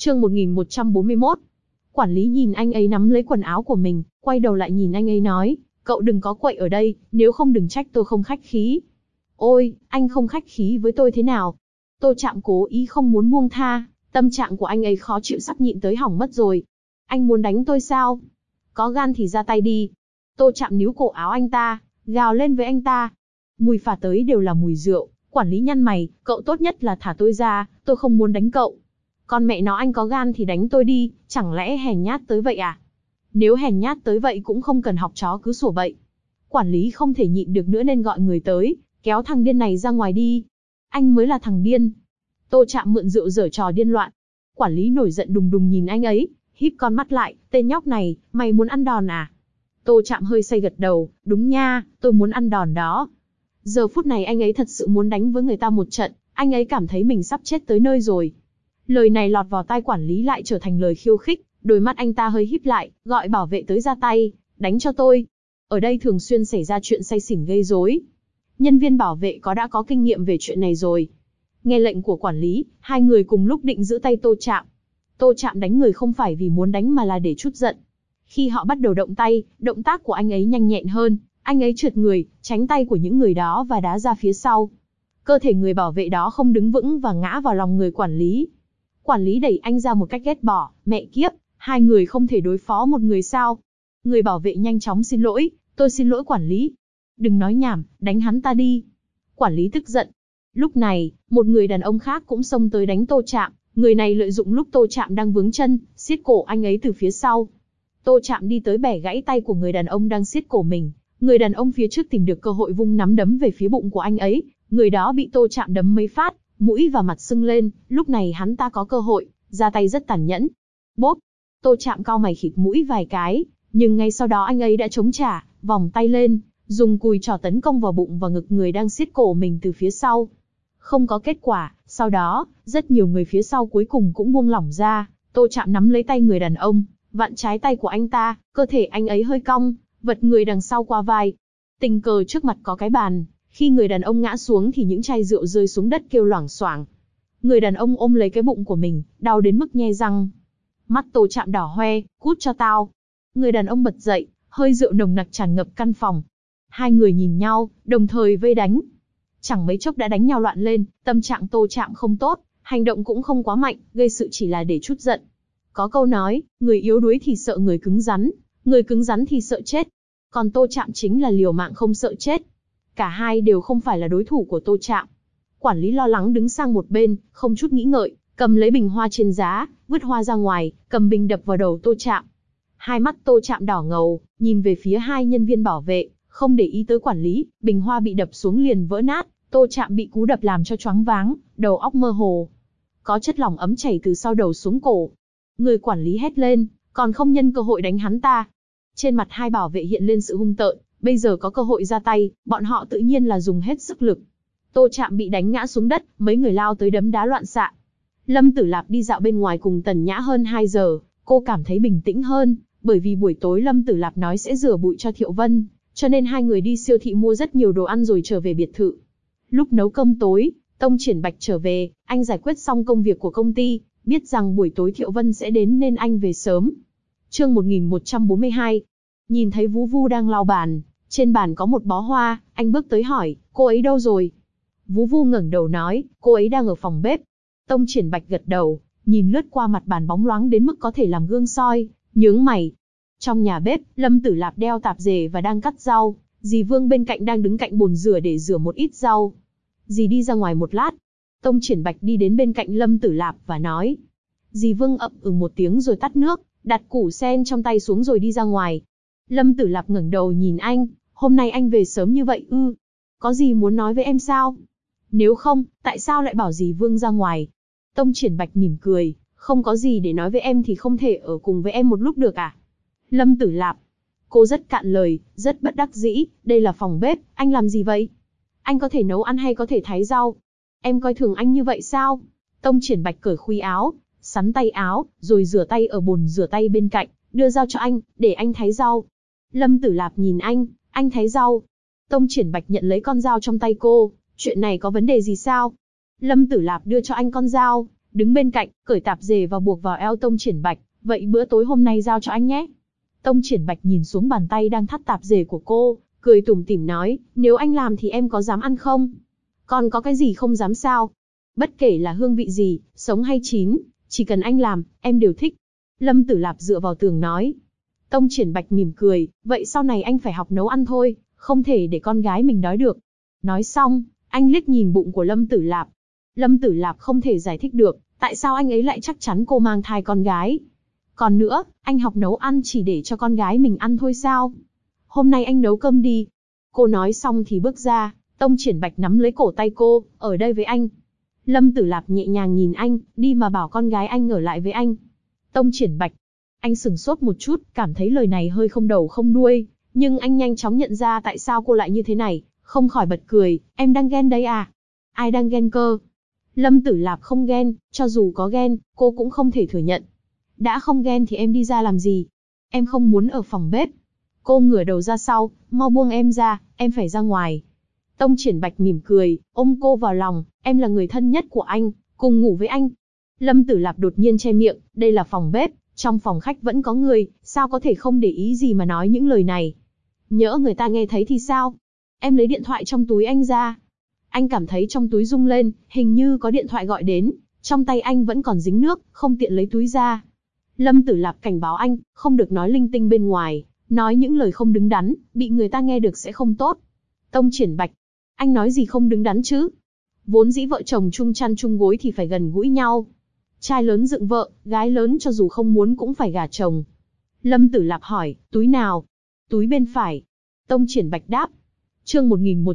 Chương 1141. Quản lý nhìn anh ấy nắm lấy quần áo của mình, quay đầu lại nhìn anh ấy nói, cậu đừng có quậy ở đây, nếu không đừng trách tôi không khách khí. Ôi, anh không khách khí với tôi thế nào? Tô Trạm cố ý không muốn buông tha, tâm trạng của anh ấy khó chịu sắp nhịn tới hỏng mất rồi. Anh muốn đánh tôi sao? Có gan thì ra tay đi. Tô Trạm níu cổ áo anh ta, gào lên với anh ta. Mùi phả tới đều là mùi rượu, quản lý nhăn mày, cậu tốt nhất là thả tôi ra, tôi không muốn đánh cậu. Con mẹ nó anh có gan thì đánh tôi đi, chẳng lẽ hèn nhát tới vậy à? Nếu hèn nhát tới vậy cũng không cần học chó cứ sủa bậy. Quản lý không thể nhịn được nữa nên gọi người tới, kéo thằng điên này ra ngoài đi. Anh mới là thằng điên. Tô Trạm mượn rượu giở trò điên loạn. Quản lý nổi giận đùng đùng nhìn anh ấy, híp con mắt lại, tên nhóc này, mày muốn ăn đòn à? Tô Trạm hơi say gật đầu, đúng nha, tôi muốn ăn đòn đó. Giờ phút này anh ấy thật sự muốn đánh với người ta một trận, anh ấy cảm thấy mình sắp chết tới nơi rồi. Lời này lọt vào tai quản lý lại trở thành lời khiêu khích, đôi mắt anh ta hơi híp lại, gọi bảo vệ tới ra tay, đánh cho tôi. Ở đây thường xuyên xảy ra chuyện say xỉn gây rối. Nhân viên bảo vệ đã có kinh nghiệm về chuyện này rồi. Nghe lệnh của quản lý, hai người cùng lúc định giữ tay Tô Trạm. Tô Trạm đánh người không phải vì muốn đánh mà là để trút giận. Khi họ bắt đầu động tay, động tác của anh ấy nhanh nhẹn hơn, anh ấy trượt người, tránh tay của những người đó và đá ra phía sau. Cơ thể người bảo vệ đó không đứng vững và ngã vào lòng người quản lý. Quản lý đẩy anh ra một cách ghét bỏ, mẹ kiếp, hai người không thể đối phó một người sao? Người bảo vệ nhanh chóng xin lỗi, tôi xin lỗi quản lý. Đừng nói nhảm, đánh hắn ta đi. Quản lý tức giận. Lúc này, một người đàn ông khác cũng xông tới đánh Tô Trạm, người này lợi dụng lúc Tô Trạm đang vướng chân, siết cổ anh ấy từ phía sau. Tô Trạm đi tới bẻ gãy tay của người đàn ông đang siết cổ mình. Người đàn ông phía trước tìm được cơ hội vung nắm đấm về phía bụng của anh ấy, người đó bị Tô Trạm đấm mấy phát, mũi và mặt sưng lên, lúc này hắn ta có cơ hội, ra tay rất tàn nhẫn. Bốp! Tô Trạm cau mày khịt mũi vài cái, nhưng ngay sau đó anh ấy đã chống trả, vòng tay lên, dùng cùi trỏ tấn công vào bụng và ngực người đang siết cổ mình từ phía sau. Không có kết quả, sau đó, rất nhiều người phía sau cuối cùng cũng buông lỏng ra, Tô Trạm nắm lấy tay người đàn ông, vặn trái tay của anh ta, cơ thể anh ấy hơi cong, vật người đằng sau qua vai. Tình cờ trước mặt có cái bàn, khi người đàn ông ngã xuống thì những chai rượu rơi xuống đất kêu loảng xoảng. Người đàn ông ôm lấy cái bụng của mình, đau đến mức nhe răng. Mắt Tô Trạm đỏ hoe, cút cho tao. Người đàn ông bật dậy, hơi rượu nồng nặc tràn ngập căn phòng. Hai người nhìn nhau, đồng thời vây đánh. Chẳng mấy chốc đã đánh nhau loạn lên, tâm trạng Tô Trạm không tốt, hành động cũng không quá mạnh, gây sự chỉ là để trút giận. Có câu nói, người yếu đuối thì sợ người cứng rắn thì sợ chết. Còn Tô Trạm chính là liều mạng không sợ chết. Cả hai đều không phải là đối thủ của Tô Trạm. Quản lý lo lắng đứng sang một bên, không chút nghĩ ngợi, cầm lấy bình hoa trên giá, vứt hoa ra ngoài, cầm bình đập vào đầu Tô Trạm. Hai mắt Tô Trạm đỏ ngầu, nhìn về phía hai nhân viên bảo vệ, không để ý tới quản lý, bình hoa bị đập xuống liền vỡ nát, Tô Trạm bị cú đập làm cho choáng váng, đầu óc mơ hồ. Có chất lỏng ấm chảy từ sau đầu xuống cổ. Người quản lý hét lên, còn không nhân cơ hội đánh hắn ta. Trên mặt hai bảo vệ hiện lên sự hung tợn, bây giờ có cơ hội ra tay, bọn họ tự nhiên là dùng hết sức lực. Tô Trạm bị đánh ngã xuống đất, mấy người lao tới đấm đá loạn xạ. Lâm Tử Lạp đi dạo bên ngoài cùng Tần Nhã hơn 2 giờ, cô cảm thấy bình tĩnh hơn, bởi vì buổi tối Lâm Tử Lạp nói sẽ rửa bụi cho Thiệu Vân, cho nên hai người đi siêu thị mua rất nhiều đồ ăn rồi trở về biệt thự. Lúc nấu cơm tối, Tông Triển Bạch trở về, anh giải quyết xong công việc của công ty, biết rằng buổi tối Thiệu Vân sẽ đến nên anh về sớm. Chương 1142. Nhìn thấy Vú Vu đang lau bàn, trên bàn có một bó hoa, anh bước tới hỏi, cô ấy đâu rồi? Vú Vu ngẩng đầu nói, cô ấy đang ở phòng bếp. Tông Triển Bạch gật đầu, nhìn lướt qua mặt bàn bóng loáng đến mức có thể làm gương soi, nhướng mày. Trong nhà bếp, Lâm Tử Lạp đeo tạp dề và đang cắt rau, dì Vương bên cạnh đang đứng cạnh bồn rửa để rửa một ít rau. Dì đi ra ngoài một lát. Tông Triển Bạch đi đến bên cạnh Lâm Tử Lạp và nói. Dì Vương ậm một tiếng rồi tắt nước, đặt củ sen trong tay xuống rồi đi ra ngoài. Lâm Tử Lạp ngẩng đầu nhìn anh, hôm nay anh về sớm như vậy ư? Có gì muốn nói với em sao? Nếu không, tại sao lại bảo dì Vương ra ngoài? Tông Triển Bạch mỉm cười, không có gì để nói với em thì không thể ở cùng với em một lúc được à? Lâm Tử Lạp. Cô rất cạn lời, rất bất đắc dĩ, đây là phòng bếp, anh làm gì vậy? Anh có thể nấu ăn hay có thể thái rau? Em coi thường anh như vậy sao? Tông Triển Bạch cởi khuy áo, sắn tay áo, rồi rửa tay ở bồn rửa tay bên cạnh, đưa dao cho anh, để anh thái rau. Lâm Tử Lạp nhìn anh thái rau. Tông Triển Bạch nhận lấy con dao trong tay cô, chuyện này có vấn đề gì sao? Lâm Tử Lạp đưa cho anh con dao, đứng bên cạnh, cởi tạp dề và buộc vào eo Tông Triển Bạch, vậy bữa tối hôm nay giao cho anh nhé. Tông Triển Bạch nhìn xuống bàn tay đang thắt tạp dề của cô, cười tủm tỉm nói, nếu anh làm thì em có dám ăn không? Còn có cái gì không dám sao? Bất kể là hương vị gì, sống hay chín, chỉ cần anh làm, em đều thích. Lâm Tử Lạp dựa vào tường nói. Tông Triển Bạch mỉm cười, vậy sau này anh phải học nấu ăn thôi, không thể để con gái mình đói được. Nói xong, anh liếc nhìn bụng của Lâm Tử Lạp. Lâm Tử Lạp không thể giải thích được, tại sao anh ấy lại chắc chắn cô mang thai con gái. Còn nữa, anh học nấu ăn chỉ để cho con gái mình ăn thôi sao? Hôm nay anh nấu cơm đi. Cô nói xong thì bước ra, Tông Triển Bạch nắm lấy cổ tay cô, ở đây với anh. Lâm Tử Lạp nhẹ nhàng nhìn anh, đi mà bảo con gái anh ở lại với anh. Tông Triển Bạch. Anh sửng sốt một chút, cảm thấy lời này hơi không đầu không đuôi, nhưng anh nhanh chóng nhận ra tại sao cô lại như thế này, không khỏi bật cười, em đang ghen đấy à? Ai đang ghen cơ? Lâm Tử Lạp không ghen, cho dù có ghen, cô cũng không thể thừa nhận. Đã không ghen thì em đi ra làm gì? Em không muốn ở phòng bếp. Cô ngửa đầu ra sau, mau buông em ra, em phải ra ngoài. Tông Triển Bạch mỉm cười, ôm cô vào lòng, em là người thân nhất của anh, cùng ngủ với anh. Lâm Tử Lạp đột nhiên che miệng, đây là phòng bếp, trong phòng khách vẫn có người, sao có thể không để ý gì mà nói những lời này. Nhỡ người ta nghe thấy thì sao? Em lấy điện thoại trong túi anh ra. Anh cảm thấy trong túi rung lên, hình như có điện thoại gọi đến, trong tay anh vẫn còn dính nước, không tiện lấy túi ra. Lâm Tử Lạp cảnh báo anh, không được nói linh tinh bên ngoài, nói những lời không đứng đắn, bị người ta nghe được sẽ không tốt. Tông Triển Bạch, anh nói gì không đứng đắn chứ? Vốn dĩ vợ chồng chung chăn chung gối thì phải gần gũi nhau. Trai lớn dựng vợ, gái lớn cho dù không muốn cũng phải gả chồng. Lâm Tử Lạp hỏi, túi nào? Túi bên phải. Tông Triển Bạch đáp. Chương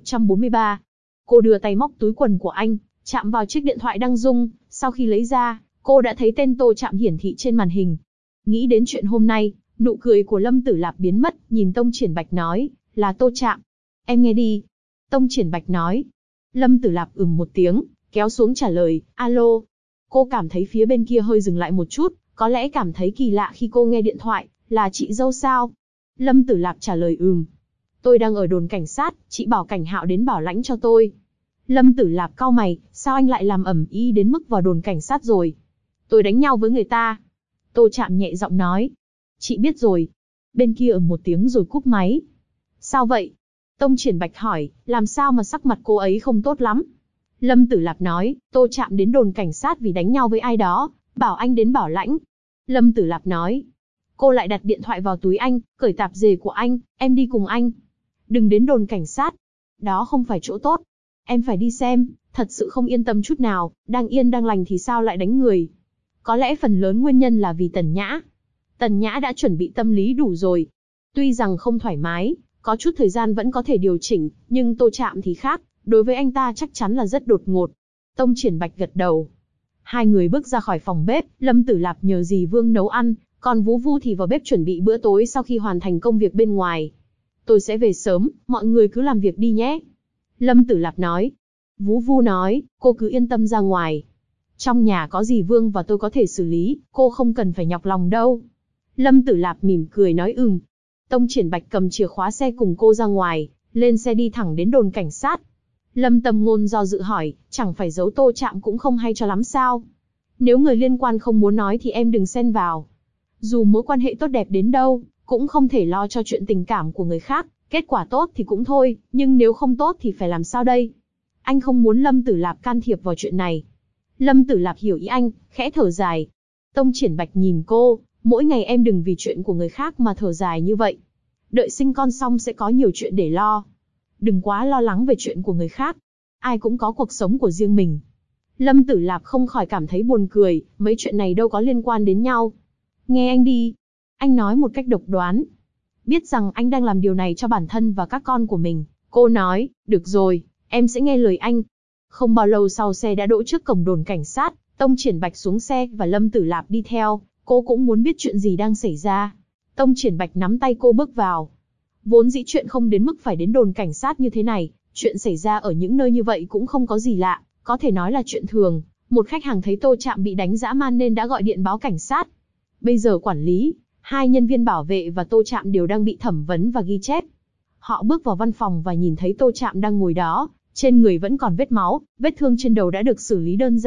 1143. Cô đưa tay móc túi quần của anh, chạm vào chiếc điện thoại đang rung, sau khi lấy ra, cô đã thấy tên Tô Trạm hiển thị trên màn hình. Nghĩ đến chuyện hôm nay, nụ cười của Lâm Tử Lạp biến mất, nhìn Tông Triển Bạch nói, là Tô Trạm. Em nghe đi. Tông Triển Bạch nói. Lâm Tử Lạp một tiếng, kéo xuống trả lời, alo. Cô cảm thấy phía bên kia hơi dừng lại một chút, có lẽ cảm thấy kỳ lạ khi cô nghe điện thoại, là chị dâu sao? Lâm Tử Lạp trả lời Tôi đang ở đồn cảnh sát, chị bảo Cảnh Hạo đến bảo lãnh cho tôi. Lâm Tử Lạp cau mày, sao anh lại làm ầm ĩ đến mức vào đồn cảnh sát rồi? Tôi đánh nhau với người ta. Tô Trạm nhẹ giọng nói. Chị biết rồi. Bên kia một tiếng rồi cúp máy. Sao vậy? Tông Triển Bạch hỏi, làm sao mà sắc mặt cô ấy không tốt lắm? Lâm Tử Lạp nói, Tô Trạm đến đồn cảnh sát vì đánh nhau với ai đó, bảo anh đến bảo lãnh. Lâm Tử Lạp nói. Cô lại đặt điện thoại vào túi anh, cởi tạp dề của anh, em đi cùng anh. Đừng đến đồn cảnh sát. Đó không phải chỗ tốt. Em phải đi xem, thật sự không yên tâm chút nào, đang yên đang lành thì sao lại đánh người. Có lẽ phần lớn nguyên nhân là vì Tần Nhã. Tần Nhã đã chuẩn bị tâm lý đủ rồi. Tuy rằng không thoải mái, có chút thời gian vẫn có thể điều chỉnh, nhưng Tô Trạm thì khác, đối với anh ta chắc chắn là rất đột ngột. Tông Triển Bạch gật đầu. Hai người bước ra khỏi phòng bếp, Lâm Tử Lạp nhờ dì Vương nấu ăn, còn Vú Vu thì vào bếp chuẩn bị bữa tối sau khi hoàn thành công việc bên ngoài. Tôi sẽ về sớm, mọi người cứ làm việc đi nhé. Lâm Tử Lạp nói. Vú Vu nói, cô cứ yên tâm ra ngoài. Trong nhà có dì Vương và tôi có thể xử lý, cô không cần phải nhọc lòng đâu. Lâm Tử Lạp mỉm cười nói Tông Triển Bạch cầm chìa khóa xe cùng cô ra ngoài, lên xe đi thẳng đến đồn cảnh sát. Lâm Tâm Ngôn do dự hỏi, chẳng phải giấu Tô Trạm cũng không hay cho lắm sao? Nếu người liên quan không muốn nói thì em đừng xen vào. Dù mối quan hệ tốt đẹp đến đâu, cũng không thể lo cho chuyện tình cảm của người khác, kết quả tốt thì cũng thôi, nhưng nếu không tốt thì phải làm sao đây? Anh không muốn Lâm Tử Lạp can thiệp vào chuyện này. Lâm Tử Lạp hiểu ý anh, khẽ thở dài. Tông Triển Bạch nhìn cô, mỗi ngày em đừng vì chuyện của người khác mà thở dài như vậy. Đợi sinh con xong sẽ có nhiều chuyện để lo. Đừng quá lo lắng về chuyện của người khác. Ai cũng có cuộc sống của riêng mình. Lâm Tử Lạp không khỏi cảm thấy buồn cười, mấy chuyện này đâu có liên quan đến nhau. Nghe anh đi. Anh nói một cách độc đoán. Biết rằng anh đang làm điều này cho bản thân và các con của mình. Cô nói, được rồi, em sẽ nghe lời anh. Không bao lâu sau xe đã đỗ trước cổng đồn cảnh sát, Tông Triển Bạch xuống xe và Lâm Tử Lạp đi theo. Cô cũng muốn biết chuyện gì đang xảy ra. Tông Triển Bạch nắm tay cô bước vào. Vốn dĩ chuyện không đến mức phải đến đồn cảnh sát như thế này, chuyện xảy ra ở những nơi như vậy cũng không có gì lạ, có thể nói là chuyện thường. Một khách hàng thấy Tô Trạm bị đánh dã man nên đã gọi điện báo cảnh sát. Bây giờ quản lý, hai nhân viên bảo vệ và Tô Trạm đều đang bị thẩm vấn và ghi chép. Họ bước vào văn phòng và nhìn thấy Tô Trạm đang ngồi đó, trên người vẫn còn vết máu, vết thương trên đầu đã được xử lý đơn giản,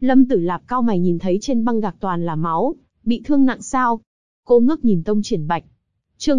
Lâm Tử Lạp cau mày nhìn thấy trên băng gạc toàn là máu, bị thương nặng sao? Cô ngước nhìn Tông Triển Bạch. Chương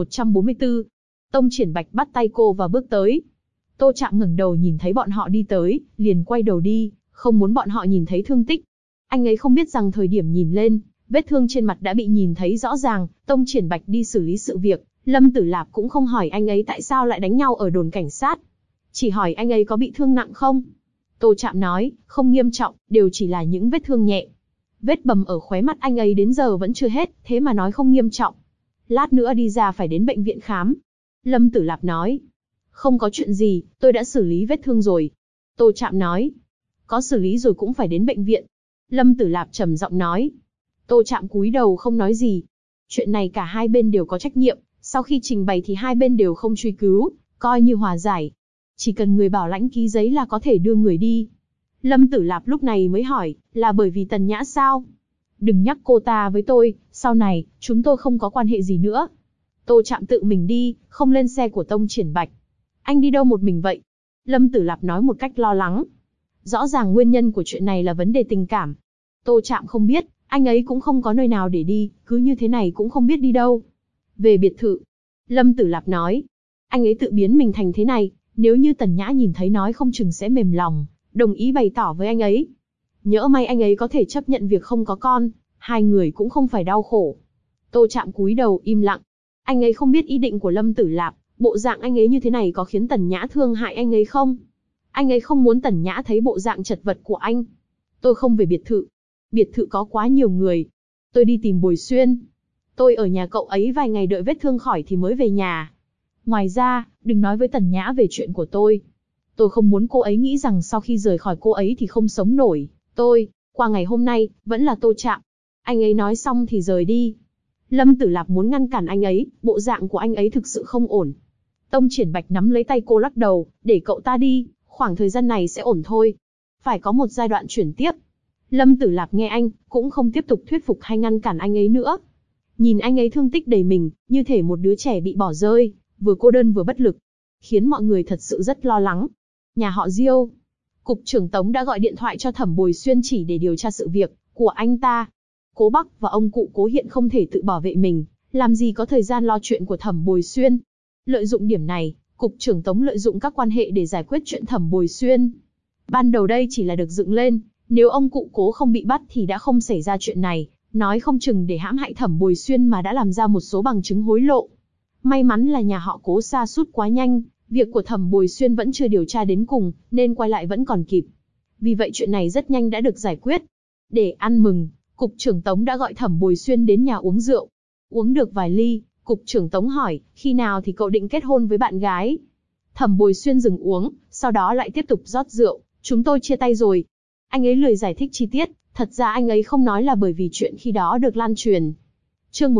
1144. Tông Triển Bạch bắt tay cô và bước tới. Tô Trạm ngẩng đầu nhìn thấy bọn họ đi tới, liền quay đầu đi, không muốn bọn họ nhìn thấy thương tích. Anh ấy không biết rằng thời điểm nhìn lên, vết thương trên mặt đã bị nhìn thấy rõ ràng. Tông Triển Bạch đi xử lý sự việc, Lâm Tử Lạp cũng không hỏi anh ấy tại sao lại đánh nhau ở đồn cảnh sát, chỉ hỏi anh ấy có bị thương nặng không. Tô Trạm nói, không nghiêm trọng, đều chỉ là những vết thương nhẹ. Vết bầm ở khóe mắt anh ấy đến giờ vẫn chưa hết, thế mà nói không nghiêm trọng. Lát nữa đi ra phải đến bệnh viện khám. Lâm Tử Lạp nói, không có chuyện gì, tôi đã xử lý vết thương rồi. Tô Trạm nói, có xử lý rồi cũng phải đến bệnh viện. Lâm Tử Lạp trầm giọng nói. Tô Trạm cúi đầu không nói gì. Chuyện này cả hai bên đều có trách nhiệm, sau khi trình bày thì hai bên đều không truy cứu, coi như hòa giải. Chỉ cần người bảo lãnh ký giấy là có thể đưa người đi. Lâm Tử Lạp lúc này mới hỏi, là bởi vì Tần Nhã sao? Đừng nhắc cô ta với tôi, sau này, chúng tôi không có quan hệ gì nữa. Tô Trạm tự mình đi, không lên xe của Tông Triển Bạch. Anh đi đâu một mình vậy? Lâm Tử Lạp nói một cách lo lắng. Rõ ràng nguyên nhân của chuyện này là vấn đề tình cảm. Tô Trạm không biết, anh ấy cũng không có nơi nào để đi, cứ như thế này cũng không biết đi đâu. Về biệt thự. Lâm Tử Lạp nói. Anh ấy tự biến mình thành thế này, nếu như Tần Nhã nhìn thấy nói không chừng sẽ mềm lòng, đồng ý bày tỏ với anh ấy. Nhỡ may anh ấy có thể chấp nhận việc không có con, hai người cũng không phải đau khổ. Tô Trạm cúi đầu im lặng. Anh ấy không biết ý định của Lâm Tử Lạp, bộ dạng anh ấy như thế này có khiến Tần Nhã thương hại anh ấy không? Anh ấy không muốn Tần Nhã thấy bộ dạng chật vật của anh. Tôi không về biệt thự. Biệt thự có quá nhiều người. Tôi đi tìm Bồi Xuyên. Tôi ở nhà cậu ấy vài ngày đợi vết thương khỏi thì mới về nhà. Ngoài ra, đừng nói với Tần Nhã về chuyện của tôi. Tôi không muốn cô ấy nghĩ rằng sau khi rời khỏi cô ấy thì không sống nổi. Qua ngày hôm nay, vẫn là Tô Trạm. Anh ấy nói xong thì rời đi. Lâm Tử Lạp muốn ngăn cản anh ấy, bộ dạng của anh ấy thực sự không ổn. Tông Triển Bạch nắm lấy tay cô lắc đầu, để cậu ta đi, khoảng thời gian này sẽ ổn thôi. Phải có một giai đoạn chuyển tiếp. Lâm Tử Lạp nghe anh, cũng không tiếp tục thuyết phục hay ngăn cản anh ấy nữa. Nhìn anh ấy thương tích đầy mình, như thể một đứa trẻ bị bỏ rơi, vừa cô đơn vừa bất lực, khiến mọi người thật sự rất lo lắng. Nhà họ Diêu, Cục trưởng Tống đã gọi điện thoại cho Thẩm Bồi Xuyên chỉ để điều tra sự việc của anh ta. Cố Bắc và ông cụ Cố hiện không thể tự bảo vệ mình, làm gì có thời gian lo chuyện của Thẩm Bồi Xuyên. Lợi dụng điểm này, Cục trưởng Tống lợi dụng các quan hệ để giải quyết chuyện Thẩm Bồi Xuyên. Ban đầu đây chỉ là được dựng lên, nếu ông cụ Cố không bị bắt thì đã không xảy ra chuyện này, nói không chừng để hãm hại Thẩm Bồi Xuyên mà đã làm ra một số bằng chứng hối lộ. May mắn là nhà họ Cố sa sút quá nhanh, việc của Thẩm Bồi Xuyên vẫn chưa điều tra đến cùng, nên quay lại vẫn còn kịp. Vì vậy chuyện này rất nhanh đã được giải quyết. Để ăn mừng, Cục trưởng Tống đã gọi Thẩm Bồi Xuyên đến nhà uống rượu. Uống được vài ly, Cục trưởng Tống hỏi, khi nào thì cậu định kết hôn với bạn gái? Thẩm Bồi Xuyên dừng uống, sau đó lại tiếp tục rót rượu, chúng tôi chia tay rồi. Anh ấy lười giải thích chi tiết, thật ra anh ấy không nói là bởi vì chuyện khi đó được lan truyền. Chương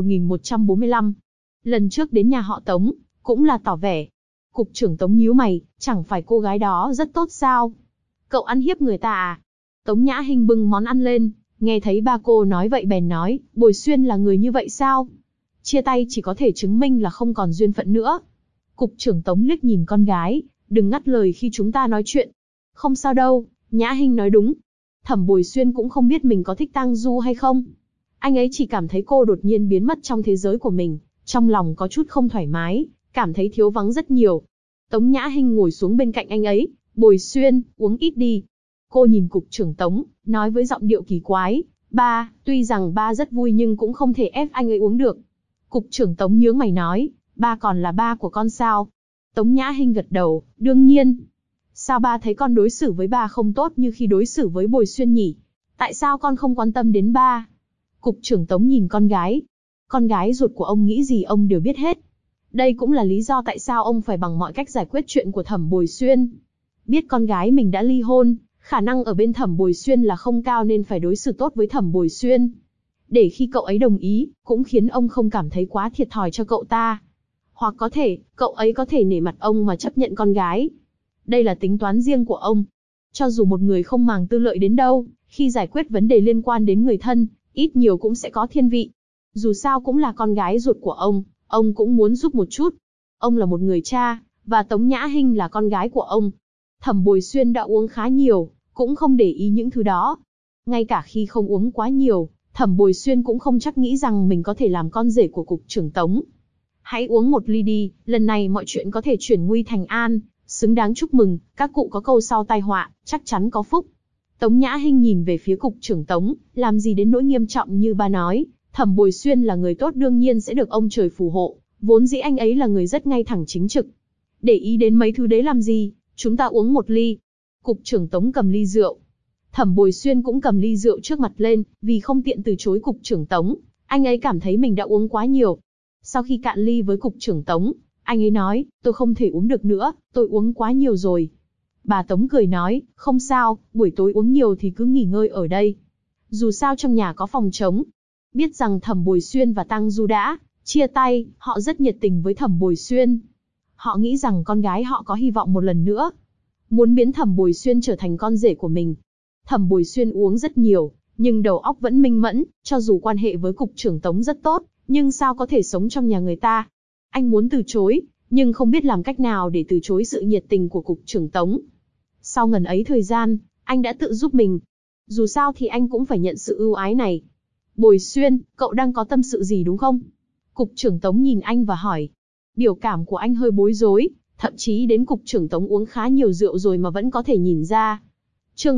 1145. Lần trước đến nhà họ Tống, cũng là tỏ vẻ. Cục trưởng Tống nhíu mày, chẳng phải cô gái đó rất tốt sao? Cậu ăn hiếp người ta à? Tống Nhã Hinh bưng món ăn lên, nghe thấy ba cô nói vậy bèn nói, Bồi Xuyên là người như vậy sao? Chia tay chỉ có thể chứng minh là không còn duyên phận nữa. Cục trưởng Tống liếc nhìn con gái, đừng ngắt lời khi chúng ta nói chuyện. Không sao đâu, Nhã Hinh nói đúng. Thẩm Bồi Xuyên cũng không biết mình có thích Tang Du hay không. Anh ấy chỉ cảm thấy cô đột nhiên biến mất trong thế giới của mình, trong lòng có chút không thoải mái, cảm thấy thiếu vắng rất nhiều. Tống Nhã Hinh ngồi xuống bên cạnh anh ấy, Bồi Xuyên, uống ít đi. Cô nhìn Cục trưởng Tống, nói với giọng điệu kỳ quái, ba, tuy rằng ba rất vui nhưng cũng không thể ép anh ấy uống được. Cục trưởng Tống nhướng mày nói, ba còn là ba của con sao? Tống Nhã Hinh gật đầu, đương nhiên. Sao ba thấy con đối xử với ba không tốt như khi đối xử với Bồi Xuyên nhỉ? Tại sao con không quan tâm đến ba? Cục trưởng Tống nhìn con gái ruột của ông nghĩ gì ông đều biết hết. Đây cũng là lý do tại sao ông phải bằng mọi cách giải quyết chuyện của Thẩm Bồi Xuyên. Biết con gái mình đã ly hôn, khả năng ở bên Thẩm Bồi Xuyên là không cao nên phải đối xử tốt với Thẩm Bồi Xuyên. Để khi cậu ấy đồng ý, cũng khiến ông không cảm thấy quá thiệt thòi cho cậu ta. Hoặc có thể, cậu ấy có thể nể mặt ông mà chấp nhận con gái. Đây là tính toán riêng của ông. Cho dù một người không màng tư lợi đến đâu, khi giải quyết vấn đề liên quan đến người thân, ít nhiều cũng sẽ có thiên vị. Dù sao cũng là con gái ruột của ông cũng muốn giúp một chút. Ông là một người cha, và Tống Nhã Hinh là con gái của ông. Thẩm Bồi Xuyên đã uống khá nhiều, cũng không để ý những thứ đó. Ngay cả khi không uống quá nhiều, Thẩm Bồi Xuyên cũng không chắc nghĩ rằng mình có thể làm con rể của cục trưởng Tống. Hãy uống một ly đi, lần này mọi chuyện có thể chuyển nguy thành an, xứng đáng chúc mừng, các cụ có câu sau tai họa, chắc chắn có phúc. Tống Nhã Hinh nhìn về phía cục trưởng Tống, làm gì đến nỗi nghiêm trọng như ba nói, Thẩm Bồi Xuyên là người tốt đương nhiên sẽ được ông trời phù hộ, vốn dĩ anh ấy là người rất ngay thẳng chính trực. Để ý đến mấy thứ đấy làm gì, chúng ta uống một ly. Cục trưởng Tống cầm ly rượu. Thẩm Bồi Xuyên cũng cầm ly rượu trước mặt lên, vì không tiện từ chối cục trưởng Tống, anh ấy cảm thấy mình đã uống quá nhiều. Sau khi cạn ly với cục trưởng Tống, anh ấy nói, tôi không thể uống được nữa, tôi uống quá nhiều rồi. Bà Tống cười nói, không sao, buổi tối uống nhiều thì cứ nghỉ ngơi ở đây. Dù sao trong nhà có phòng trống. Biết rằng Thẩm Bồi Xuyên và Tang Du đã chia tay, họ rất nhiệt tình với Thẩm Bồi Xuyên. Họ nghĩ rằng con gái họ có hy vọng một lần nữa, muốn biến Thẩm Bồi Xuyên trở thành con rể của mình. Thẩm Bồi Xuyên uống rất nhiều, nhưng đầu óc vẫn minh mẫn, cho dù quan hệ với cục trưởng Tống rất tốt, nhưng sao có thể sống trong nhà người ta. Anh muốn từ chối, nhưng không biết làm cách nào để từ chối sự nhiệt tình của cục trưởng Tống. Sau ngần ấy thời gian, anh đã tự giúp mình. Dù sao thì anh cũng phải nhận sự ưu ái này. Bồi Xuyên, cậu đang có tâm sự gì đúng không? Cục trưởng Tống nhìn anh và hỏi. Biểu cảm của anh hơi bối rối, thậm chí đến cục trưởng Tống uống khá nhiều rượu rồi mà vẫn có thể nhìn ra. Chương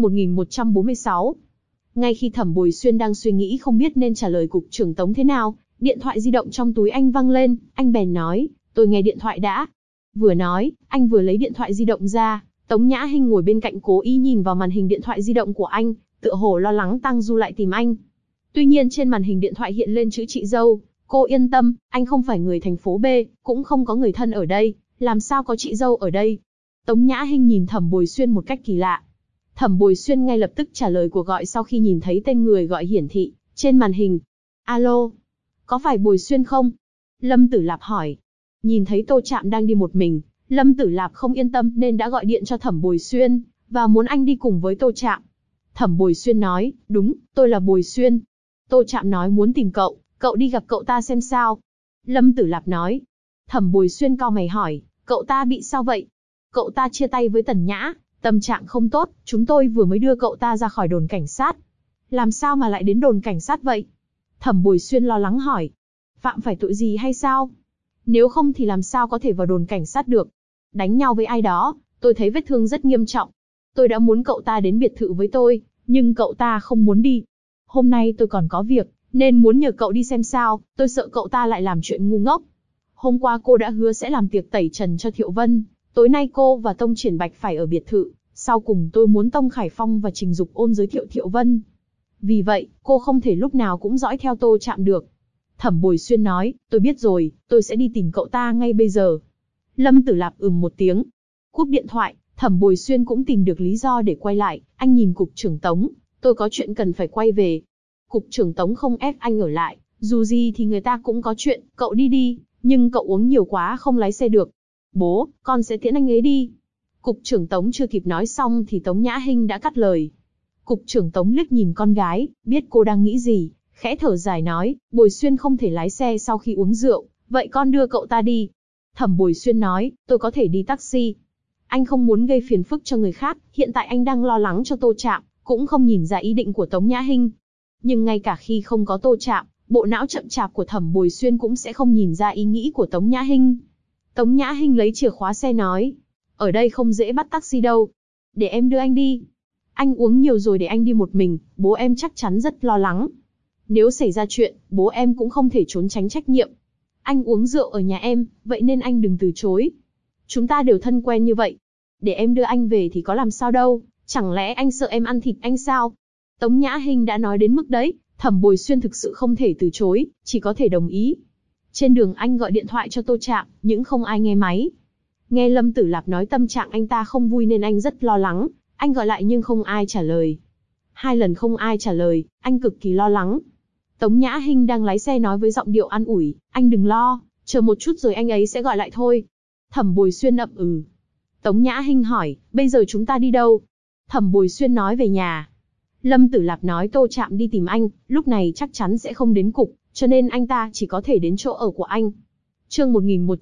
1146. Ngay khi Thẩm Bồi Xuyên đang suy nghĩ không biết nên trả lời cục trưởng Tống thế nào, điện thoại di động trong túi anh vang lên, anh bèn nói, tôi nghe điện thoại đã. Vừa nói, anh vừa lấy điện thoại di động ra, Tống Nhã Hinh ngồi bên cạnh cố ý nhìn vào màn hình điện thoại di động của anh, tựa hồ lo lắng Tang Du lại tìm anh. Tuy nhiên trên màn hình điện thoại hiện lên chữ chị dâu, cô yên tâm, anh không phải người thành phố B, cũng không có người thân ở đây, làm sao có chị dâu ở đây. Tống Nhã Hinh nhìn Thẩm Bồi Xuyên một cách kỳ lạ. Thẩm Bồi Xuyên ngay lập tức trả lời cuộc gọi sau khi nhìn thấy tên người gọi hiển thị trên màn hình. Alo, có phải Bồi Xuyên không? Lâm Tử Lạp hỏi. Nhìn thấy Tô Trạm đang đi một mình, Lâm Tử Lạp không yên tâm nên đã gọi điện cho Thẩm Bồi Xuyên, và muốn anh đi cùng với Tô Trạm. Thẩm Bồi Xuyên nói, đúng, tôi là Bồi Xuyên. Tô Trạm nói muốn tìm cậu đi gặp cậu ta xem sao. Lâm Tử Lạp nói. Thẩm Bồi Xuyên cau mày hỏi, cậu ta bị sao vậy? Cậu ta chia tay với Tần Nhã, tâm trạng không tốt, chúng tôi vừa mới đưa cậu ta ra khỏi đồn cảnh sát. Làm sao mà lại đến đồn cảnh sát vậy? Thẩm Bồi Xuyên lo lắng hỏi. Phạm phải tội gì hay sao? Nếu không thì làm sao có thể vào đồn cảnh sát được? Đánh nhau với ai đó, tôi thấy vết thương rất nghiêm trọng. Tôi đã muốn cậu ta đến biệt thự với tôi, nhưng cậu ta không muốn đi. Hôm nay tôi còn có việc, nên muốn nhờ cậu đi xem sao, tôi sợ cậu ta lại làm chuyện ngu ngốc. Hôm qua cô đã hứa sẽ làm tiệc tẩy trần cho Thiệu Vân, tối nay cô và Tông Triển Bạch phải ở biệt thự, sau cùng tôi muốn Tông Khải Phong và Trình Dục Ôn giới thiệu Thiệu Vân. Vì vậy, cô không thể lúc nào cũng dõi theo Tô Trạm được. Thẩm Bồi Xuyên nói, tôi biết rồi, tôi sẽ đi tìm cậu ta ngay bây giờ. Lâm Tử Lạp một tiếng. Cúp điện thoại, Thẩm Bồi Xuyên cũng tìm được lý do để quay lại, anh nhìn cục trưởng Tống, tôi có chuyện cần phải quay về. Cục trưởng Tống không ép anh ở lại, dù gì thì người ta cũng có chuyện, cậu đi đi, nhưng cậu uống nhiều quá không lái xe được. Bố, con sẽ tiễn anh ấy đi. Cục trưởng Tống chưa kịp nói xong thì Tống Nhã Hinh đã cắt lời. Cục trưởng Tống liếc nhìn con gái, biết cô đang nghĩ gì, khẽ thở dài nói, Bồi Xuyên không thể lái xe sau khi uống rượu, vậy con đưa cậu ta đi. Thẩm Bồi Xuyên nói, tôi có thể đi taxi. Anh không muốn gây phiền phức cho người khác, hiện tại anh đang lo lắng cho Tô Trạm, cũng không nhìn ra ý định của Tống Nhã Hinh. Nhưng ngay cả khi không có Tô Trạm, bộ não chậm chạp của Thẩm Bồi Xuyên cũng sẽ không nhìn ra ý nghĩ của Tống Nhã Hinh. Tống Nhã Hinh lấy chìa khóa xe nói, ở đây không dễ bắt taxi đâu. Để em đưa anh đi. Anh uống nhiều rồi để anh đi một mình, bố em chắc chắn rất lo lắng. Nếu xảy ra chuyện, bố em cũng không thể trốn tránh trách nhiệm. Anh uống rượu ở nhà em, vậy nên anh đừng từ chối. Chúng ta đều thân quen như vậy. Để em đưa anh về thì có làm sao đâu, chẳng lẽ anh sợ em ăn thịt anh sao? Tống Nhã Hinh đã nói đến mức đấy, Thẩm Bồi Xuyên thực sự không thể từ chối, chỉ có thể đồng ý. Trên đường anh gọi điện thoại cho Tô Trạm, nhưng không ai nghe máy. Nghe Lâm Tử Lạp nói tâm trạng anh ta không vui nên anh rất lo lắng, anh gọi lại nhưng không ai trả lời. 2 lần không ai trả lời, anh cực kỳ lo lắng. Tống Nhã Hinh đang lái xe nói với giọng điệu an ủi, anh đừng lo, chờ một chút rồi anh ấy sẽ gọi lại thôi. Thẩm Bồi Xuyên ậm ừ. Tống Nhã Hinh hỏi, bây giờ chúng ta đi đâu? Thẩm Bồi Xuyên nói về nhà. Lâm Tử Lạp nói Tô Trạm đi tìm anh, lúc này chắc chắn sẽ không đến cục, cho nên anh ta chỉ có thể đến chỗ ở của anh. Chương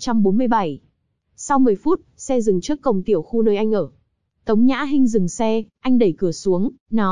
1147. Sau 10 phút, xe dừng trước cổng tiểu khu nơi anh ở. Tống Nhã Hinh dừng xe, anh đẩy cửa xuống, nói,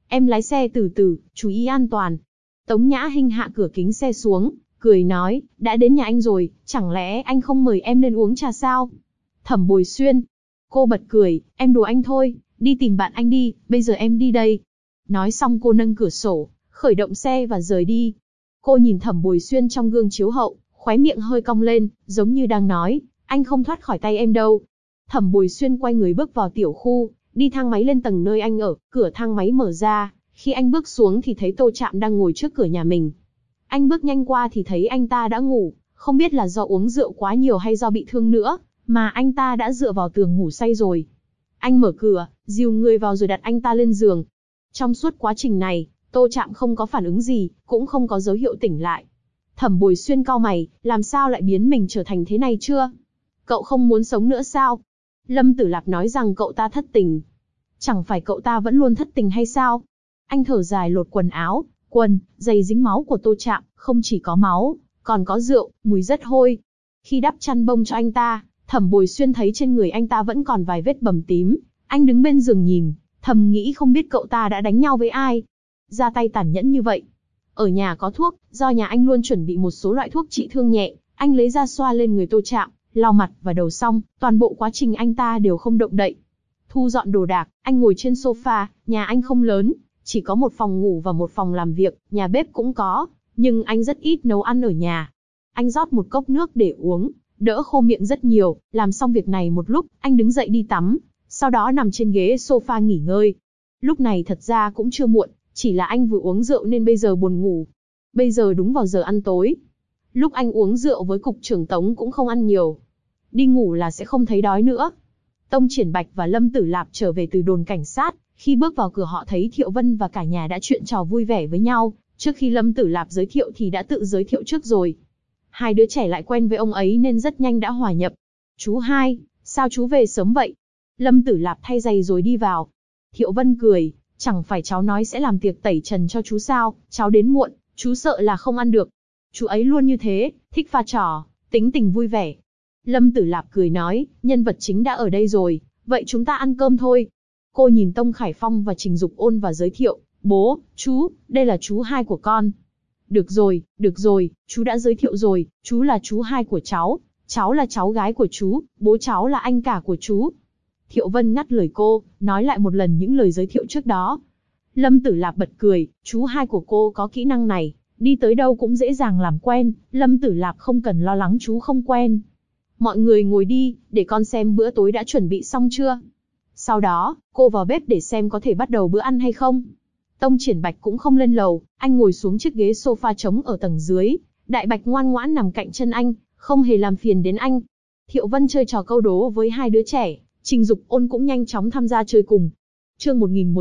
Em lái xe từ từ, chú ý an toàn. Tống Nhã Hinh hạ cửa kính xe xuống, cười nói, đã đến nhà anh rồi, chẳng lẽ anh không mời em lên uống trà sao? Thẩm Bồi Xuyên. Cô bật cười, em đùa anh thôi, đi tìm bạn anh đi, bây giờ em đi đây. Nói xong cô nâng cửa sổ, khởi động xe và rời đi. Cô nhìn Thẩm Bồi Xuyên trong gương chiếu hậu, khóe miệng hơi cong lên, giống như đang nói, anh không thoát khỏi tay em đâu. Thẩm Bồi Xuyên quay người bước vào tiểu khu, đi thang máy lên tầng nơi anh ở, cửa thang máy mở ra, khi anh bước xuống thì thấy Tô Trạm đang ngồi trước cửa nhà mình. Anh bước nhanh qua thì thấy anh ta đã ngủ, không biết là do uống rượu quá nhiều hay do bị thương nữa, mà anh ta đã dựa vào tường ngủ say rồi. Anh mở cửa, dìu người vào rồi đặt anh ta lên giường. Trong suốt quá trình này, Tô Trạm không có phản ứng gì, cũng không có dấu hiệu tỉnh lại. Thẩm Bồi Xuyên cau mày, làm sao lại biến mình trở thành thế này chưa? Cậu không muốn sống nữa sao? Lâm Tử Lạp nói rằng cậu ta thất tình. Chẳng phải cậu ta vẫn luôn thất tình hay sao? Anh thở dài lột quần áo, quần, giày dính máu của Tô Trạm, không chỉ có máu, còn có rượu, mùi rất hôi. Khi đắp chăn bông cho anh ta, Thẩm Bồi Xuyên thấy trên người anh ta vẫn còn vài vết bầm tím. Anh đứng bên giường nhìn, thầm nghĩ không biết cậu ta đã đánh nhau với ai. Ra tay tàn nhẫn như vậy. Ở nhà có thuốc, do nhà anh luôn chuẩn bị một số loại thuốc trị thương nhẹ, anh lấy ra xoa lên người Tô Trạm, lau mặt và đầu xong, toàn bộ quá trình anh ta đều không động đậy. Thu dọn đồ đạc, anh ngồi trên sofa, nhà anh không lớn, chỉ có một phòng ngủ và một phòng làm việc, nhà bếp cũng có, nhưng anh rất ít nấu ăn ở nhà. Anh rót một cốc nước để uống, đỡ khô miệng rất nhiều, làm xong việc này một lúc, anh đứng dậy đi tắm, sau đó nằm trên ghế sofa nghỉ ngơi. Lúc này thật ra cũng chưa muộn, chỉ là anh vừa uống rượu nên bây giờ buồn ngủ. Bây giờ đúng vào giờ ăn tối. Lúc anh uống rượu với cục trưởng Tống cũng không ăn nhiều. Đi ngủ là sẽ không thấy đói nữa. Tông Triển Bạch và Lâm Tử Lạp trở về từ đồn cảnh sát, khi bước vào cửa họ thấy Thiệu Vân và cả nhà đã chuyện trò vui vẻ với nhau, trước khi Lâm Tử Lạp giới thiệu thì đã tự giới thiệu trước rồi. Hai đứa trẻ lại quen với ông ấy nên rất nhanh đã hòa nhập. Chú hai, sao chú về sớm vậy? Lâm Tử Lạp thay giày rồi đi vào. Thiệu Vân cười, chẳng phải cháu nói sẽ làm tiệc tẩy trần cho chú sao, cháu đến muộn, chú sợ là không ăn được. Chú ấy luôn như thế, thích pha trò, tính tình vui vẻ. Lâm Tử Lạp cười nói, nhân vật chính đã ở đây rồi, vậy chúng ta ăn cơm thôi. Cô nhìn Tông Khải Phong và Trình Dục Ôn và giới thiệu, bố, chú, đây là chú hai của con. Được rồi, chú đã giới thiệu rồi, chú là chú hai của cháu là cháu gái của chú, bố cháu là anh cả của chú. Thiệu Vân ngắt lời cô, nói lại một lần những lời giới thiệu trước đó. Lâm Tử Lạp bật cười, chú hai của cô có kỹ năng này, đi tới đâu cũng dễ dàng làm quen, Lâm Tử Lạp không cần lo lắng chú không quen. Mọi người ngồi đi, để con xem bữa tối đã chuẩn bị xong chưa. Sau đó, cô vào bếp để xem có thể bắt đầu bữa ăn hay không. Tông Triển Bạch cũng không lên lầu, anh ngồi xuống chiếc ghế sofa trống ở tầng dưới. Đại Bạch ngoan ngoãn nằm cạnh chân anh, không hề làm phiền đến anh. Thiệu Vân chơi trò câu đố với hai đứa trẻ, Trình Dục Ôn cũng nhanh chóng tham gia chơi cùng. Chương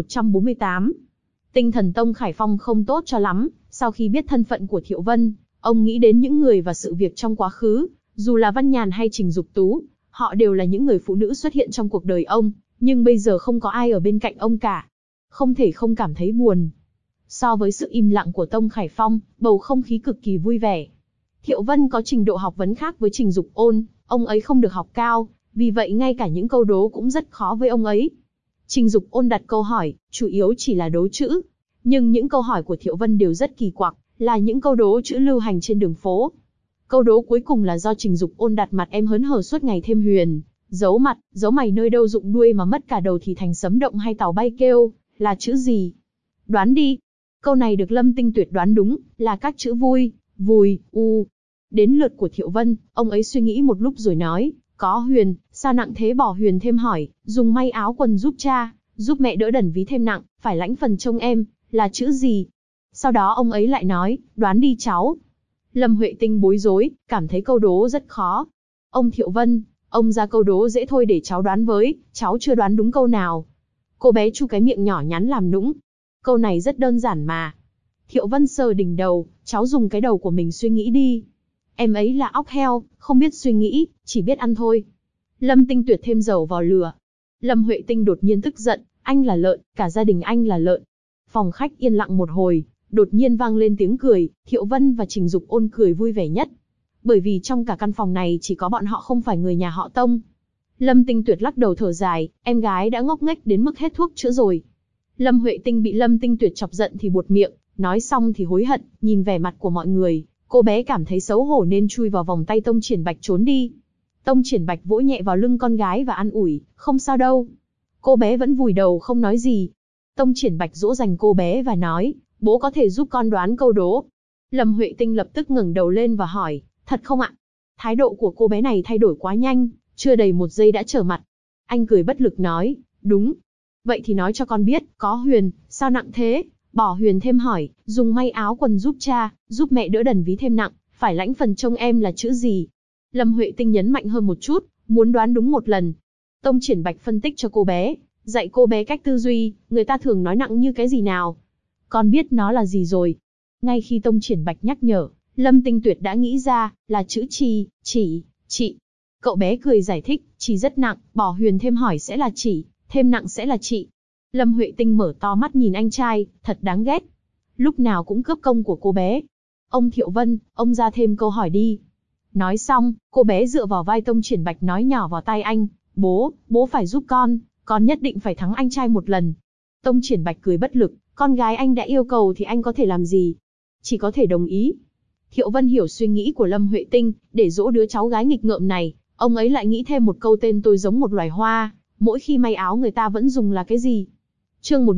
1148. Tinh thần Tông Khải Phong không tốt cho lắm, sau khi biết thân phận của Thiệu Vân, ông nghĩ đến những người và sự việc trong quá khứ, dù là Văn Nhàn hay Trình Dục Tú, họ đều là những người phụ nữ xuất hiện trong cuộc đời ông, nhưng bây giờ không có ai ở bên cạnh ông cả. Không thể không cảm thấy buồn. So với sự im lặng của Tông Khải Phong, bầu không khí cực kỳ vui vẻ. Thiệu Vân có trình độ học vấn khác với Trình Dục Ôn, ông ấy không được học cao, vì vậy ngay cả những câu đố cũng rất khó với ông ấy. Trình Dục Ôn đặt câu hỏi, chủ yếu chỉ là đố chữ, nhưng những câu hỏi của Thiệu Vân đều rất kỳ quặc, là những câu đố chữ lưu hành trên đường phố. Câu đố cuối cùng là do Trình Dục Ôn đặt mặt em hớn hở suốt ngày thêm huyền, giấu mặt, giấu mày nơi đâu rụng đuôi mà mất cả đầu thì thành sấm động hay tàu bay kêu, là chữ gì? Đoán đi. Câu này được Lâm Tinh Tuyệt đoán đúng, là các chữ vui, vùi, u. Đến lượt của Thiệu Vân, ông ấy suy nghĩ một lúc rồi nói, có huyền, sao nặng thế bỏ huyền thêm hỏi, dùng may áo quần giúp cha, giúp mẹ đỡ đần ví thêm nặng, phải lãnh phần trông em, là chữ gì? Sau đó ông ấy lại nói, đoán đi cháu. Lâm Huệ Tinh bối rối, cảm thấy câu đố rất khó. Ông Thiệu Vân, ông ra câu đố dễ thôi để cháu đoán với, cháu chưa đoán đúng câu nào. Cô bé chu cái miệng nhỏ nhắn làm nũng. Câu này rất đơn giản mà. Thiệu Vân sờ đỉnh đầu, cháu dùng cái đầu của mình suy nghĩ đi. Em ấy là óc heo, không biết suy nghĩ, chỉ biết ăn thôi. Lâm Tinh Tuyệt thêm dầu vào lửa. Lâm Huệ Tinh đột nhiên tức giận, anh là lợn, cả gia đình anh là lợn. Phòng khách yên lặng một hồi, đột nhiên vang lên tiếng cười, Thiệu Vân và Trình Dục Ôn cười vui vẻ nhất. Bởi vì trong cả căn phòng này chỉ có bọn họ không phải người nhà họ Tông. Lâm Tinh Tuyệt lắc đầu thở dài, em gái đã ngốc nghếch đến mức hết thuốc chữa rồi. Lâm Huệ Tinh bị Lâm Tinh Tuyệt chọc giận thì buột miệng, nói xong thì hối hận, nhìn vẻ mặt của mọi người, cô bé cảm thấy xấu hổ nên chui vào vòng tay Tông Triển Bạch trốn đi. Tông Triển Bạch vỗ nhẹ vào lưng con gái và an ủi, không sao đâu. Cô bé vẫn vùi đầu không nói gì. Tông Triển Bạch dỗ dành cô bé và nói, bố có thể giúp con đoán câu đố. Lâm Huệ Tinh lập tức ngẩng đầu lên và hỏi, thật không ạ? Thái độ của cô bé này thay đổi quá nhanh, chưa đầy 1 giây đã trở mặt. Anh cười bất lực nói, đúng. Vậy thì nói cho con biết, có huyền, sao nặng thế? Bỏ huyền thêm hỏi, dùng may áo quần giúp cha, giúp mẹ đỡ đần ví thêm nặng, phải lãnh phần trông em là chữ gì? Lâm Huệ Tinh nhấn mạnh hơn một chút, muốn đoán đúng 1 lần. Tông Triển Bạch phân tích cho cô bé, dạy cô bé cách tư duy, người ta thường nói nặng như cái gì nào? Con biết nó là gì rồi? Ngay khi Tông Triển Bạch nhắc nhở, Lâm Tinh Tuyệt đã nghĩ ra, là chữ chi, chỉ, chị. Cậu bé cười giải thích, chỉ rất nặng, bỏ huyền thêm hỏi sẽ là chỉ, thêm nặng sẽ là chị. Lâm Huệ Tinh mở to mắt nhìn anh trai, thật đáng ghét. Lúc nào cũng cướp công của cô bé. Ông Thiệu Vân, ông ra thêm câu hỏi đi. Nói xong, cô bé dựa vào vai Tông Triển Bạch nói nhỏ vào tai anh, bố phải giúp con nhất định phải thắng anh trai 1 lần. Tông Triển Bạch cười bất lực, con gái anh đã yêu cầu thì anh có thể làm gì? Chỉ có thể đồng ý. Thiệu Vân hiểu suy nghĩ của Lâm Huệ Tinh, để dỗ đứa cháu gái nghịch ngợm này, ông ấy lại nghĩ thêm một câu tên tôi giống một loài hoa, mỗi khi may áo người ta vẫn dùng là cái gì? Chương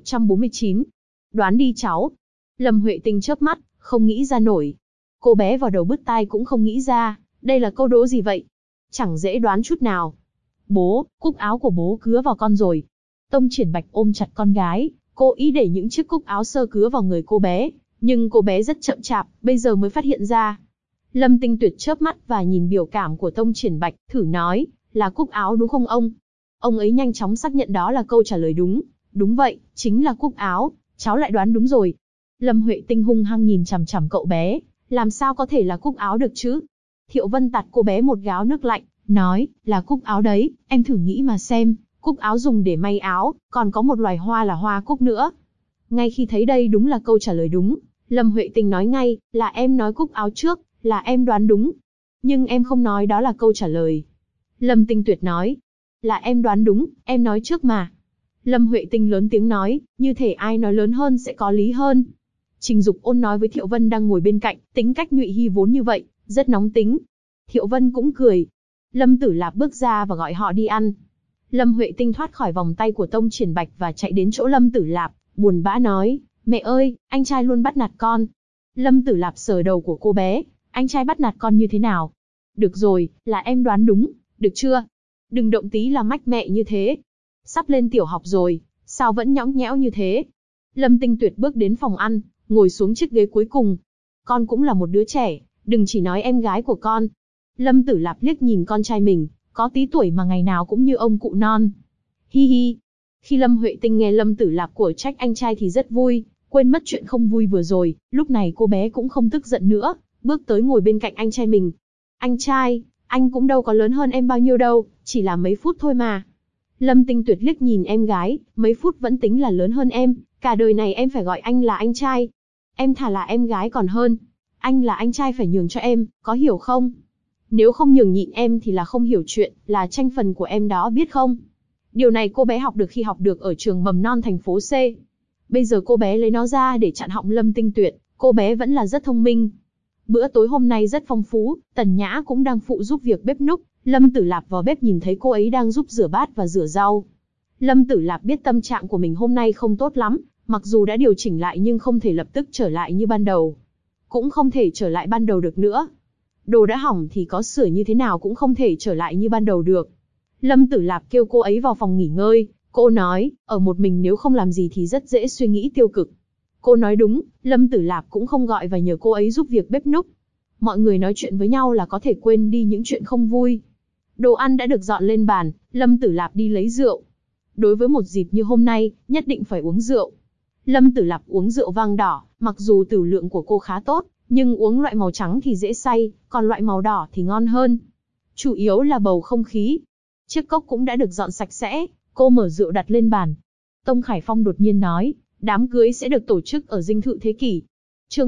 1149. Đoán đi cháu. Lâm Huệ Tinh chớp mắt, không nghĩ ra nổi. Cô bé vào đầu bứt tai cũng không nghĩ ra, đây là câu đố gì vậy? Chẳng dễ đoán chút nào. Bố, cúc áo của bố cứa vào con rồi. Tông Triển Bạch ôm chặt con gái, cố ý để những chiếc cúc áo sơ cứa vào người cô bé, nhưng cô bé rất chậm chạp, bây giờ mới phát hiện ra. Lâm Tinh Tuyệt chớp mắt và nhìn biểu cảm của Tông Triển Bạch, thử nói, là cúc áo đúng không ông? Ông ấy nhanh chóng xác nhận đó là câu trả lời đúng. Đúng vậy, chính là cúc áo, cháu lại đoán đúng rồi. Lâm Huệ Tinh hung hăng nhìn chằm chằm cậu bé, làm sao có thể là cúc áo được chứ? Thiệu Vân tạt cô bé một gáo nước lạnh, nói, là cúc áo đấy, em thử nghĩ mà xem, cúc áo dùng để may áo, còn có một loài hoa là hoa cúc nữa. Ngay khi thấy đây đúng là câu trả lời đúng, Lâm Huệ Tinh nói ngay, là em nói cúc áo trước, là em đoán đúng. Nhưng em không nói đó là câu trả lời. Lâm Tinh Tuyệt nói, là em đoán đúng, em nói trước mà. Lâm Huệ Tinh lớn tiếng nói, như thể ai nói lớn hơn sẽ có lý hơn. Trình Dục Ôn nói với Thiệu Vân đang ngồi bên cạnh, tính cách Nhụy Hy vốn như vậy, rất nóng tính. Thiệu Vân cũng cười. Lâm Tử Lạp bước ra và gọi họ đi ăn. Lâm Huệ Tinh thoát khỏi vòng tay của Tông Triển Bạch và chạy đến chỗ Lâm Tử Lạp, buồn bã nói, mẹ ơi, anh trai luôn bắt nạt con. Lâm Tử Lạp sờ đầu của cô bé, anh trai bắt nạt con như thế nào? Được rồi, là em đoán đúng, được chưa? Đừng động tí là mách mẹ như thế. Sắp lên tiểu học rồi, sao vẫn nhõng nhẽo như thế? Lâm Tinh Tuyệt bước đến phòng ăn, ngồi xuống chiếc ghế cuối cùng. Con cũng là một đứa trẻ, đừng chỉ nói em gái của con. Lâm Tử Lạp liếc nhìn con trai mình, có tí tuổi mà ngày nào cũng như ông cụ non. Hi hi. Khi Lâm Huệ Tinh nghe Lâm Tử Lạp của trách anh trai thì rất vui, quên mất chuyện không vui vừa rồi, lúc này cô bé cũng không tức giận nữa, bước tới ngồi bên cạnh anh trai mình. Anh trai, anh cũng đâu có lớn hơn em bao nhiêu đâu, chỉ là mấy phút thôi mà. Lâm Tinh Tuyệt liếc nhìn em gái, mấy phút vẫn tính là lớn hơn em, cả đời này em phải gọi anh là anh trai. Em thà là em gái còn hơn. Anh là anh trai phải nhường cho em, có hiểu không? Nếu không nhường nhịn em thì là không hiểu chuyện, là tranh phần của em đó biết không? Điều này cô bé học được khi học được ở trường mầm non thành phố C. Bây giờ cô bé lấy nó ra để chặn họng Lâm Tinh Tuyệt, cô bé vẫn là rất thông minh. Bữa tối hôm nay rất phong phú, Tần Nhã cũng đang phụ giúp việc bếp núc, Lâm Tử Lạp vào bếp nhìn thấy cô ấy đang giúp rửa bát và rửa rau. Lâm Tử Lạp biết tâm trạng của mình hôm nay không tốt lắm, mặc dù đã điều chỉnh lại nhưng không thể lập tức trở lại như ban đầu. Cũng không thể trở lại ban đầu được nữa. Đồ đã hỏng thì có sửa như thế nào cũng không thể trở lại như ban đầu được. Lâm Tử Lạp kêu cô ấy vào phòng nghỉ ngơi, cô nói, ở một mình nếu không làm gì thì rất dễ suy nghĩ tiêu cực. Cô nói đúng, Lâm Tử Lạp cũng không gọi và nhờ cô ấy giúp việc bếp núc. Mọi người nói chuyện với nhau là có thể quên đi những chuyện không vui. Đồ ăn đã được dọn lên bàn, Lâm Tử Lạp đi lấy rượu. Đối với một dịp như hôm nay, nhất định phải uống rượu. Lâm Tử Lạp uống rượu vang đỏ, mặc dù tửu lượng của cô khá tốt, nhưng uống loại màu trắng thì dễ say, còn loại màu đỏ thì ngon hơn. Chủ yếu là bầu không khí. Chiếc cốc cũng đã được dọn sạch sẽ, cô mở rượu đặt lên bàn. Tông Khải Phong đột nhiên nói, đám cưới sẽ được tổ chức ở dinh thự Thế Kỷ. Chương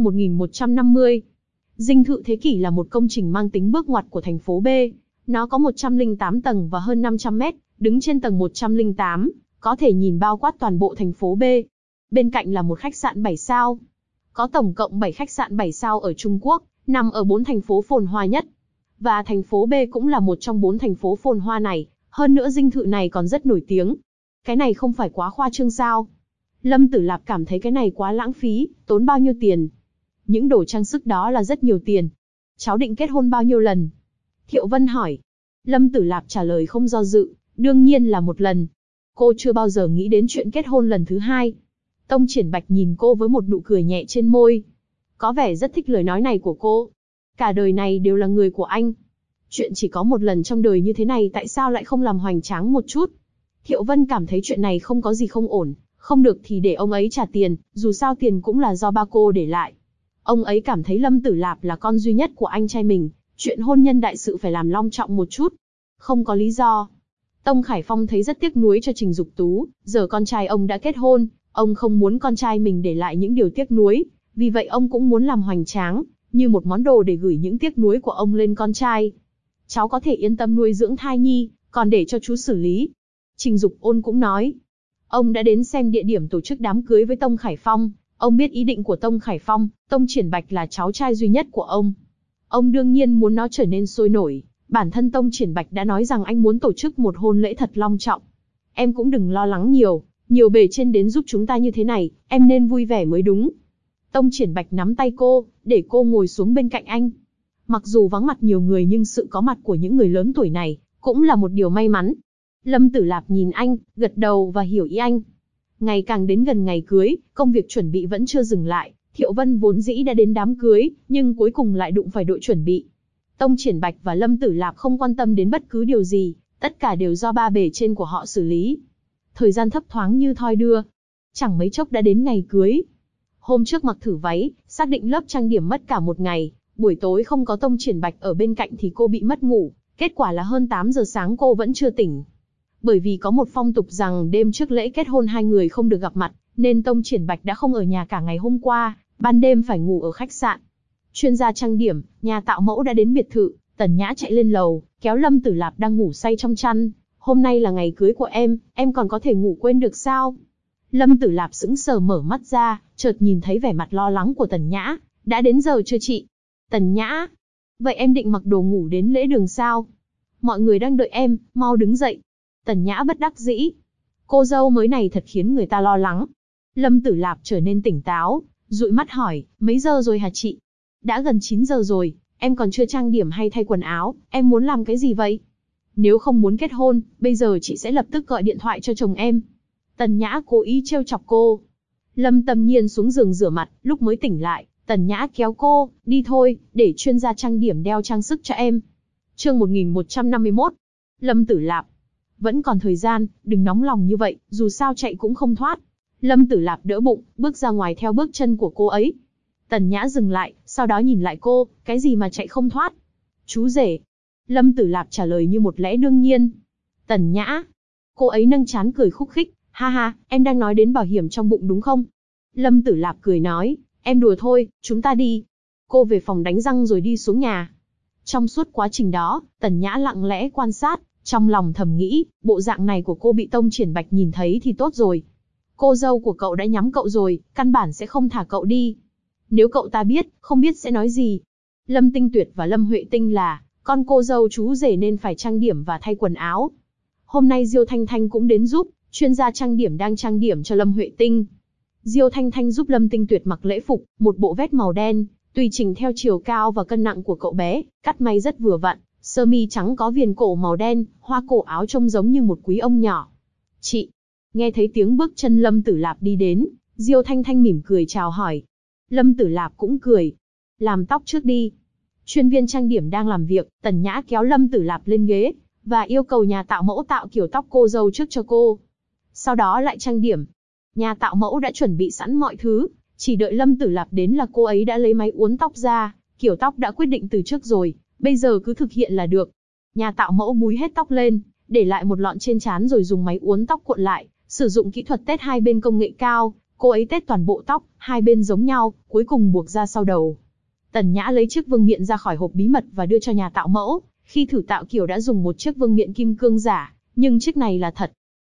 1150. Dinh thự Thế Kỷ là một công trình mang tính bước ngoặt của thành phố B. Nó có 108 tầng và hơn 500 mét, đứng trên tầng 108, có thể nhìn bao quát toàn bộ thành phố B. Bên cạnh là một khách sạn 7 sao. Có tổng cộng 7 khách sạn 7 sao ở Trung Quốc, nằm ở 4 thành phố phồn hoa nhất. Và thành phố B cũng là một trong 4 thành phố phồn hoa này, hơn nữa dinh thự này còn rất nổi tiếng. Cái này không phải quá khoa trương sao? Lâm Tử Lạp cảm thấy cái này quá lãng phí, tốn bao nhiêu tiền? Những đồ trang sức đó là rất nhiều tiền. Cháu định kết hôn bao nhiêu lần? Thiệu Vân hỏi. Lâm Tử Lạp trả lời không do dự, đương nhiên là một lần. Cô chưa bao giờ nghĩ đến chuyện kết hôn lần thứ hai. Tông Triển Bạch nhìn cô với một nụ cười nhẹ trên môi. Có vẻ rất thích lời nói này của cô. Cả đời này đều là người của anh. Chuyện chỉ có một lần trong đời như thế này tại sao lại không làm hoành tráng một chút? Thiệu Vân cảm thấy chuyện này không có gì không ổn. Không được thì để ông ấy trả tiền, dù sao tiền cũng là do ba cô để lại. Ông ấy cảm thấy Lâm Tử Lạp là con duy nhất của anh trai mình, chuyện hôn nhân đại sự phải làm long trọng một chút. Không có lý do. Tông Khải Phong thấy rất tiếc nuối cho Trình Dục Tú, giờ con trai ông đã kết hôn, ông không muốn con trai mình để lại những điều tiếc nuối, vì vậy ông cũng muốn làm hoành tráng, như một món đồ để gửi những tiếc nuối của ông lên con trai. Cháu có thể yên tâm nuôi dưỡng thai nhi, còn để cho chú xử lý. Trình Dục Ôn cũng nói. Ông đã đến xem địa điểm tổ chức đám cưới với Tông Khải Phong, ông biết ý định của Tông Khải Phong, Tông Triển Bạch là cháu trai duy nhất của ông. Ông đương nhiên muốn nó trở nên sôi nổi, bản thân Tông Triển Bạch đã nói rằng anh muốn tổ chức một hôn lễ thật long trọng. Em cũng đừng lo lắng nhiều bề trên đến giúp chúng ta như thế này, em nên vui vẻ mới đúng. Tông Triển Bạch nắm tay cô, để cô ngồi xuống bên cạnh anh. Mặc dù vắng mặt nhiều người nhưng sự có mặt của những người lớn tuổi này, cũng là một điều may mắn. Lâm Tử Lạp nhìn anh, gật đầu và hiểu ý anh. Ngày càng đến gần ngày cưới, công việc chuẩn bị vẫn chưa dừng lại. Thiệu Vân vốn dĩ đã đến đám cưới, nhưng cuối cùng lại đụng phải đội chuẩn bị. Tông Triển Bạch và Lâm Tử Lạp không quan tâm đến bất cứ điều gì, tất cả đều do ba bề trên của họ xử lý. Thời gian thấp thoáng như thoi đưa. Chẳng mấy chốc đã đến ngày cưới. Hôm trước mặc thử váy, xác định lớp trang điểm mất cả một ngày. Buổi tối không có Tông Triển Bạch ở bên cạnh thì cô bị mất ngủ. Kết quả là hơn 8 giờ sáng cô vẫn chưa tỉnh. Bởi vì có một phong tục rằng đêm trước lễ kết hôn hai người không được gặp mặt, nên Tông Triển Bạch đã không ở nhà cả ngày hôm qua, ban đêm phải ngủ ở khách sạn. Chuyên gia trang điểm, nhà tạo mẫu đã đến biệt thự, Tần Nhã chạy lên lầu, kéo Lâm Tử Lạp đang ngủ say trong chăn. Hôm nay là ngày cưới của em còn có thể ngủ quên được sao? Lâm Tử Lạp sững sờ mở mắt ra, chợt nhìn thấy vẻ mặt lo lắng của Tần Nhã. Đã đến giờ chưa chị? Tần Nhã, vậy em định mặc đồ ngủ đến lễ đường sao? Mọi người đang đợi em, mau đứng dậy. Tần Nhã bất đắc dĩ. Cô dâu mới này thật khiến người ta lo lắng. Lâm Tử Lạp trở nên tỉnh táo, dụi mắt hỏi, mấy giờ rồi hả chị? Đã gần 9 giờ rồi, em còn chưa trang điểm hay thay quần áo, em muốn làm cái gì vậy? Nếu không muốn kết hôn, bây giờ chị sẽ lập tức gọi điện thoại cho chồng em. Tần Nhã cố ý trêu chọc cô. Lâm Tâm Nhiên xuống giường rửa mặt, lúc mới tỉnh lại, Tần Nhã kéo cô, đi thôi, để chuyên gia trang điểm đeo trang sức cho em. Chương 1151. Lâm Tử Lạp. Vẫn còn thời gian, đừng nóng lòng như vậy, dù sao chạy cũng không thoát. Lâm Tử Lạp đỡ bụng, bước ra ngoài theo bước chân của cô ấy. Tần Nhã dừng lại, sau đó nhìn lại cô, cái gì mà chạy không thoát? Chú rể. Lâm Tử Lạp trả lời như một lẽ đương nhiên. Tần Nhã. Cô ấy nâng trán cười khúc khích, ha ha, em đang nói đến bảo hiểm trong bụng đúng không? Lâm Tử Lạp cười nói, em đùa thôi, chúng ta đi. Cô về phòng đánh răng rồi đi xuống nhà. Trong suốt quá trình đó, Tần Nhã lặng lẽ quan sát, trong lòng thầm nghĩ, bộ dạng này của cô bị Tông Triển Bạch nhìn thấy thì tốt rồi. Cô dâu của cậu đã nhắm cậu rồi, căn bản sẽ không thả cậu đi. Nếu cậu ta biết, không biết sẽ nói gì. Lâm Tinh Tuyệt và Lâm Huệ Tinh là con cô dâu chú rể nên phải trang điểm và thay quần áo. Hôm nay Diêu Thanh Thanh cũng đến giúp, chuyên gia trang điểm đang trang điểm cho Lâm Huệ Tinh. Diêu Thanh Thanh giúp Lâm Tinh Tuyệt mặc lễ phục, một bộ vest màu đen, tùy chỉnh theo chiều cao và cân nặng của cậu bé, cắt may rất vừa vặn, sơ mi trắng có viền cổ màu đen, hoa cổ áo trông giống như một quý ông nhỏ. Chị, nghe thấy tiếng bước chân Lâm Tử Lạp đi đến, Diêu Thanh Thanh mỉm cười chào hỏi. Lâm Tử Lạp cũng cười. Làm tóc trước đi. Chuyên viên trang điểm đang làm việc, Tần Nhã kéo Lâm Tử Lạp lên ghế, và yêu cầu nhà tạo mẫu tạo kiểu tóc cô dâu trước cho cô. Sau đó lại trang điểm. Nhà tạo mẫu đã chuẩn bị sẵn mọi thứ, chỉ đợi Lâm Tử Lạp đến là cô ấy đã lấy máy uốn tóc ra, kiểu tóc đã quyết định từ trước rồi, bây giờ cứ thực hiện là được. Nhà tạo mẫu búi hết tóc lên, để lại một lọn trên trán rồi dùng máy uốn tóc cuộn lại, sử dụng kỹ thuật tết hai bên công nghệ cao, cô ấy tết toàn bộ tóc, hai bên giống nhau, cuối cùng buộc ra sau đầu. Tần Nhã lấy chiếc vương miện ra khỏi hộp bí mật và đưa cho nhà tạo mẫu, khi thử tạo kiểu đã dùng một chiếc vương miện kim cương giả, nhưng chiếc này là thật.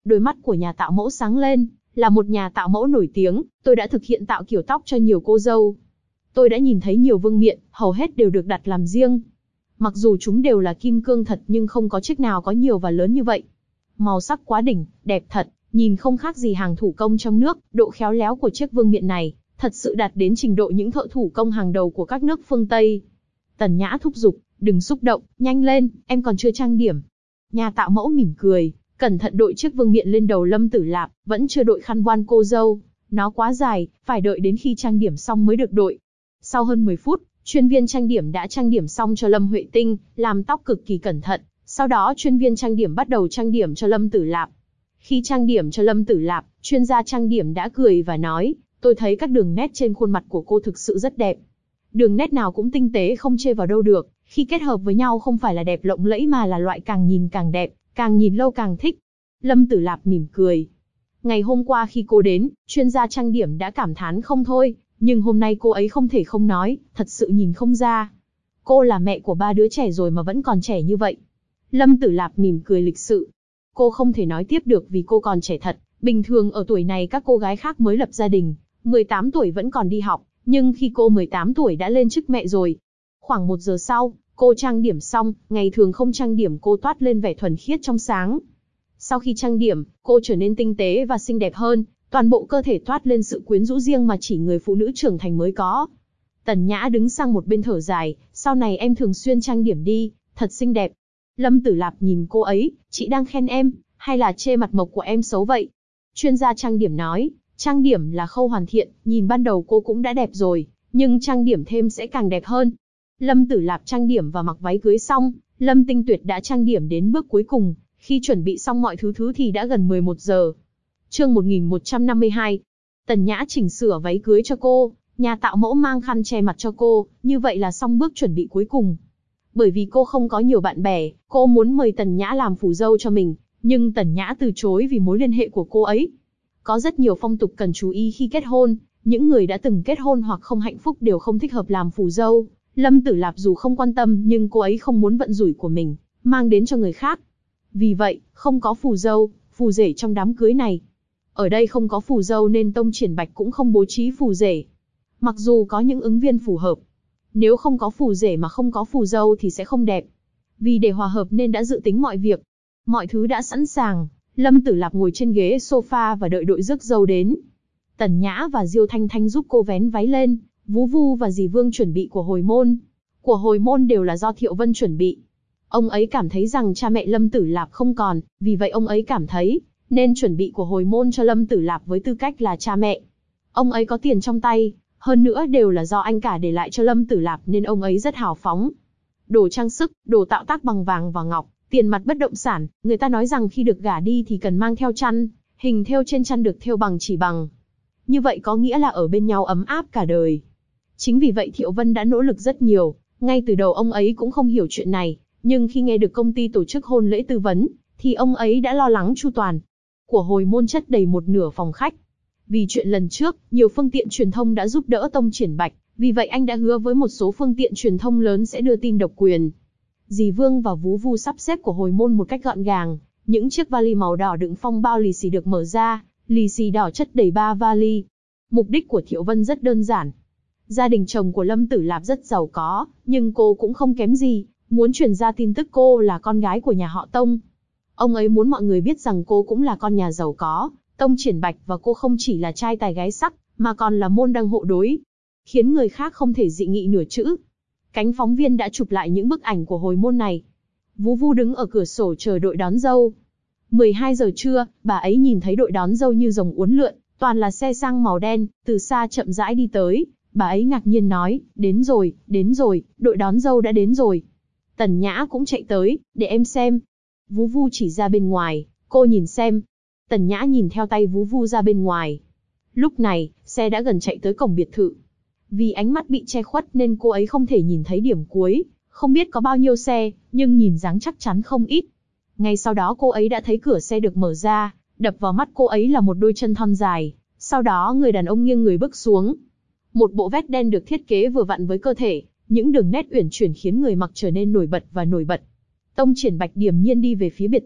Đôi mắt của nhà tạo mẫu sáng lên, là một nhà tạo mẫu nổi tiếng, tôi đã thực hiện tạo kiểu tóc cho nhiều cô dâu. Tôi đã nhìn thấy nhiều vương miện, hầu hết đều được đặt làm riêng. Mặc dù chúng đều là kim cương thật nhưng không có chiếc nào có nhiều và lớn như vậy. Màu sắc quá đỉnh, đẹp thật, nhìn không khác gì hàng thủ công trong nước, độ khéo léo của chiếc vương miện này, thật sự đạt đến trình độ những thợ thủ công hàng đầu của các nước phương Tây. Tần Nhã thúc giục, đừng xúc động, nhanh lên, em còn chưa trang điểm. Nhà tạo mẫu mỉm cười, cẩn thận đội chiếc vương miện lên đầu Lâm Tử Lạp, vẫn chưa đội khăn voan cô dâu. Nó quá dài, phải đợi đến khi trang điểm xong mới được đội. Sau hơn 10 phút, chuyên viên trang điểm đã trang điểm xong cho Lâm Huệ Tinh, làm tóc cực kỳ cẩn thận. Sau đó chuyên viên trang điểm bắt đầu trang điểm cho Lâm Tử Lạp. Khi trang điểm cho Lâm Tử Lạp, chuyên gia trang điểm đã cười và nói, tôi thấy các đường nét trên khuôn mặt của cô thực sự rất đẹp. Đường nét nào cũng tinh tế không chê vào đâu được, khi kết hợp với nhau không phải là đẹp lộng lẫy mà là loại càng nhìn càng đẹp, càng nhìn lâu càng thích. Lâm Tử Lạp mỉm cười. Ngày hôm qua khi cô đến, chuyên gia trang điểm đã cảm thán không thôi, nhưng hôm nay cô ấy không thể không nói, thật sự nhìn không ra. Cô là mẹ của 3 đứa trẻ rồi mà vẫn còn trẻ như vậy. Lâm Tử Lạp mỉm cười lịch sự. Cô không thể nói tiếp được vì cô còn trẻ thật, bình thường ở tuổi này các cô gái khác mới lập gia đình, 18 tuổi vẫn còn đi học, nhưng khi cô 18 tuổi đã lên chức mẹ rồi. Khoảng 1 giờ sau, cô trang điểm xong, ngày thường không trang điểm cô toát lên vẻ thuần khiết trong sáng. Sau khi trang điểm, cô trở nên tinh tế và xinh đẹp hơn, toàn bộ cơ thể toát lên sự quyến rũ riêng mà chỉ người phụ nữ trưởng thành mới có. Tần Nhã đứng sang một bên thở dài, sau này em thường xuyên trang điểm đi, thật xinh đẹp. Lâm Tử Lạp nhìn cô ấy, chị đang khen em, hay là chê mặt mộc của em xấu vậy? Chuyên gia trang điểm nói, trang điểm là khâu hoàn thiện, nhìn ban đầu cô cũng đã đẹp rồi, nhưng trang điểm thêm sẽ càng đẹp hơn. Lâm Tử Lạp trang điểm và mặc váy cưới xong, Lâm Tinh Tuyệt đã trang điểm đến bước cuối cùng, khi chuẩn bị xong mọi thứ thì đã gần 11 giờ. Chương 1152. Tần Nhã chỉnh sửa váy cưới cho cô, nhà tạo mẫu mang khăn che mặt cho cô, như vậy là xong bước chuẩn bị cuối cùng. Bởi vì cô không có nhiều bạn bè, cô muốn mời Tần Nhã làm phù dâu cho mình, nhưng Tần Nhã từ chối vì mối liên hệ của cô ấy. Có rất nhiều phong tục cần chú ý khi kết hôn, những người đã từng kết hôn hoặc không hạnh phúc đều không thích hợp làm phù dâu. Lâm Tử Lạp dù không quan tâm nhưng cô ấy không muốn vận rủi của mình mang đến cho người khác. Vì vậy, không có phù dâu, phù rể trong đám cưới này. Ở đây không có phù dâu nên Tông Triển Bạch cũng không bố trí phù rể. Mặc dù có những ứng viên phù hợp, nếu không có phù rể mà không có phù dâu thì sẽ không đẹp. Vì để hòa hợp nên đã dự tính mọi việc. Mọi thứ đã sẵn sàng, Lâm Tử Lạp ngồi trên ghế sofa và đợi đội rước dâu đến. Tần Nhã và Diêu Thanh Thanh giúp cô vén váy lên, Vú Vu và Dì Vương chuẩn bị của hồi môn. Của hồi môn đều là do Thiệu Vân chuẩn bị. Ông ấy cảm thấy rằng cha mẹ Lâm Tử Lạp không còn, vì vậy ông ấy cảm thấy nên chuẩn bị của hồi môn cho Lâm Tử Lạp với tư cách là cha mẹ. Ông ấy có tiền trong tay, hơn nữa đều là do anh cả để lại cho Lâm Tử Lạp nên ông ấy rất hào phóng. Đồ trang sức, đồ tạo tác bằng vàng và ngọc, tiền mặt bất động sản, người ta nói rằng khi được gả đi thì cần mang theo chăn, hình thêu trên chăn được thêu bằng chỉ bằng. Như vậy có nghĩa là ở bên nhau ấm áp cả đời. Chính vì vậy Thiệu Vân đã nỗ lực rất nhiều, ngay từ đầu ông ấy cũng không hiểu chuyện này, nhưng khi nghe được công ty tổ chức hôn lễ tư vấn, thì ông ấy đã lo lắng chu toàn. Của hồi môn chất đầy một nửa phòng khách. Vì chuyện lần trước, nhiều phương tiện truyền thông đã giúp đỡ Tông Triển Bạch, vì vậy anh đã hứa với một số phương tiện truyền thông lớn sẽ đưa tin độc quyền. Dì Vương và Vú Vu sắp xếp của hồi môn một cách gọn gàng, những chiếc vali màu đỏ đựng phong bao lì xì được mở ra, lì xì đỏ chất đầy 3 vali. Mục đích của Thiệu Vân rất đơn giản. Gia đình chồng của Lâm Tử Lạp rất giàu có, nhưng cô cũng không kém gì, muốn truyền ra tin tức cô là con gái của nhà họ Tông. Ông ấy muốn mọi người biết rằng cô cũng là con nhà giàu có, Tông Triển Bạch và cô không chỉ là trai tài gái sắc, mà còn là môn đăng hộ đối, khiến người khác không thể dị nghị nửa chữ. Cánh phóng viên đã chụp lại những bức ảnh của hồi môn này. Vú Vu đứng ở cửa sổ chờ đội đón dâu. 12 giờ trưa, bà ấy nhìn thấy đội đón dâu như rồng uốn lượn, toàn là xe sang màu đen, từ xa chậm rãi đi tới. Bà ấy ngạc nhiên nói, đến rồi, đội đón dâu đã đến rồi. Tần Nhã cũng chạy tới, để em xem. Vú Vu chỉ ra bên ngoài, cô nhìn xem. Tần Nhã nhìn theo tay Vú Vu ra bên ngoài. Lúc này, xe đã gần chạy tới cổng biệt thự. Vì ánh mắt bị che khuất nên cô ấy không thể nhìn thấy điểm cuối, không biết có bao nhiêu xe, nhưng nhìn dáng chắc chắn không ít. Ngay sau đó cô ấy đã thấy cửa xe được mở ra, đập vào mắt cô ấy là một đôi chân thon dài, sau đó người đàn ông nghiêng người bước xuống. Một bộ vest đen được thiết kế vừa vặn với cơ thể, những đường nét uyển chuyển khiến người mặc trở nên nổi bật và nổi bật. Tông Triển Bạch điềm nhiên đi về phía biệt thự,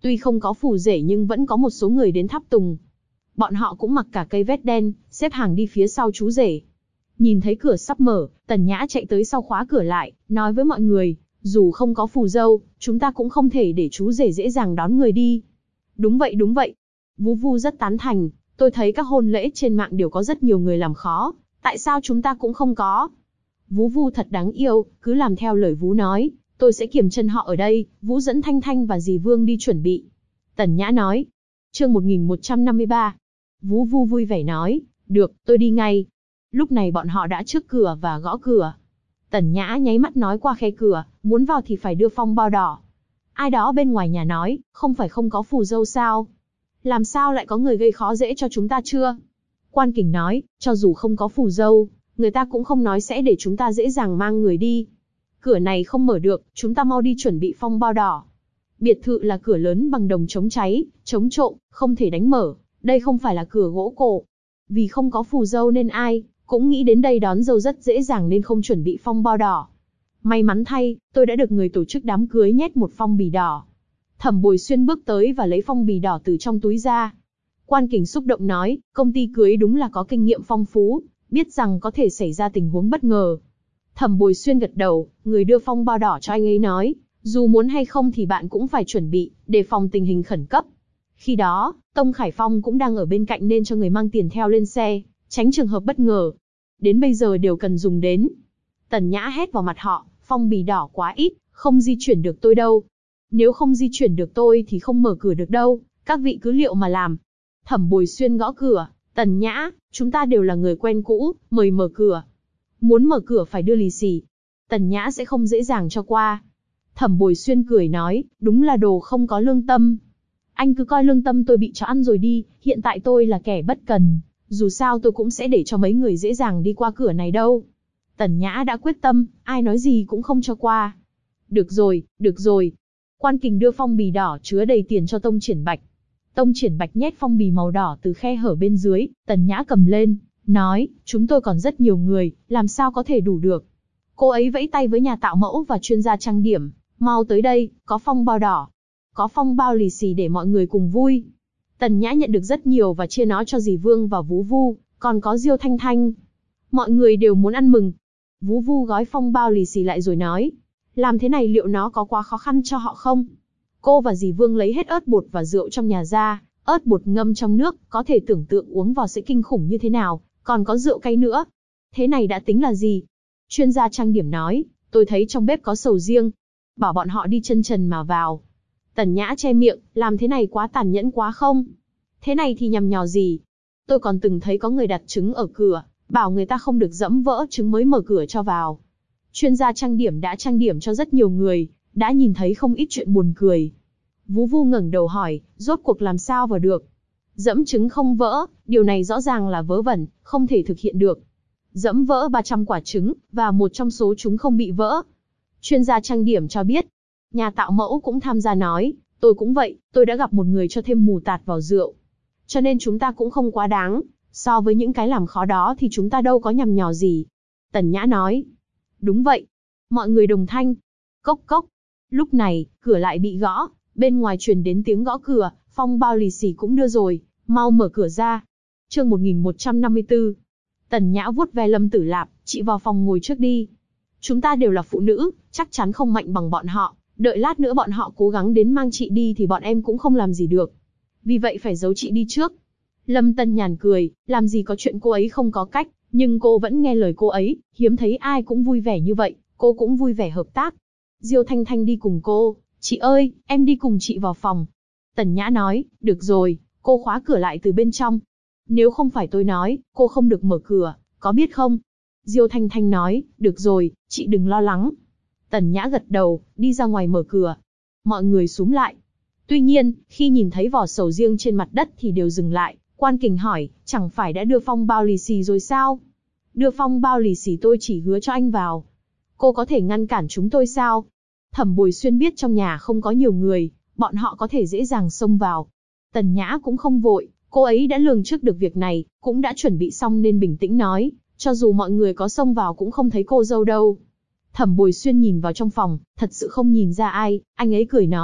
Tuy không có phù rể nhưng vẫn có một số người đến tháp tùng. Bọn họ cũng mặc cả cây vest đen, xếp hàng đi phía sau chú rể. Nhìn thấy cửa sắp mở, Tần Nhã chạy tới sau khóa cửa lại, nói với mọi người, dù không có phù dâu, chúng ta cũng không thể để chú rể dễ dàng đón người đi. Đúng vậy đúng vậy. Vú Vu rất tán thành, tôi thấy các hôn lễ trên mạng đều có rất nhiều người làm khó, tại sao chúng ta cũng không có? Vú Vu thật đáng yêu, cứ làm theo lời Vú nói, tôi sẽ kiềm chân họ ở đây, Vú dẫn Thanh Thanh và dì Vương đi chuẩn bị. Tần Nhã nói. Chương 1153. Vú Vu vui vẻ nói, được, tôi đi ngay. Lúc này bọn họ đã trước cửa và gõ cửa. Tần Nhã nháy mắt nói qua khe cửa, muốn vào thì phải đưa phong bao đỏ. Ai đó bên ngoài nhà nói, không phải không có phù dâu sao? Làm sao lại có người gây khó dễ cho chúng ta chưa? Quan Kình nói, cho dù không có phù dâu, người ta cũng không nói sẽ để chúng ta dễ dàng mang người đi. Cửa này không mở được, chúng ta mau đi chuẩn bị phong bao đỏ. Biệt thự là cửa lớn bằng đồng chống cháy, chống trộm, không thể đánh mở, đây không phải là cửa gỗ cổ. Vì không có phù dâu nên ai cũng nghĩ đến đây đón dâu rất dễ dàng nên không chuẩn bị phong bao đỏ. May mắn thay, tôi đã được người tổ chức đám cưới nhét một phong bì đỏ. Thẩm Bồi Xuyên bước tới và lấy phong bì đỏ từ trong túi ra. Quan Kình xúc động nói, công ty cưới đúng là có kinh nghiệm phong phú, biết rằng có thể xảy ra tình huống bất ngờ. Thẩm Bồi Xuyên gật đầu, người đưa phong bao đỏ cho anh ấy nói, dù muốn hay không thì bạn cũng phải chuẩn bị, đề phòng tình hình khẩn cấp. Khi đó, Tông Khải Phong cũng đang ở bên cạnh nên cho người mang tiền theo lên xe, tránh trường hợp bất ngờ. Đến bây giờ đều cần dùng đến. Tần Nhã hét vào mặt họ, phong bì đỏ quá ít, không di chuyển được tôi đâu. Nếu không di chuyển được tôi thì không mở cửa được đâu, các vị cứ liệu mà làm. Thẩm Bồi Xuyên gõ cửa, Tần Nhã, chúng ta đều là người quen cũ, mời mở cửa. Muốn mở cửa phải đưa lì xì. Tần Nhã sẽ không dễ dàng cho qua. Thẩm Bồi Xuyên cười nói, đúng là đồ không có lương tâm. Anh cứ coi lương tâm tôi bị cho ăn rồi đi, hiện tại tôi là kẻ bất cần, dù sao tôi cũng sẽ để cho mấy người dễ dàng đi qua cửa này đâu. Tần Nhã đã quyết tâm, ai nói gì cũng không cho qua. Được rồi, được rồi. Quan Kình đưa phong bì đỏ chứa đầy tiền cho Tông Triển Bạch. Tông Triển Bạch nhét phong bì màu đỏ từ khe hở bên dưới, Tần Nhã cầm lên, nói, chúng tôi còn rất nhiều người, làm sao có thể đủ được. Cô ấy vẫy tay với nhà tạo mẫu và chuyên gia trang điểm, mau tới đây, có phong bao đỏ. Có phong bao lì xì để mọi người cùng vui. Tần Nhã nhận được rất nhiều và chia nó cho dì Vương và Vú Vu, còn có Diêu Thanh Thanh. Mọi người đều muốn ăn mừng. Vú Vu gói phong bao lì xì lại rồi nói, làm thế này liệu nó có quá khó khăn cho họ không? Cô và dì Vương lấy hết ớt bột và rượu trong nhà ra, ớt bột ngâm trong nước, có thể tưởng tượng uống vào sẽ kinh khủng như thế nào, còn có rượu cay nữa. Thế này đã tính là gì? Chuyên gia trang điểm nói, tôi thấy trong bếp có sầu riêng. Bảo bọn họ đi chân trần mà vào. Tần Nhã che miệng, làm thế này quá tàn nhẫn quá không? Thế này thì nhằm nhò gì? Tôi còn từng thấy có người đặt trứng ở cửa, bảo người ta không được dẫm vỡ trứng mới mở cửa cho vào. Chuyên gia trang điểm đã trang điểm cho rất nhiều người, đã nhìn thấy không ít chuyện buồn cười. Vú Vu ngẩng đầu hỏi, rốt cuộc làm sao vào được? Dẫm trứng không vỡ, điều này rõ ràng là vớ vẩn, không thể thực hiện được. Dẫm vỡ 300 quả trứng, và một trong số chúng không bị vỡ. Chuyên gia trang điểm cho biết. Nhà tạo mẫu cũng tham gia nói, tôi cũng vậy, tôi đã gặp một người cho thêm mù tạt vào rượu. Cho nên chúng ta cũng không quá đáng, so với những cái làm khó đó thì chúng ta đâu có nhằm nhò gì. Tần Nhã nói, đúng vậy. Mọi người đồng thanh, cốc cốc. Lúc này, cửa lại bị gõ, bên ngoài truyền đến tiếng gõ cửa, phong bao lì xì cũng đưa rồi, mau mở cửa ra. Chương 1154. Tần Nhã vuốt ve Lâm Tử Lạp, chị vào phòng ngồi trước đi. Chúng ta đều là phụ nữ, chắc chắn không mạnh bằng bọn họ. Đợi lát nữa bọn họ cố gắng đến mang chị đi thì bọn em cũng không làm gì được. Vì vậy phải giấu chị đi trước. Lâm Tân Nhàn cười, làm gì có chuyện cô ấy không có cách, nhưng cô vẫn nghe lời cô ấy, hiếm thấy ai cũng vui vẻ như vậy, cô cũng vui vẻ hợp tác. Diêu Thanh Thanh đi cùng cô, chị ơi, em đi cùng chị vào phòng. Tần Nhã nói, được rồi, cô khóa cửa lại từ bên trong. Nếu không phải tôi nói, cô không được mở cửa, có biết không? Diêu Thanh Thanh nói, được rồi, chị đừng lo lắng. Tần Nhã gật đầu, đi ra ngoài mở cửa. Mọi người xúm lại. Tuy nhiên, khi nhìn thấy vỏ sầu riêng trên mặt đất thì đều dừng lại. Quan Kình hỏi, chẳng phải đã đưa phong bao lì xì rồi sao? Đưa phong bao lì xì tôi chỉ hứa cho anh vào. Cô có thể ngăn cản chúng tôi sao? Thẩm Bồi Xuyên biết trong nhà không có nhiều người, bọn họ có thể dễ dàng xông vào. Tần Nhã cũng không vội, cô ấy đã lường trước được việc này, cũng đã chuẩn bị xong nên bình tĩnh nói, cho dù mọi người có xông vào cũng không thấy cô dâu đâu. Thẩm Bồi Xuyên nhìn vào trong phòng, thật sự không nhìn ra ai, anh ấy cười nói,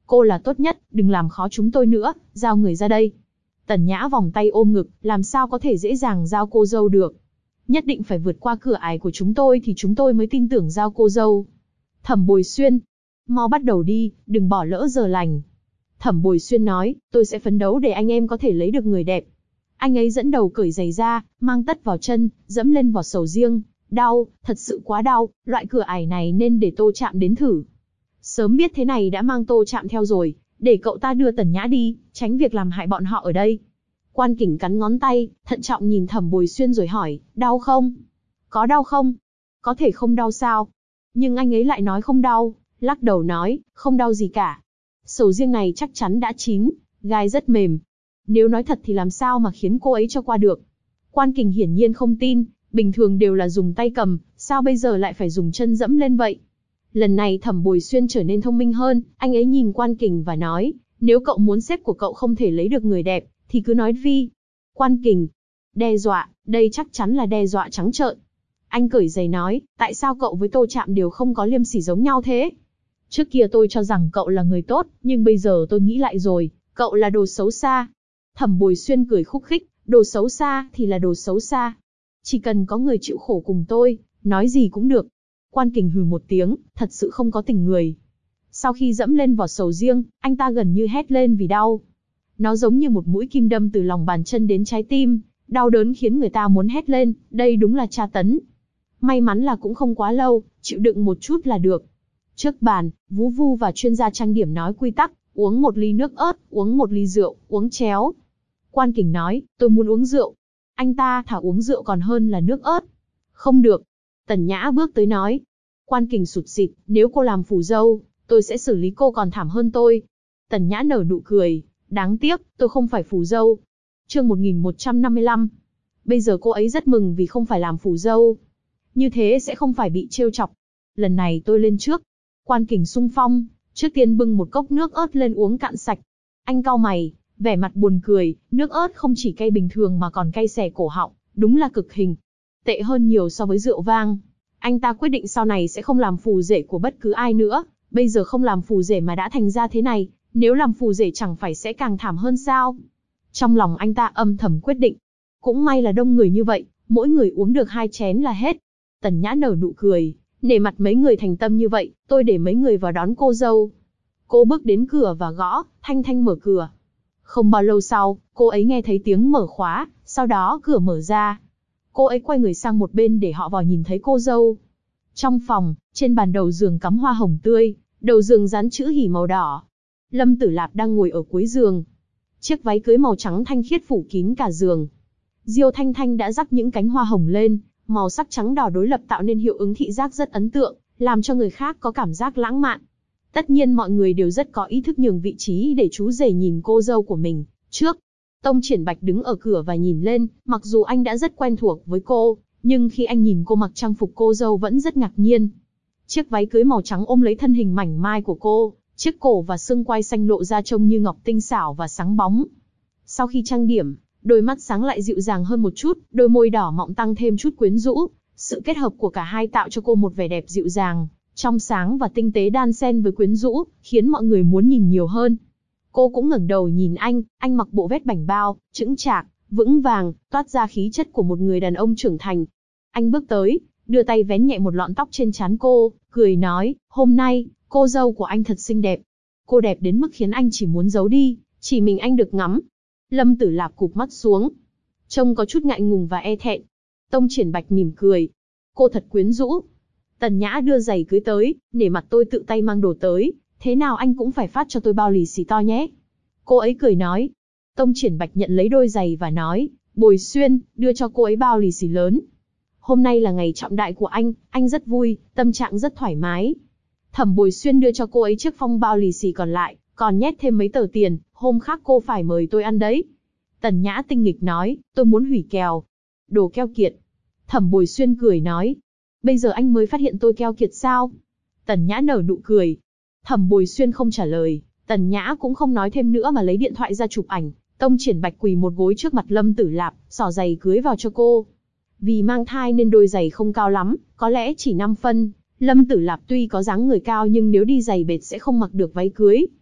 Cô là tốt nhất, đừng làm khó chúng tôi nữa, giao người ra đây. Tần Nhã vòng tay ôm ngực, làm sao có thể dễ dàng giao cô dâu được. Nhất định phải vượt qua cửa ải của chúng tôi thì chúng tôi mới tin tưởng giao cô dâu. Thẩm Bồi Xuyên, mau bắt đầu đi, đừng bỏ lỡ giờ lành. Thẩm Bồi Xuyên nói, tôi sẽ phấn đấu để anh em có thể lấy được người đẹp. Anh ấy dẫn đầu cởi giày ra, mang tất vào chân, dẫm lên vỏ sầu riêng. Đau, thật sự quá đau, loại cửa ải này nên để Tô Trạm đến thử. Sớm biết thế này đã mang Tô Trạm theo rồi, để cậu ta đưa Tần Nhã đi, tránh việc làm hại bọn họ ở đây. Quan Kình cắn ngón tay, thận trọng nhìn Thẩm Bồi Xuyên rồi hỏi, đau không? Có đau không? Có thể không đau sao? Nhưng anh ấy lại nói không đau, lắc đầu nói, không đau gì cả. Sầu riêng này chắc chắn đã chín, gai rất mềm. Nếu nói thật thì làm sao mà khiến cô ấy cho qua được? Quan Kình hiển nhiên không tin, bình thường đều là dùng tay cầm, sao bây giờ lại phải dùng chân dẫm lên vậy? Lần này Thẩm Bồi Xuyên trở nên thông minh hơn, anh ấy nhìn Quan Kình và nói, nếu cậu muốn sếp của cậu không thể lấy được người đẹp, thì cứ nói vi. Quan Kình, đe dọa, đây chắc chắn là đe dọa trắng trợn. Anh cởi giày nói, tại sao cậu với Tô Trạm đều không có liêm sỉ giống nhau thế? Trước kia tôi cho rằng cậu là người tốt, nhưng bây giờ tôi nghĩ lại rồi, cậu là đồ xấu xa. Thẩm Bồi Xuyên cười khúc khích, đồ xấu xa thì là đồ xấu xa. Chỉ cần có người chịu khổ cùng tôi, nói gì cũng được. Quan Kình hừ một tiếng, thật sự không có tình người. Sau khi dẫm lên vỏ sầu riêng, anh ta gần như hét lên vì đau. Nó giống như một mũi kim đâm từ lòng bàn chân đến trái tim, đau đớn khiến người ta muốn hét lên, đây đúng là tra tấn. May mắn là cũng không quá lâu, chịu đựng một chút là được. Trước bàn, Vú Vu và chuyên gia trang điểm nói quy tắc, uống 1 ly nước ớt, uống 1 ly rượu, uống chéo. Quan Kình nói, tôi muốn uống rượu. Anh ta thà uống rượu còn hơn là nước ớt. Không được. Tần Nhã bước tới nói. Quan Kình sụt sịt, nếu cô làm phù dâu, tôi sẽ xử lý cô còn thảm hơn tôi. Tần Nhã nở nụ cười, đáng tiếc, tôi không phải phù dâu. Chương 1155. Bây giờ cô ấy rất mừng vì không phải làm phù dâu. Như thế sẽ không phải bị trêu chọc. Lần này tôi lên trước. Quan Kình xung phong, trước tiên bưng một cốc nước ớt lên uống cạn sạch. Anh cau mày, vẻ mặt buồn cười, nước ớt không chỉ cay bình thường mà còn cay xè cổ họng, đúng là cực hình. Tệ hơn nhiều so với rượu vang. Anh ta quyết định sau này sẽ không làm phù rể của bất cứ ai nữa, bây giờ không làm phù rể mà đã thành ra thế này, nếu làm phù rể chẳng phải sẽ càng thảm hơn sao? Trong lòng anh ta âm thầm quyết định. Cũng may là đông người như vậy, mỗi người uống được 2 chén là hết. Tần Nhã nở nụ cười, nể mặt mấy người thành tâm như vậy, tôi để mấy người vào đón cô dâu. Cô bước đến cửa và gõ, Thanh Thanh mở cửa. Không bao lâu sau, cô ấy nghe thấy tiếng mở khóa, sau đó cửa mở ra. Cô ấy quay người sang một bên để họ vào nhìn thấy cô dâu. Trong phòng, trên bàn đầu giường cắm hoa hồng tươi, đầu giường dán chữ hỉ màu đỏ. Lâm Tử Lạp đang ngồi ở cuối giường. Chiếc váy cưới màu trắng thanh khiết phủ kín cả giường. Diêu Thanh Thanh đã rắc những cánh hoa hồng lên, màu sắc trắng đỏ đối lập tạo nên hiệu ứng thị giác rất ấn tượng, làm cho người khác có cảm giác lãng mạn. Tất nhiên mọi người đều rất có ý thức nhường vị trí để chú rể nhìn cô dâu của mình trước. Tông Triển Bạch đứng ở cửa và nhìn lên, mặc dù anh đã rất quen thuộc với cô, nhưng khi anh nhìn cô mặc trang phục cô dâu vẫn rất ngạc nhiên. Chiếc váy cưới màu trắng ôm lấy thân hình mảnh mai của cô, chiếc cổ và xương quai xanh lộ ra trông như ngọc tinh xảo và sáng bóng. Sau khi trang điểm, đôi mắt sáng lại dịu dàng hơn một chút, đôi môi đỏ mọng tăng thêm chút quyến rũ. Sự kết hợp của cả hai tạo cho cô một vẻ đẹp dịu dàng, trong sáng và tinh tế đan xen với quyến rũ, khiến mọi người muốn nhìn nhiều hơn. Cô cũng ngẩng đầu nhìn anh mặc bộ vest bảnh bao, chững chạc, vững vàng, toát ra khí chất của một người đàn ông trưởng thành. Anh bước tới, đưa tay vén nhẹ một lọn tóc trên trán cô, cười nói, hôm nay, cô dâu của anh thật xinh đẹp. Cô đẹp đến mức khiến anh chỉ muốn giấu đi, chỉ mình anh được ngắm. Lâm Tử Lạp cụp mắt xuống, trông có chút ngại ngùng và e thẹn. Tông Triển Bạch mỉm cười, cô thật quyến rũ. Tần Nhã đưa giày cưới tới, nể mặt tôi tự tay mang đồ tới, thế nào anh cũng phải phát cho tôi bao lì xì to nhé. Cô ấy cười nói. Tông Triển Bạch nhận lấy đôi giày và nói, Bồi Xuyên, đưa cho cô ấy bao lì xì lớn. Hôm nay là ngày trọng đại của anh rất vui, tâm trạng rất thoải mái. Thẩm Bồi Xuyên đưa cho cô ấy chiếc phong bao lì xì còn lại, còn nhét thêm mấy tờ tiền, hôm khác cô phải mời tôi ăn đấy. Tần Nhã tinh nghịch nói, tôi muốn hủy kèo. Đồ keo kiệt. Thẩm Bồi Xuyên cười nói, bây giờ anh mới phát hiện tôi keo kiệt sao? Tần Nhã nở nụ cười. Thẩm Bồi Xuyên không trả lời, Tần Nhã cũng không nói thêm nữa mà lấy điện thoại ra chụp ảnh. Tông Triển Bạch quỳ một gối trước mặt Lâm Tử Lạp, xỏ giày cưới vào cho cô. Vì mang thai nên đôi giày không cao lắm, có lẽ chỉ 5 phân. Lâm Tử Lạp tuy có dáng người cao nhưng nếu đi giày bệt sẽ không mặc được váy cưới.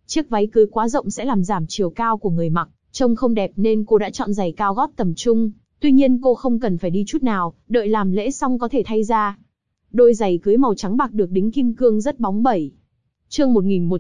Chiếc váy cưới quá rộng sẽ làm giảm chiều cao của người mặc, trông không đẹp nên cô đã chọn giày cao gót tầm trung. Tuy nhiên cô không cần phải đi chút nào, đợi làm lễ xong có thể thay ra. Đôi giày cưới màu trắng bạc được đính kim cương rất bóng bẩy. Chương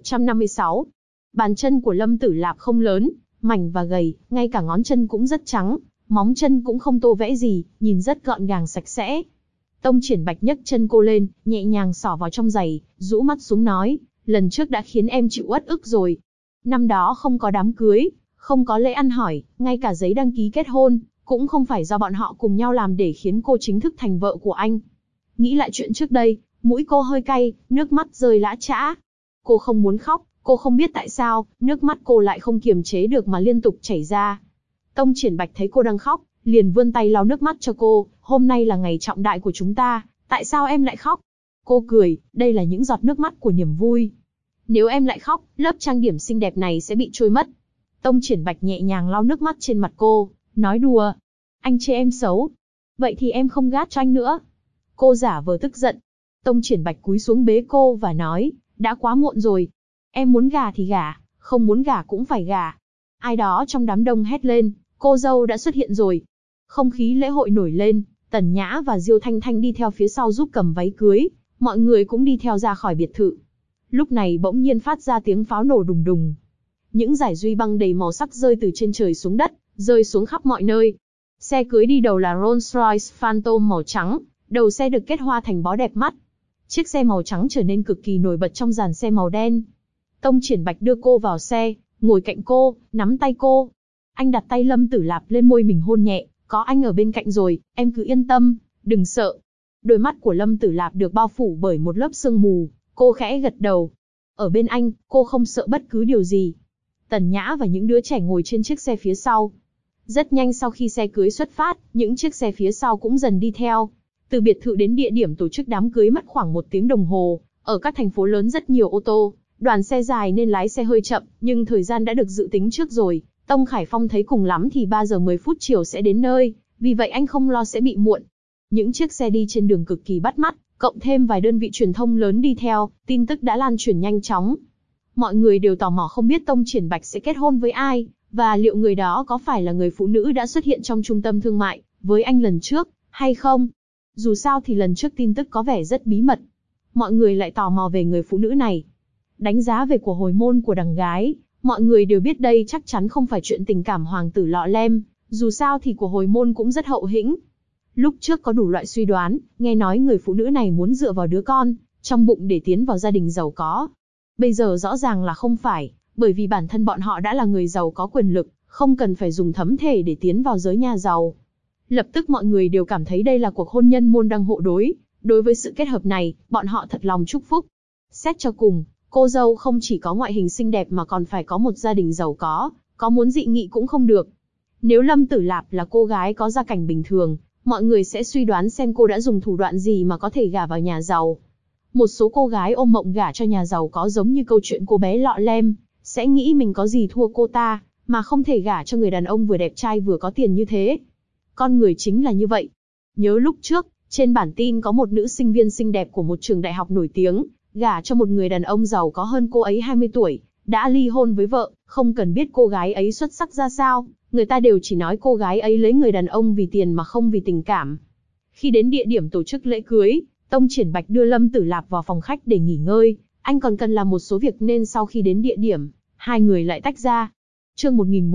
1156. Bàn chân của Lâm Tử Lạp không lớn, mảnh và gầy, ngay cả ngón chân cũng rất trắng, móng chân cũng không tô vẽ gì, nhìn rất gọn gàng sạch sẽ. Tông Triển Bạch nhấc chân cô lên, nhẹ nhàng xỏ vào trong giày, rũ mắt xuống nói, lần trước đã khiến em chịu uất ức rồi. Năm đó không có đám cưới, không có lễ ăn hỏi, ngay cả giấy đăng ký kết hôn, cũng không phải do bọn họ cùng nhau làm để khiến cô chính thức thành vợ của anh. Nghĩ lại chuyện trước đây, mũi cô hơi cay, nước mắt rơi lã chã. Cô không muốn khóc, cô không biết tại sao, nước mắt cô lại không kiềm chế được mà liên tục chảy ra. Tông Triển Bạch thấy cô đang khóc, liền vươn tay lau nước mắt cho cô, hôm nay là ngày trọng đại của chúng ta, tại sao em lại khóc? Cô cười, đây là những giọt nước mắt của niềm vui. Nếu em lại khóc, lớp trang điểm xinh đẹp này sẽ bị trôi mất. Tông Triển Bạch nhẹ nhàng lau nước mắt trên mặt cô, nói đùa. Anh chê em xấu. Vậy thì em không gát cho anh nữa. Cô giả vờ tức giận. Tông Triển Bạch cúi xuống bế cô và nói, đã quá muộn rồi. Em muốn gả thì gả, không muốn gả cũng phải gả. Ai đó trong đám đông hét lên, cô dâu đã xuất hiện rồi. Không khí lễ hội nổi lên, Tần Nhã và Diêu Thanh Thanh đi theo phía sau giúp cầm váy cưới, mọi người cũng đi theo ra khỏi biệt thự. Lúc này bỗng nhiên phát ra tiếng pháo nổ đùng đùng. Những dải duy băng đầy màu sắc rơi từ trên trời xuống đất, rơi xuống khắp mọi nơi. Xe cưới đi đầu là Rolls-Royce Phantom màu trắng, đầu xe được kết hoa thành bó đẹp mắt. Chiếc xe màu trắng trở nên cực kỳ nổi bật trong dàn xe màu đen. Tông Triển Bạch đưa cô vào xe, ngồi cạnh cô, nắm tay cô. Anh đặt tay Lâm Tử Lạp lên môi mình hôn nhẹ, có anh ở bên cạnh rồi, em cứ yên tâm, đừng sợ. Đôi mắt của Lâm Tử Lạp được bao phủ bởi một lớp sương mù, cô khẽ gật đầu. Ở bên anh, cô không sợ bất cứ điều gì. Tần Nhã và những đứa trẻ ngồi trên chiếc xe phía sau. Rất nhanh sau khi xe cưới xuất phát, những chiếc xe phía sau cũng dần đi theo. Từ biệt thự đến địa điểm tổ chức đám cưới mất khoảng 1 tiếng đồng hồ. Ở các thành phố lớn rất nhiều ô tô, đoàn xe dài nên lái xe hơi chậm, nhưng thời gian đã được dự tính trước rồi. Tông Khải Phong thấy cùng lắm thì 3 giờ 10 phút chiều sẽ đến nơi, vì vậy anh không lo sẽ bị muộn. Những chiếc xe đi trên đường cực kỳ bắt mắt, cộng thêm vài đơn vị truyền thông lớn đi theo, tin tức đã lan truyền nhanh chóng. Mọi người đều tò mò không biết Tông Triển Bạch sẽ kết hôn với ai, và liệu người đó có phải là người phụ nữ đã xuất hiện trong trung tâm thương mại với anh lần trước, hay không? Dù sao thì lần trước tin tức có vẻ rất bí mật. Mọi người lại tò mò về người phụ nữ này. Đánh giá về của hồi môn của đằng gái, mọi người đều biết đây chắc chắn không phải chuyện tình cảm hoàng tử lọ lem, dù sao thì của hồi môn cũng rất hậu hĩnh. Lúc trước có đủ loại suy đoán, nghe nói người phụ nữ này muốn dựa vào đứa con trong bụng để tiến vào gia đình giàu có. Bây giờ rõ ràng là không phải, bởi vì bản thân bọn họ đã là người giàu có quyền lực, không cần phải dùng thấm thể để tiến vào giới nhà giàu. Lập tức mọi người đều cảm thấy đây là cuộc hôn nhân môn đăng hộ đối. Đối với sự kết hợp này, bọn họ thật lòng chúc phúc. Xét cho cùng, cô dâu không chỉ có ngoại hình xinh đẹp mà còn phải có một gia đình giàu có muốn dị nghị cũng không được. Nếu Lâm Tử Lạp là cô gái có gia cảnh bình thường, mọi người sẽ suy đoán xem cô đã dùng thủ đoạn gì mà có thể gả vào nhà giàu. Một số cô gái ôm mộng gả cho nhà giàu có giống như câu chuyện cô bé lọ lem, sẽ nghĩ mình có gì thua cô ta, mà không thể gả cho người đàn ông vừa đẹp trai vừa có tiền như thế. Con người chính là như vậy. Nhớ lúc trước, trên bản tin có một nữ sinh viên xinh đẹp của một trường đại học nổi tiếng, gả cho một người đàn ông giàu có hơn cô ấy 20 tuổi, đã ly hôn với vợ, không cần biết cô gái ấy xuất sắc ra sao, người ta đều chỉ nói cô gái ấy lấy người đàn ông vì tiền mà không vì tình cảm. Khi đến địa điểm tổ chức lễ cưới, Tông Triển Bạch đưa Lâm Tử Lạp vào phòng khách để nghỉ ngơi, anh còn cần làm một số việc nên sau khi đến địa điểm, hai người lại tách ra. Chương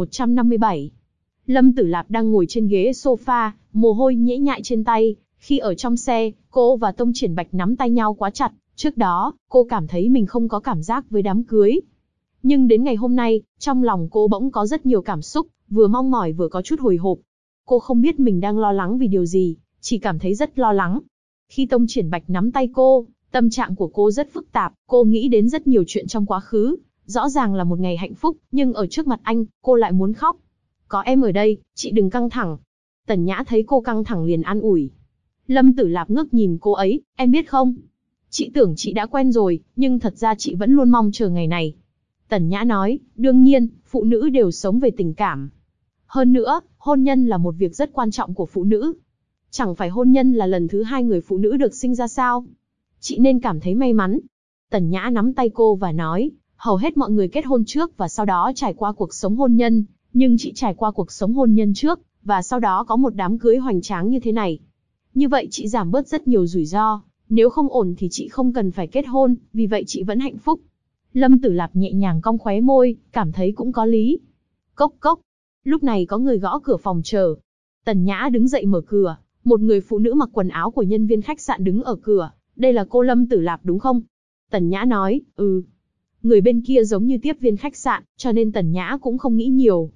1157. Lâm Tử Lạp đang ngồi trên ghế sofa, mồ hôi nhễ nhại trên tay. Khi ở trong xe, cô và Tông Triển Bạch nắm tay nhau quá chặt. Trước đó, cô cảm thấy mình không có cảm giác với đám cưới. Nhưng đến ngày hôm nay, trong lòng cô bỗng có rất nhiều cảm xúc, vừa mong mỏi vừa có chút hồi hộp. Cô không biết mình đang lo lắng vì điều gì, chỉ cảm thấy rất lo lắng. Khi Tông Triển Bạch nắm tay cô, tâm trạng của cô rất phức tạp, cô nghĩ đến rất nhiều chuyện trong quá khứ. Rõ ràng là một ngày hạnh phúc, nhưng ở trước mặt anh, cô lại muốn khóc. Có em ở đây, chị đừng căng thẳng. Tần Nhã thấy cô căng thẳng liền an ủi. Lâm Tử Lạp ngước nhìn cô ấy, em biết không? Chị tưởng chị đã quen rồi, nhưng thật ra chị vẫn luôn mong chờ ngày này. Tần Nhã nói, đương nhiên, phụ nữ đều sống về tình cảm. Hơn nữa, hôn nhân là một việc rất quan trọng của phụ nữ. Chẳng phải hôn nhân là lần thứ 2 người phụ nữ được sinh ra sao? Chị nên cảm thấy may mắn. Tần Nhã nắm tay cô và nói, Hầu hết mọi người kết hôn trước và sau đó trải qua cuộc sống hôn nhân, nhưng chị trải qua cuộc sống hôn nhân trước, và sau đó có một đám cưới hoành tráng như thế này. Như vậy chị giảm bớt rất nhiều rủi ro, nếu không ổn thì chị không cần phải kết hôn, vì vậy chị vẫn hạnh phúc. Lâm Tử Lạp nhẹ nhàng cong khóe môi, cảm thấy cũng có lý. Cốc cốc. Lúc này có người gõ cửa phòng chờ. Tần Nhã đứng dậy mở cửa, một người phụ nữ mặc quần áo của nhân viên khách sạn đứng ở cửa. Đây là cô Lâm Tử Lạp đúng không? Tần Nhã nói, ừ. Người bên kia giống như tiếp viên khách sạn, cho nên Tần Nhã cũng không nghĩ nhiều.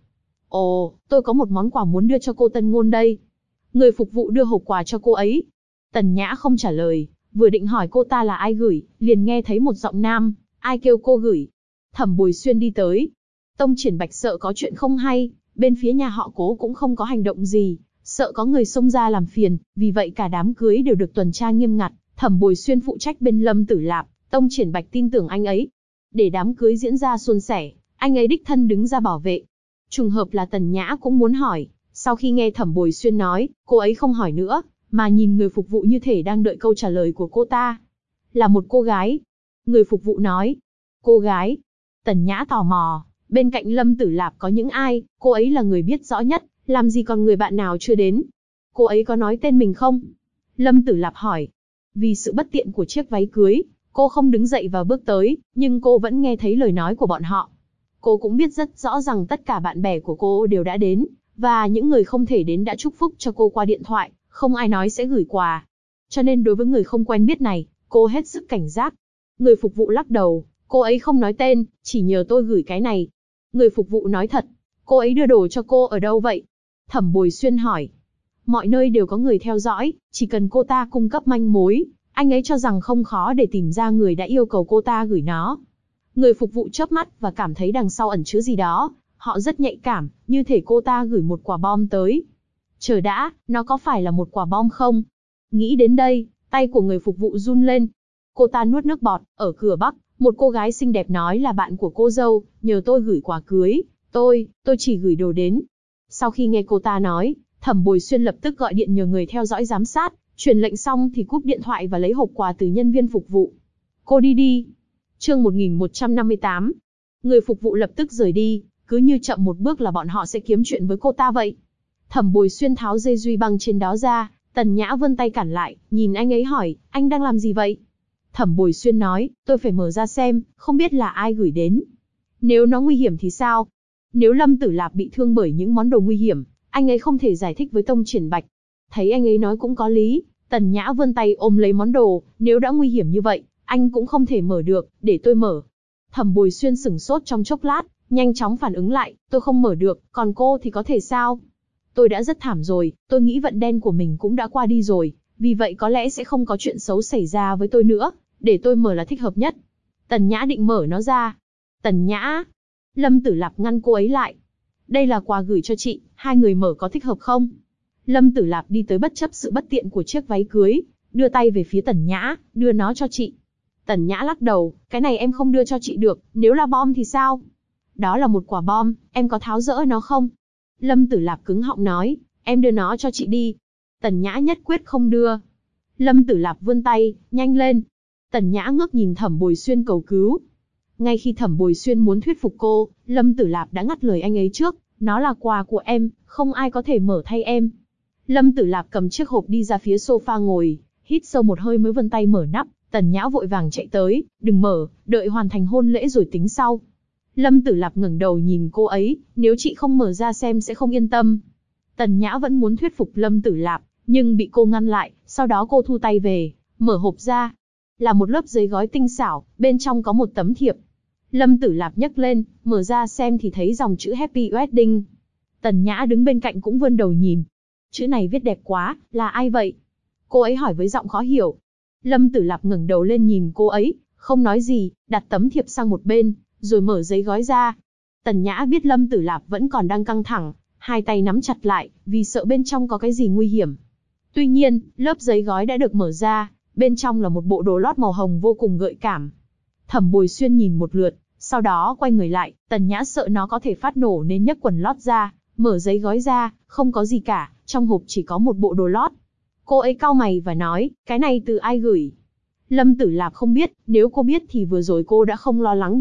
Ồ, tôi có một món quà muốn đưa cho cô Tân Ngôn đây. Người phục vụ đưa hộp quà cho cô ấy. Tần Nhã không trả lời, vừa định hỏi cô ta là ai gửi, liền nghe thấy một giọng nam, ai kêu cô gửi. Thẩm Bồi Xuyên đi tới. Tông Triển Bạch sợ có chuyện không hay, bên phía nhà họ Cố cũng không có hành động gì, sợ có người xông ra làm phiền, vì vậy cả đám cưới đều được tuần tra nghiêm ngặt. Thẩm Bồi Xuyên phụ trách bên Lâm Tử Lạp, Tông Triển Bạch tin tưởng anh ấy. Để đám cưới diễn ra suôn sẻ, anh ấy đích thân đứng ra bảo vệ. Trùng hợp là Tần Nhã cũng muốn hỏi, sau khi nghe Thẩm Bồi Xuyên nói, cô ấy không hỏi nữa, mà nhìn người phục vụ như thể đang đợi câu trả lời của cô ta. Là một cô gái. Người phục vụ nói. Cô gái. Tần Nhã tò mò, bên cạnh Lâm Tử Lạp có những ai, cô ấy là người biết rõ nhất, làm gì còn người bạn nào chưa đến. Cô ấy có nói tên mình không? Lâm Tử Lạp hỏi. Vì sự bất tiện của chiếc váy cưới, cô không đứng dậy và bước tới, nhưng cô vẫn nghe thấy lời nói của bọn họ. Cô cũng biết rất rõ rằng tất cả bạn bè của cô đều đã đến, và những người không thể đến đã chúc phúc cho cô qua điện thoại, không ai nói sẽ gửi quà. Cho nên đối với người không quen biết này, cô hết sức cảnh giác. Người phục vụ lắc đầu, cô ấy không nói tên, chỉ nhờ tôi gửi cái này. Người phục vụ nói thật, cô ấy đưa đồ cho cô ở đâu vậy? Thẩm Bồi Xuyên hỏi. Mọi nơi đều có người theo dõi, chỉ cần cô ta cung cấp manh mối, anh ấy cho rằng không khó để tìm ra người đã yêu cầu cô ta gửi nó. Người phục vụ chớp mắt và cảm thấy đằng sau ẩn chứa gì đó, họ rất nhạy cảm, như thể cô ta gửi một quả bom tới. Chờ đã, nó có phải là một quả bom không? Nghĩ đến đây, tay của người phục vụ run lên. Cô ta nuốt nước bọt, ở cửa Bắc, một cô gái xinh đẹp nói là bạn của cô dâu, nhờ tôi gửi quà cưới, tôi chỉ gửi đồ đến. Sau khi nghe cô ta nói, Thẩm Bồi Xuyên lập tức gọi điện nhờ người theo dõi giám sát, truyền lệnh xong thì cúp điện thoại và lấy hộp quà từ nhân viên phục vụ. Cô đi đi. Chương 1158. Người phục vụ lập tức rời đi, cứ như chậm một bước là bọn họ sẽ kiếm chuyện với cô ta vậy. Thẩm Bồi Xuyên tháo dây duy băng trên đó ra, Tần Nhã vươn tay cản lại, nhìn anh ấy hỏi, anh đang làm gì vậy? Thẩm Bồi Xuyên nói, tôi phải mở ra xem, không biết là ai gửi đến. Nếu nó nguy hiểm thì sao? Nếu Lâm Tử Lạp bị thương bởi những món đồ nguy hiểm, anh ấy không thể giải thích với Tông Triển Bạch. Thấy anh ấy nói cũng có lý, Tần Nhã vươn tay ôm lấy món đồ, nếu đã nguy hiểm như vậy, anh cũng không thể mở được, để tôi mở. Thẩm Bồi Xuyên sửng sốt trong chốc lát, nhanh chóng phản ứng lại, tôi không mở được, còn cô thì có thể sao? Tôi đã rất thảm rồi, tôi nghĩ vận đen của mình cũng đã qua đi rồi, vì vậy có lẽ sẽ không có chuyện xấu xảy ra với tôi nữa, để tôi mở là thích hợp nhất. Tần Nhã định mở nó ra. Tần Nhã. Lâm Tử Lạp ngăn cô ấy lại. Đây là quà gửi cho chị, hai người mở có thích hợp không? Lâm Tử Lạp đi tới bất chấp sự bất tiện của chiếc váy cưới, đưa tay về phía Tần Nhã, đưa nó cho chị. Tần Nhã lắc đầu, cái này em không đưa cho chị được, nếu là bom thì sao? Đó là một quả bom, em có tháo dỡ nó không? Lâm Tử Lạp cứng họng nói, em đưa nó cho chị đi. Tần Nhã nhất quyết không đưa. Lâm Tử Lạp vươn tay, nhanh lên. Tần Nhã ngước nhìn Thẩm Bồi Xuyên cầu cứu. Ngay khi Thẩm Bồi Xuyên muốn thuyết phục cô, Lâm Tử Lạp đã ngắt lời anh ấy trước, nó là quà của em, không ai có thể mở thay em. Lâm Tử Lạp cầm chiếc hộp đi ra phía sofa ngồi, hít sâu một hơi mới vươn tay mở nắp. Tần Nhã vội vàng chạy tới, đừng mở, đợi hoàn thành hôn lễ rồi tính sau. Lâm Tử Lạp ngẩng đầu nhìn cô ấy, nếu chị không mở ra xem sẽ không yên tâm. Tần Nhã vẫn muốn thuyết phục Lâm Tử Lạp, nhưng bị cô ngăn lại, sau đó cô thu tay về, mở hộp ra. Là một lớp giấy gói tinh xảo, bên trong có một tấm thiệp. Lâm Tử Lạp nhấc lên, mở ra xem thì thấy dòng chữ Happy Wedding. Tần Nhã đứng bên cạnh cũng vươn đầu nhìn. Chữ này viết đẹp quá, là ai vậy? Cô ấy hỏi với giọng khó hiểu. Lâm Tử Lạp ngẩng đầu lên nhìn cô ấy, không nói gì, đặt tấm thiệp sang một bên, rồi mở giấy gói ra. Tần Nhã biết Lâm Tử Lạp vẫn còn đang căng thẳng, hai tay nắm chặt lại, vì sợ bên trong có cái gì nguy hiểm. Tuy nhiên, lớp giấy gói đã được mở ra, bên trong là một bộ đồ lót màu hồng vô cùng gợi cảm. Thẩm Bồi Xuyên nhìn một lượt, sau đó quay người lại, Tần Nhã sợ nó có thể phát nổ nên nhấc quần lót ra, mở giấy gói ra, không có gì cả, trong hộp chỉ có một bộ đồ lót. Cô ấy cau mày và nói, cái này từ ai gửi? Lâm Tử Lạp không biết, nếu cô biết thì vừa rồi cô đã không lo lắng như vậy,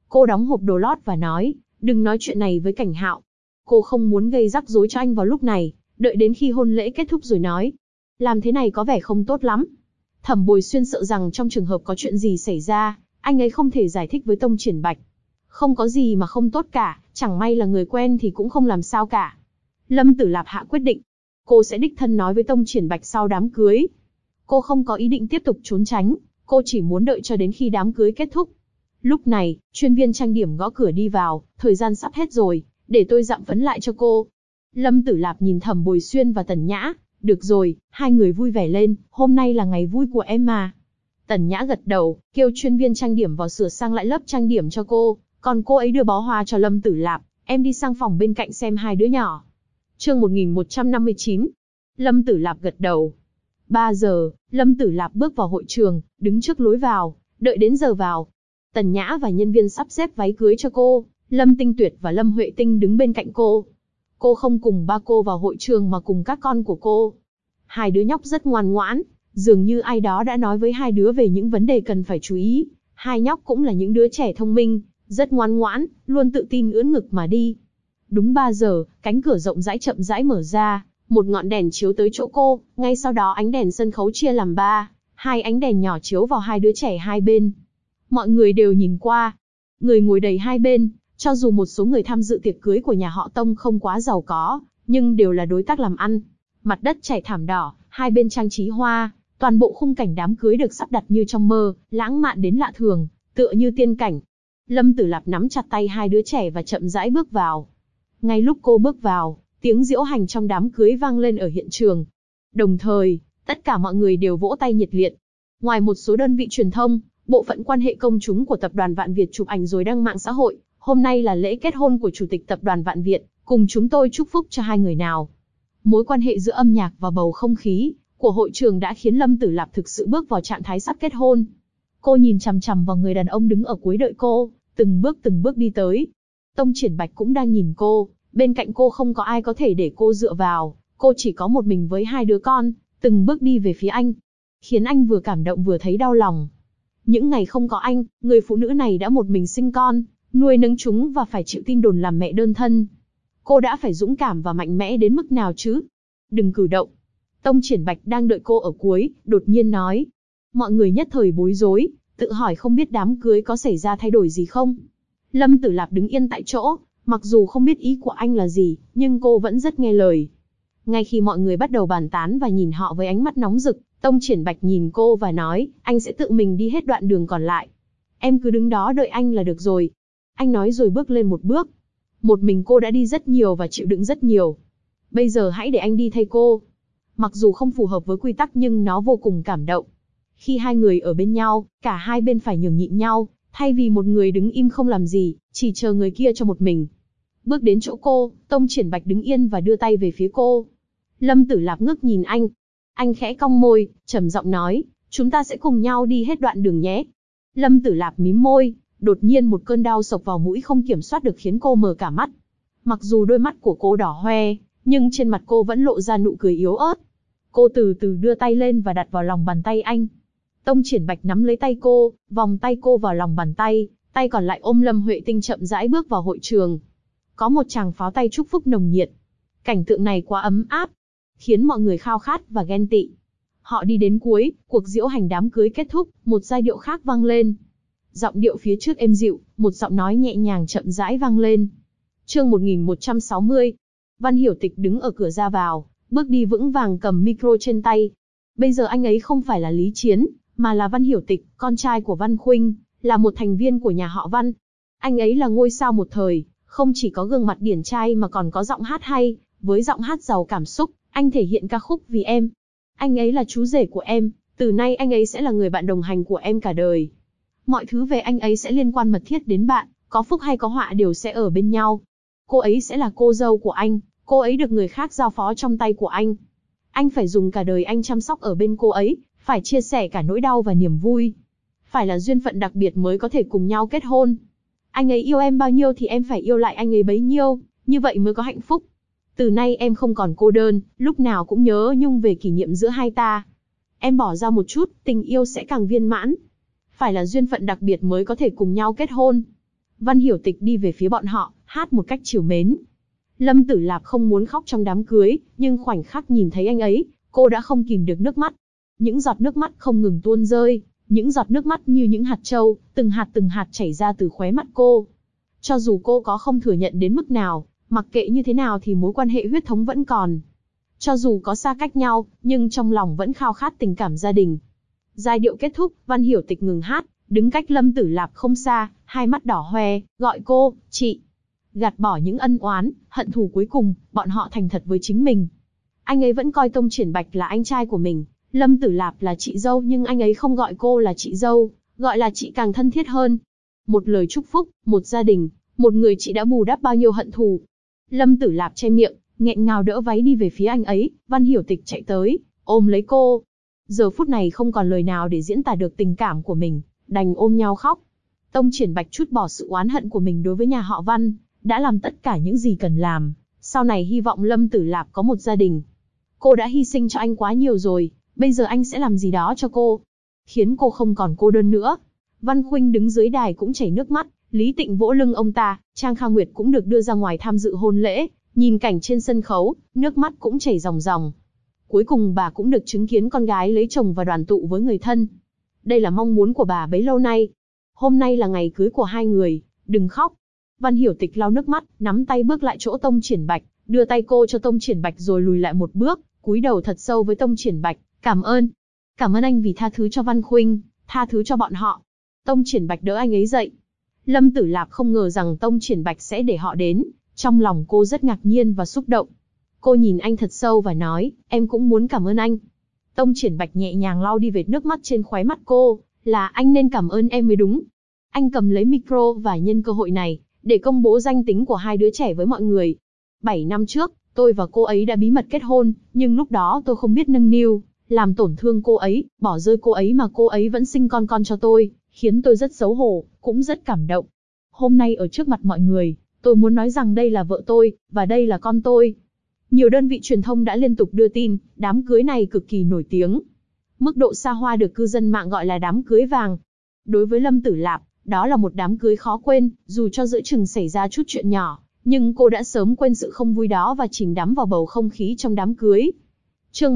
Cô đóng hộp đồ lót và nói, đừng nói chuyện này với Cảnh Hạo. Cô không muốn gây rắc rối cho anh vào lúc này, đợi đến khi hôn lễ kết thúc rồi nói. Làm thế này có vẻ không tốt lắm. Thẩm Bồi Xuyên sợ rằng trong trường hợp có chuyện gì xảy ra, anh ấy không thể giải thích với Tông Triển Bạch. Không có gì mà không tốt cả, chẳng may là người quen thì cũng không làm sao cả. Lâm Tử Lạp hạ quyết định. Cô sẽ đích thân nói với Tông Triển Bạch sau đám cưới. Cô không có ý định tiếp tục trốn tránh, cô chỉ muốn đợi cho đến khi đám cưới kết thúc. Lúc này, chuyên viên trang điểm gõ cửa đi vào, thời gian sắp hết rồi, để tôi dặm phấn lại cho cô. Lâm Tử Lạp nhìn Thẩm Bồi Xuyên và Tần Nhã, được rồi, hai người vui vẻ lên, hôm nay là ngày vui của em mà. Tần Nhã gật đầu, kêu chuyên viên trang điểm vào sửa sang lại lớp trang điểm cho cô, còn cô ấy đưa bó hoa cho Lâm Tử Lạp, em đi sang phòng bên cạnh xem hai đứa nhỏ. Chương 1159. Lâm Tử Lạp gật đầu. 3 giờ, Lâm Tử Lạp bước vào hội trường, đứng trước lối vào, đợi đến giờ vào. Tần Nhã và nhân viên sắp xếp váy cưới cho cô, Lâm Tinh Tuyệt và Lâm Huệ Tinh đứng bên cạnh cô. Cô không cùng ba cô vào hội trường mà cùng các con của cô. Hai đứa nhóc rất ngoan ngoãn, dường như ai đó đã nói với hai đứa về những vấn đề cần phải chú ý. Hai nhóc cũng là những đứa trẻ thông minh, rất ngoan ngoãn, luôn tự tin ưỡn ngực mà đi. Đúng 3 giờ, cánh cửa rộng rãi chậm rãi mở ra, một ngọn đèn chiếu tới chỗ cô, ngay sau đó ánh đèn sân khấu chia làm 3, hai ánh đèn nhỏ chiếu vào hai đứa trẻ hai bên. Mọi người đều nhìn qua. Người ngồi đầy hai bên, cho dù một số người tham dự tiệc cưới của nhà họ Tông không quá giàu có, nhưng đều là đối tác làm ăn. Mặt đất trải thảm đỏ, hai bên trang trí hoa, toàn bộ khung cảnh đám cưới được sắp đặt như trong mơ, lãng mạn đến lạ thường, tựa như tiên cảnh. Lâm Tử Lạp nắm chặt tay hai đứa trẻ và chậm rãi bước vào. Ngay lúc cô bước vào, tiếng diễu hành trong đám cưới vang lên ở hiện trường. Đồng thời, tất cả mọi người đều vỗ tay nhiệt liệt. Ngoài một số đơn vị truyền thông, bộ phận quan hệ công chúng của tập đoàn Vạn Việt chụp ảnh rồi đăng mạng xã hội, hôm nay là lễ kết hôn của chủ tịch tập đoàn Vạn Việt, cùng chúng tôi chúc phúc cho hai người nào. Mối quan hệ giữa âm nhạc và bầu không khí của hội trường đã khiến Lâm Tử Lạp thực sự bước vào trạng thái sắp kết hôn. Cô nhìn chằm chằm vào người đàn ông đứng ở cuối đợi cô, từng bước đi tới. Tông Triển Bạch cũng đang nhìn cô, bên cạnh cô không có ai có thể để cô dựa vào, cô chỉ có một mình với hai đứa con, từng bước đi về phía anh. Khiến anh vừa cảm động vừa thấy đau lòng. Những ngày không có anh, người phụ nữ này đã một mình sinh con, nuôi nấng chúng và phải chịu tin đồn làm mẹ đơn thân. Cô đã phải dũng cảm và mạnh mẽ đến mức nào chứ? Đừng cử động. Tông Triển Bạch đang đợi cô ở cuối, đột nhiên nói. Mọi người nhất thời bối rối, tự hỏi không biết đám cưới có xảy ra thay đổi gì không. Lâm Tử Lạp đứng yên tại chỗ, mặc dù không biết ý của anh là gì, nhưng cô vẫn rất nghe lời. Ngay khi mọi người bắt đầu bàn tán và nhìn họ với ánh mắt nóng rực, Tông Triển Bạch nhìn cô và nói, anh sẽ tự mình đi hết đoạn đường còn lại. Em cứ đứng đó đợi anh là được rồi. Anh nói rồi bước lên một bước. Một mình cô đã đi rất nhiều và chịu đựng rất nhiều. Bây giờ hãy để anh đi thay cô. Mặc dù không phù hợp với quy tắc nhưng nó vô cùng cảm động. Khi hai người ở bên nhau, cả hai bên phải nhường nhịn nhau, thay vì một người đứng im không làm gì, chỉ chờ người kia cho một mình. Bước đến chỗ cô, Tông Triển Bạch đứng yên và đưa tay về phía cô. Lâm Tử Lạp ngước nhìn anh. Anh khẽ cong môi, trầm giọng nói, chúng ta sẽ cùng nhau đi hết đoạn đường nhé. Lâm Tử Lạp mím môi, đột nhiên một cơn đau sộc vào mũi không kiểm soát được khiến cô mở cả mắt. Mặc dù đôi mắt của cô đỏ hoe, nhưng trên mặt cô vẫn lộ ra nụ cười yếu ớt. Cô từ từ đưa tay lên và đặt vào lòng bàn tay anh. Tông Triển Bạch nắm lấy tay cô, vòng tay cô vào lòng bàn tay, tay còn lại ôm Lâm Huệ Tinh chậm rãi bước vào hội trường. Có một tràng pháo tay chúc phúc nồng nhiệt. Cảnh tượng này quá ấm áp, khiến mọi người khao khát và ghen tị. Họ đi đến cuối, cuộc diễu hành đám cưới kết thúc, một giai điệu khác vang lên. Giọng điệu phía trước êm dịu, một giọng nói nhẹ nhàng chậm rãi vang lên. Chương 1160. Văn Hiểu Tịch đứng ở cửa ra vào, bước đi vững vàng cầm micro trên tay. Bây giờ anh ấy không phải là Lý Chiến, mà là Văn Hiểu Tịch, con trai của Văn Khuynh, là một thành viên của nhà họ Văn. Anh ấy là ngôi sao một thời, không chỉ có gương mặt điển trai mà còn có giọng hát hay, với giọng hát giàu cảm xúc, anh thể hiện ca khúc Vì Em. Anh ấy là chú rể của em, từ nay anh ấy sẽ là người bạn đồng hành của em cả đời. Mọi thứ về anh ấy sẽ liên quan mật thiết đến bạn, có phúc hay có họa đều sẽ ở bên nhau. Cô ấy sẽ là cô dâu của anh, cô ấy được người khác giao phó trong tay của anh. Anh phải dùng cả đời anh chăm sóc ở bên cô ấy, phải chia sẻ cả nỗi đau và niềm vui. Phải là duyên phận đặc biệt mới có thể cùng nhau kết hôn. Anh ấy yêu em bao nhiêu thì em phải yêu lại anh ấy bấy nhiêu, như vậy mới có hạnh phúc. Từ nay em không còn cô đơn, lúc nào cũng nhớ nhung về kỷ niệm giữa hai ta. Em bỏ ra một chút, tình yêu sẽ càng viên mãn. Phải là duyên phận đặc biệt mới có thể cùng nhau kết hôn. Văn Hiểu Tịch đi về phía bọn họ, hát một cách trìu mến. Lâm Tử Lạp không muốn khóc trong đám cưới, nhưng khoảnh khắc nhìn thấy anh ấy, cô đã không kìm được nước mắt. Những giọt nước mắt không ngừng tuôn rơi, những giọt nước mắt như những hạt châu, từng hạt chảy ra từ khóe mắt cô. Cho dù cô có không thừa nhận đến mức nào, mặc kệ như thế nào thì mối quan hệ huyết thống vẫn còn. Cho dù có xa cách nhau, nhưng trong lòng vẫn khao khát tình cảm gia đình. Giai điệu kết thúc, Văn Hiểu Tịch ngừng hát, đứng cách Lâm Tử Lạp không xa, hai mắt đỏ hoe, gọi cô, chị. Gạt bỏ những ân oán, hận thù, cuối cùng, bọn họ thành thật với chính mình. Anh ấy vẫn coi Tông Triển Bạch là anh trai của mình, Lâm Tử Lạp là chị dâu, nhưng anh ấy không gọi cô là chị dâu, gọi là chị càng thân thiết hơn. Một lời chúc phúc, một gia đình, một người chị đã bù đắp bao nhiêu hận thù. Lâm Tử Lạp che miệng, nghẹn ngào đỡ váy đi về phía anh ấy, Văn Hiểu Tịch chạy tới, ôm lấy cô. Giờ phút này không còn lời nào để diễn tả được tình cảm của mình, đành ôm nhau khóc. Tông Triển Bạch trút bỏ sự oán hận của mình đối với nhà họ Văn, đã làm tất cả những gì cần làm, sau này hy vọng Lâm Tử Lạp có một gia đình. Cô đã hy sinh cho anh quá nhiều rồi, bây giờ anh sẽ làm gì đó cho cô, khiến cô không còn cô đơn nữa. Văn Khuynh đứng dưới đài cũng chảy nước mắt, Lý Tịnh vỗ lưng ông ta, Trang Kha Nguyệt cũng được đưa ra ngoài tham dự hôn lễ, nhìn cảnh trên sân khấu, nước mắt cũng chảy ròng ròng. Cuối cùng bà cũng được chứng kiến con gái lấy chồng và đoàn tụ với người thân. Đây là mong muốn của bà bấy lâu nay. Hôm nay là ngày cưới của hai người, đừng khóc. Văn Hiểu Tịch lau nước mắt, nắm tay bước lại chỗ Tông Triển Bạch, đưa tay cô cho Tông Triển Bạch rồi lùi lại một bước, cúi đầu thật sâu với Tông Triển Bạch, cảm ơn. Cảm ơn anh vì tha thứ cho Văn Khuynh, tha thứ cho bọn họ. Tông Triển Bạch đỡ anh ấy dậy. Lâm Tử Lạp không ngờ rằng Tông Triển Bạch sẽ để họ đến, trong lòng cô rất ngạc nhiên và xúc động. Cô nhìn anh thật sâu và nói, em cũng muốn cảm ơn anh. Tông Triển Bạch nhẹ nhàng lau đi vệt nước mắt trên khóe mắt cô, là anh nên cảm ơn em mới đúng. Anh cầm lấy micro và nhân cơ hội này, để công bố danh tính của hai đứa trẻ với mọi người. 7 năm trước, tôi và cô ấy đã bí mật kết hôn, nhưng lúc đó tôi không biết nâng niu, làm tổn thương cô ấy, bỏ rơi cô ấy mà cô ấy vẫn sinh con cho tôi, khiến tôi rất xấu hổ, cũng rất cảm động. Hôm nay ở trước mặt mọi người, tôi muốn nói rằng đây là vợ tôi, và đây là con tôi. Nhiều đơn vị truyền thông đã liên tục đưa tin, đám cưới này cực kỳ nổi tiếng. Mức độ xa hoa được cư dân mạng gọi là đám cưới vàng. Đối với Lâm Tử Lạp, đó là một đám cưới khó quên, dù cho giữa chừng xảy ra chút chuyện nhỏ, nhưng cô đã sớm quên sự không vui đó và chìm đắm vào bầu không khí trong đám cưới. Chương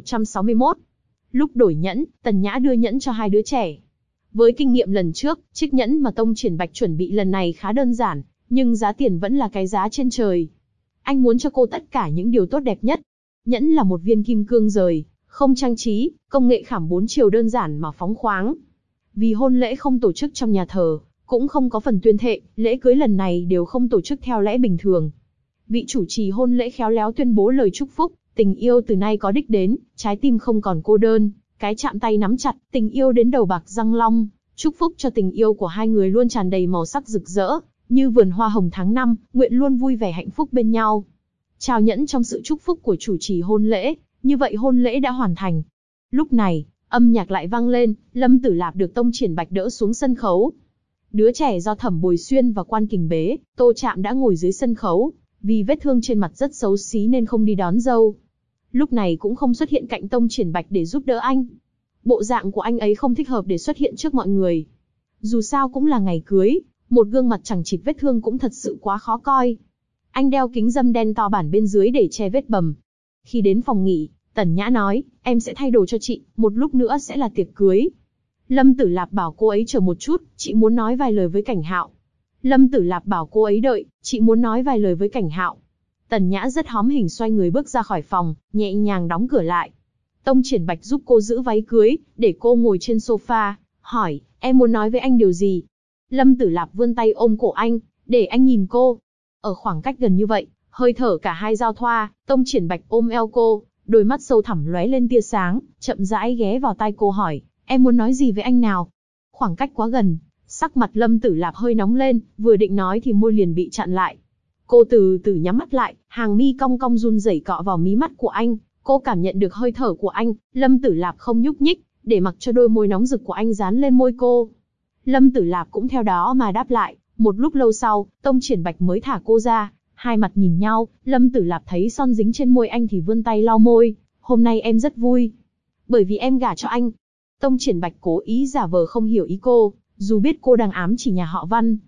1161. Lúc đổi nhẫn, Tần Nhã đưa nhẫn cho hai đứa trẻ. Với kinh nghiệm lần trước, chiếc nhẫn mà Tông Triển Bạch chuẩn bị lần này khá đơn giản, nhưng giá tiền vẫn là cái giá trên trời. Anh muốn cho cô tất cả những điều tốt đẹp nhất. Nhẫn là một viên kim cương rời, không trang trí, công nghệ khảm 4 chiều đơn giản mà phóng khoáng. Vì hôn lễ không tổ chức trong nhà thờ, cũng không có phần tuyên thệ, lễ cưới lần này đều không tổ chức theo lẽ bình thường. Vị chủ trì hôn lễ khéo léo tuyên bố lời chúc phúc, tình yêu từ nay có đích đến, trái tim không còn cô đơn, cái chạm tay nắm chặt, tình yêu đến đầu bạc răng long, chúc phúc cho tình yêu của hai người luôn tràn đầy màu sắc rực rỡ, như vườn hoa hồng tháng 5, nguyện luôn vui vẻ hạnh phúc bên nhau. Trao nhẫn trong sự chúc phúc của chủ trì hôn lễ, như vậy hôn lễ đã hoàn thành. Lúc này, âm nhạc lại vang lên, Lâm Tử Lạp được Tông Triển Bạch đỡ xuống sân khấu. Đứa trẻ do Thẩm Bồi Xuyên và Quan Kình bế, Tô Trạm đã ngồi dưới sân khấu, vì vết thương trên mặt rất xấu xí nên không đi đón dâu. Lúc này cũng không xuất hiện cạnh Tông Triển Bạch để giúp đỡ anh. Bộ dạng của anh ấy không thích hợp để xuất hiện trước mọi người. Dù sao cũng là ngày cưới, một gương mặt chẳng chịt vết thương cũng thật sự quá khó coi. Anh đeo kính râm đen to bản bên dưới để che vết bầm. Khi đến phòng nghỉ, Tần Nhã nói, em sẽ thay đồ cho chị, một lúc nữa sẽ là tiệc cưới. Lâm Tử Lạp bảo cô ấy chờ một chút, chị muốn nói vài lời với Cảnh Hạo. Lâm Tử Lạp bảo cô ấy đợi, chị muốn nói vài lời với Cảnh Hạo. Tần Nhã rất hóm hỉnh xoay người bước ra khỏi phòng, nhẹ nhàng đóng cửa lại. Tông Triển Bạch giúp cô giữ váy cưới, để cô ngồi trên sofa, hỏi, em muốn nói với anh điều gì? Lâm Tử Lạp vươn tay ôm cổ anh, để anh nhìn cô. Ở khoảng cách gần như vậy, hơi thở cả hai giao thoa, Tông Triển Bạch ôm eo cô, đôi mắt sâu thẳm lóe lên tia sáng, chậm rãi ghé vào tai cô hỏi, em muốn nói gì với anh nào? Khoảng cách quá gần, sắc mặt Lâm Tử Lạp hơi nóng lên, vừa định nói thì môi liền bị chặn lại. Cô từ từ nhắm mắt lại, hàng mi cong cong run rẩy cọ vào mí mắt của anh, cô cảm nhận được hơi thở của anh, Lâm Tử Lạp không nhúc nhích, để mặc cho đôi môi nóng rực của anh dán lên môi cô. Lâm Tử Lạp cũng theo đó mà đáp lại, một lúc lâu sau, Tông Triển Bạch mới thả cô ra, hai mặt nhìn nhau, Lâm Tử Lạp thấy son dính trên môi anh thì vươn tay lau môi, hôm nay em rất vui, bởi vì em gả cho anh. Tông Triển Bạch cố ý giả vờ không hiểu ý cô, dù biết cô đang ám chỉ nhà họ Văn.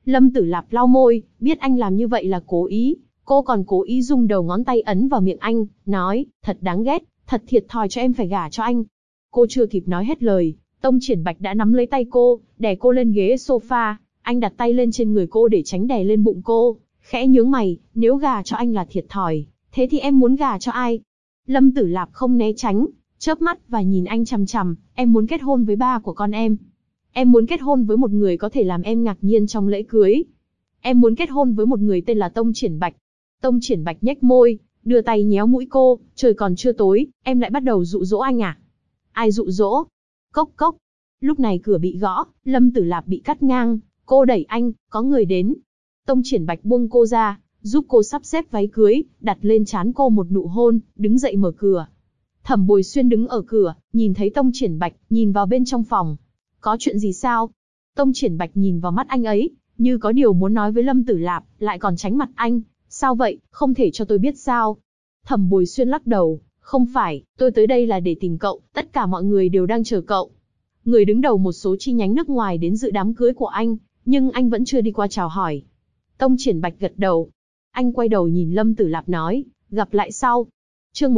Lâm Tử Lạp lau môi, biết anh làm như vậy là cố ý. Cô còn cố ý dùng đầu ngón tay ấn vào miệng anh, nói, thật đáng ghét, thật thiệt thòi cho em phải gả cho anh. Cô chưa kịp nói hết lời, Tông Triển Bạch đã nắm lấy tay cô, đè cô lên ghế sofa. Anh đặt tay lên trên người cô để tránh đè lên bụng cô, khẽ nhướng mày, nếu gả cho anh là thiệt thòi, thế thì em muốn gả cho ai? Lâm Tử Lạp không né tránh, chớp mắt và nhìn anh chằm chằm, em muốn kết hôn với ba của con em. Em muốn kết hôn với một người có thể làm em ngạc nhiên trong lễ cưới. Em muốn kết hôn với một người tên là Tông Triển Bạch. Tông Triển Bạch nhếch môi, đưa tay nhéo mũi cô, trời còn chưa tối, em lại bắt đầu dụ dỗ anh à? Ai dụ dỗ? Cốc cốc. Lúc này cửa bị gõ, Lâm Tử Lạp bị cắt ngang, cô đẩy anh, có người đến. Tông Triển Bạch buông cô ra, giúp cô sắp xếp váy cưới, đặt lên trán cô một nụ hôn, đứng dậy mở cửa. Thẩm Bồi Xuyên đứng ở cửa, nhìn thấy Tông Triển Bạch, nhìn vào bên trong phòng. Có chuyện gì sao? Tông Triển Bạch nhìn vào mắt anh ấy, như có điều muốn nói với Lâm Tử Lạp, lại còn tránh mặt anh. Sao vậy, không thể cho tôi biết sao? Thẩm Bồi Xuyên lắc đầu, không phải, tôi tới đây là để tìm cậu, tất cả mọi người đều đang chờ cậu. Người đứng đầu một số chi nhánh nước ngoài đến dự đám cưới của anh, nhưng anh vẫn chưa đi qua chào hỏi. Tông Triển Bạch gật đầu. Anh quay đầu nhìn Lâm Tử Lạp nói, gặp lại sau. Chương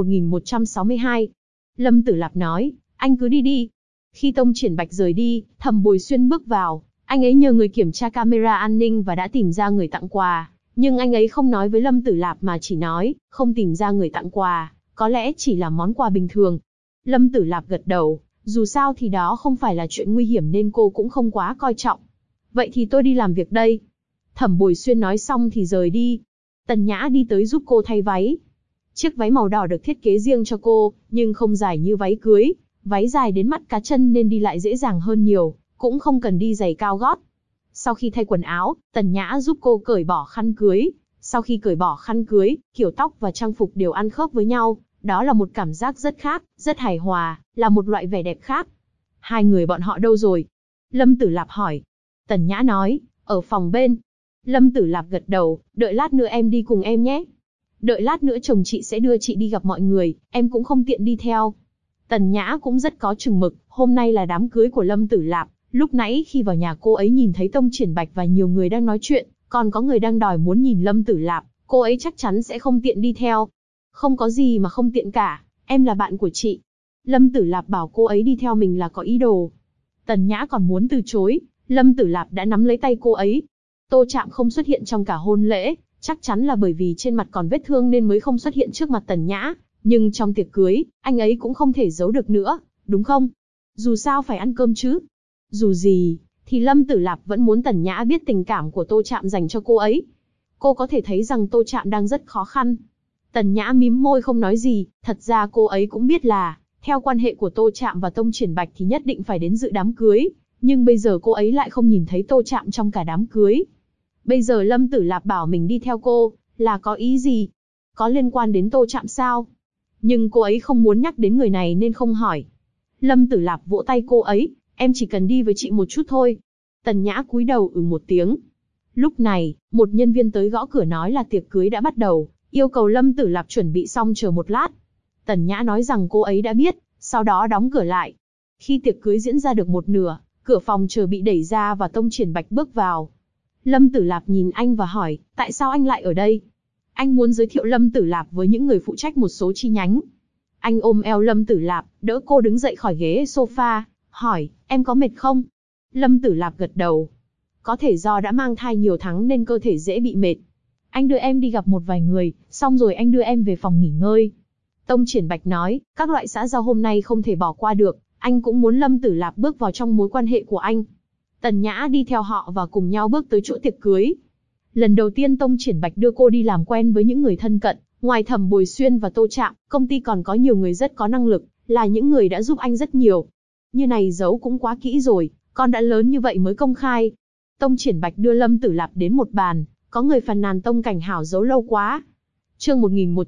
1162. Lâm Tử Lạp nói, anh cứ đi đi. Khi Tông Triển Bạch rời đi, Thẩm Bồi Xuyên bước vào. Anh ấy nhờ người kiểm tra camera an ninh và đã tìm ra người tặng quà. Nhưng anh ấy không nói với Lâm Tử Lạp mà chỉ nói, không tìm ra người tặng quà, có lẽ chỉ là món quà bình thường. Lâm Tử Lạp gật đầu, dù sao thì đó không phải là chuyện nguy hiểm nên cô cũng không quá coi trọng. Vậy thì tôi đi làm việc đây. Thẩm Bồi Xuyên nói xong thì rời đi. Tần Nhã đi tới giúp cô thay váy. Chiếc váy màu đỏ được thiết kế riêng cho cô, nhưng không dài như váy cưới. Váy dài đến mắt cá chân nên đi lại dễ dàng hơn nhiều, cũng không cần đi giày cao gót. Sau khi thay quần áo, Tần Nhã giúp cô cởi bỏ khăn cưới. Sau khi cởi bỏ khăn cưới, kiểu tóc và trang phục đều ăn khớp với nhau. Đó là một cảm giác rất khác, rất hài hòa, là một loại vẻ đẹp khác. Hai người bọn họ đâu rồi? Lâm Tử Lạp hỏi. Tần Nhã nói, ở phòng bên. Lâm Tử Lạp gật đầu, đợi lát nữa em đi cùng em nhé. Đợi lát nữa chồng chị sẽ đưa chị đi gặp mọi người, em cũng không tiện đi theo. Tần Nhã cũng rất có chừng mực, hôm nay là đám cưới của Lâm Tử Lạp. Lúc nãy khi vào nhà cô ấy nhìn thấy Tông Triển Bạch và nhiều người đang nói chuyện, còn có người đang đòi muốn nhìn Lâm Tử Lạp, cô ấy chắc chắn sẽ không tiện đi theo. Không có gì mà không tiện cả, em là bạn của chị. Lâm Tử Lạp bảo cô ấy đi theo mình là có ý đồ. Tần Nhã còn muốn từ chối, Lâm Tử Lạp đã nắm lấy tay cô ấy. Tô Trạm không xuất hiện trong cả hôn lễ, chắc chắn là bởi vì trên mặt còn vết thương nên mới không xuất hiện trước mặt Tần Nhã. Nhưng trong tiệc cưới, anh ấy cũng không thể giấu được nữa, đúng không? Dù sao phải ăn cơm chứ. Dù gì, thì Lâm Tử Lạp vẫn muốn Tần Nhã biết tình cảm của Tô Trạm dành cho cô ấy. Cô có thể thấy rằng Tô Trạm đang rất khó khăn. Tần Nhã mím môi không nói gì, thật ra cô ấy cũng biết là, theo quan hệ của Tô Trạm và Tông Triển Bạch thì nhất định phải đến dự đám cưới. Nhưng bây giờ cô ấy lại không nhìn thấy Tô Trạm trong cả đám cưới. Bây giờ Lâm Tử Lạp bảo mình đi theo cô, là có ý gì? Có liên quan đến Tô Trạm sao? Nhưng cô ấy không muốn nhắc đến người này nên không hỏi. Lâm Tử Lạp vỗ tay cô ấy, em chỉ cần đi với chị một chút thôi. Tần Nhã cúi đầu một tiếng. Lúc này, một nhân viên tới gõ cửa nói là tiệc cưới đã bắt đầu, yêu cầu Lâm Tử Lạp chuẩn bị xong chờ một lát. Tần Nhã nói rằng cô ấy đã biết, sau đó đóng cửa lại. Khi tiệc cưới diễn ra được một nửa, cửa phòng chờ bị đẩy ra và Tông Triển Bạch bước vào. Lâm Tử Lạp nhìn anh và hỏi, tại sao anh lại ở đây? Anh muốn giới thiệu Lâm Tử Lạp với những người phụ trách một số chi nhánh. Anh ôm eo Lâm Tử Lạp, đỡ cô đứng dậy khỏi ghế sofa, hỏi, em có mệt không? Lâm Tử Lạp gật đầu. Có thể do đã mang thai nhiều tháng nên cơ thể dễ bị mệt. Anh đưa em đi gặp một vài người, xong rồi anh đưa em về phòng nghỉ ngơi. Tông Triển Bạch nói, các loại xã giao hôm nay không thể bỏ qua được, anh cũng muốn Lâm Tử Lạp bước vào trong mối quan hệ của anh. Tần Nhã đi theo họ và cùng nhau bước tới chỗ tiệc cưới. Lần đầu tiên Tông Triển Bạch đưa cô đi làm quen với những người thân cận, ngoài Thẩm Bồi Xuyên và Tô Trạm, công ty còn có nhiều người rất có năng lực, là những người đã giúp anh rất nhiều. Như này giấu cũng quá kỹ rồi, con đã lớn như vậy mới công khai. Tông Triển Bạch đưa Lâm Tử Lạp đến một bàn, có người phàn nàn Tông Cảnh Hảo giấu lâu quá. Chương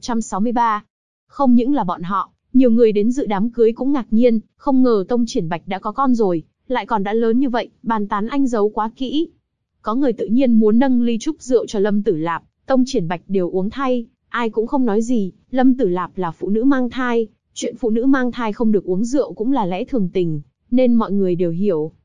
1163. Không những là bọn họ, nhiều người đến dự đám cưới cũng ngạc nhiên, không ngờ Tông Triển Bạch đã có con rồi, lại còn đã lớn như vậy, bàn tán anh giấu quá kỹ. Có người tự nhiên muốn nâng ly chúc rượu cho Lâm Tử Lạp, Tông Triển Bạch đều uống thay, ai cũng không nói gì. Lâm Tử Lạp là phụ nữ mang thai, chuyện phụ nữ mang thai không được uống rượu cũng là lẽ thường tình, nên mọi người đều hiểu.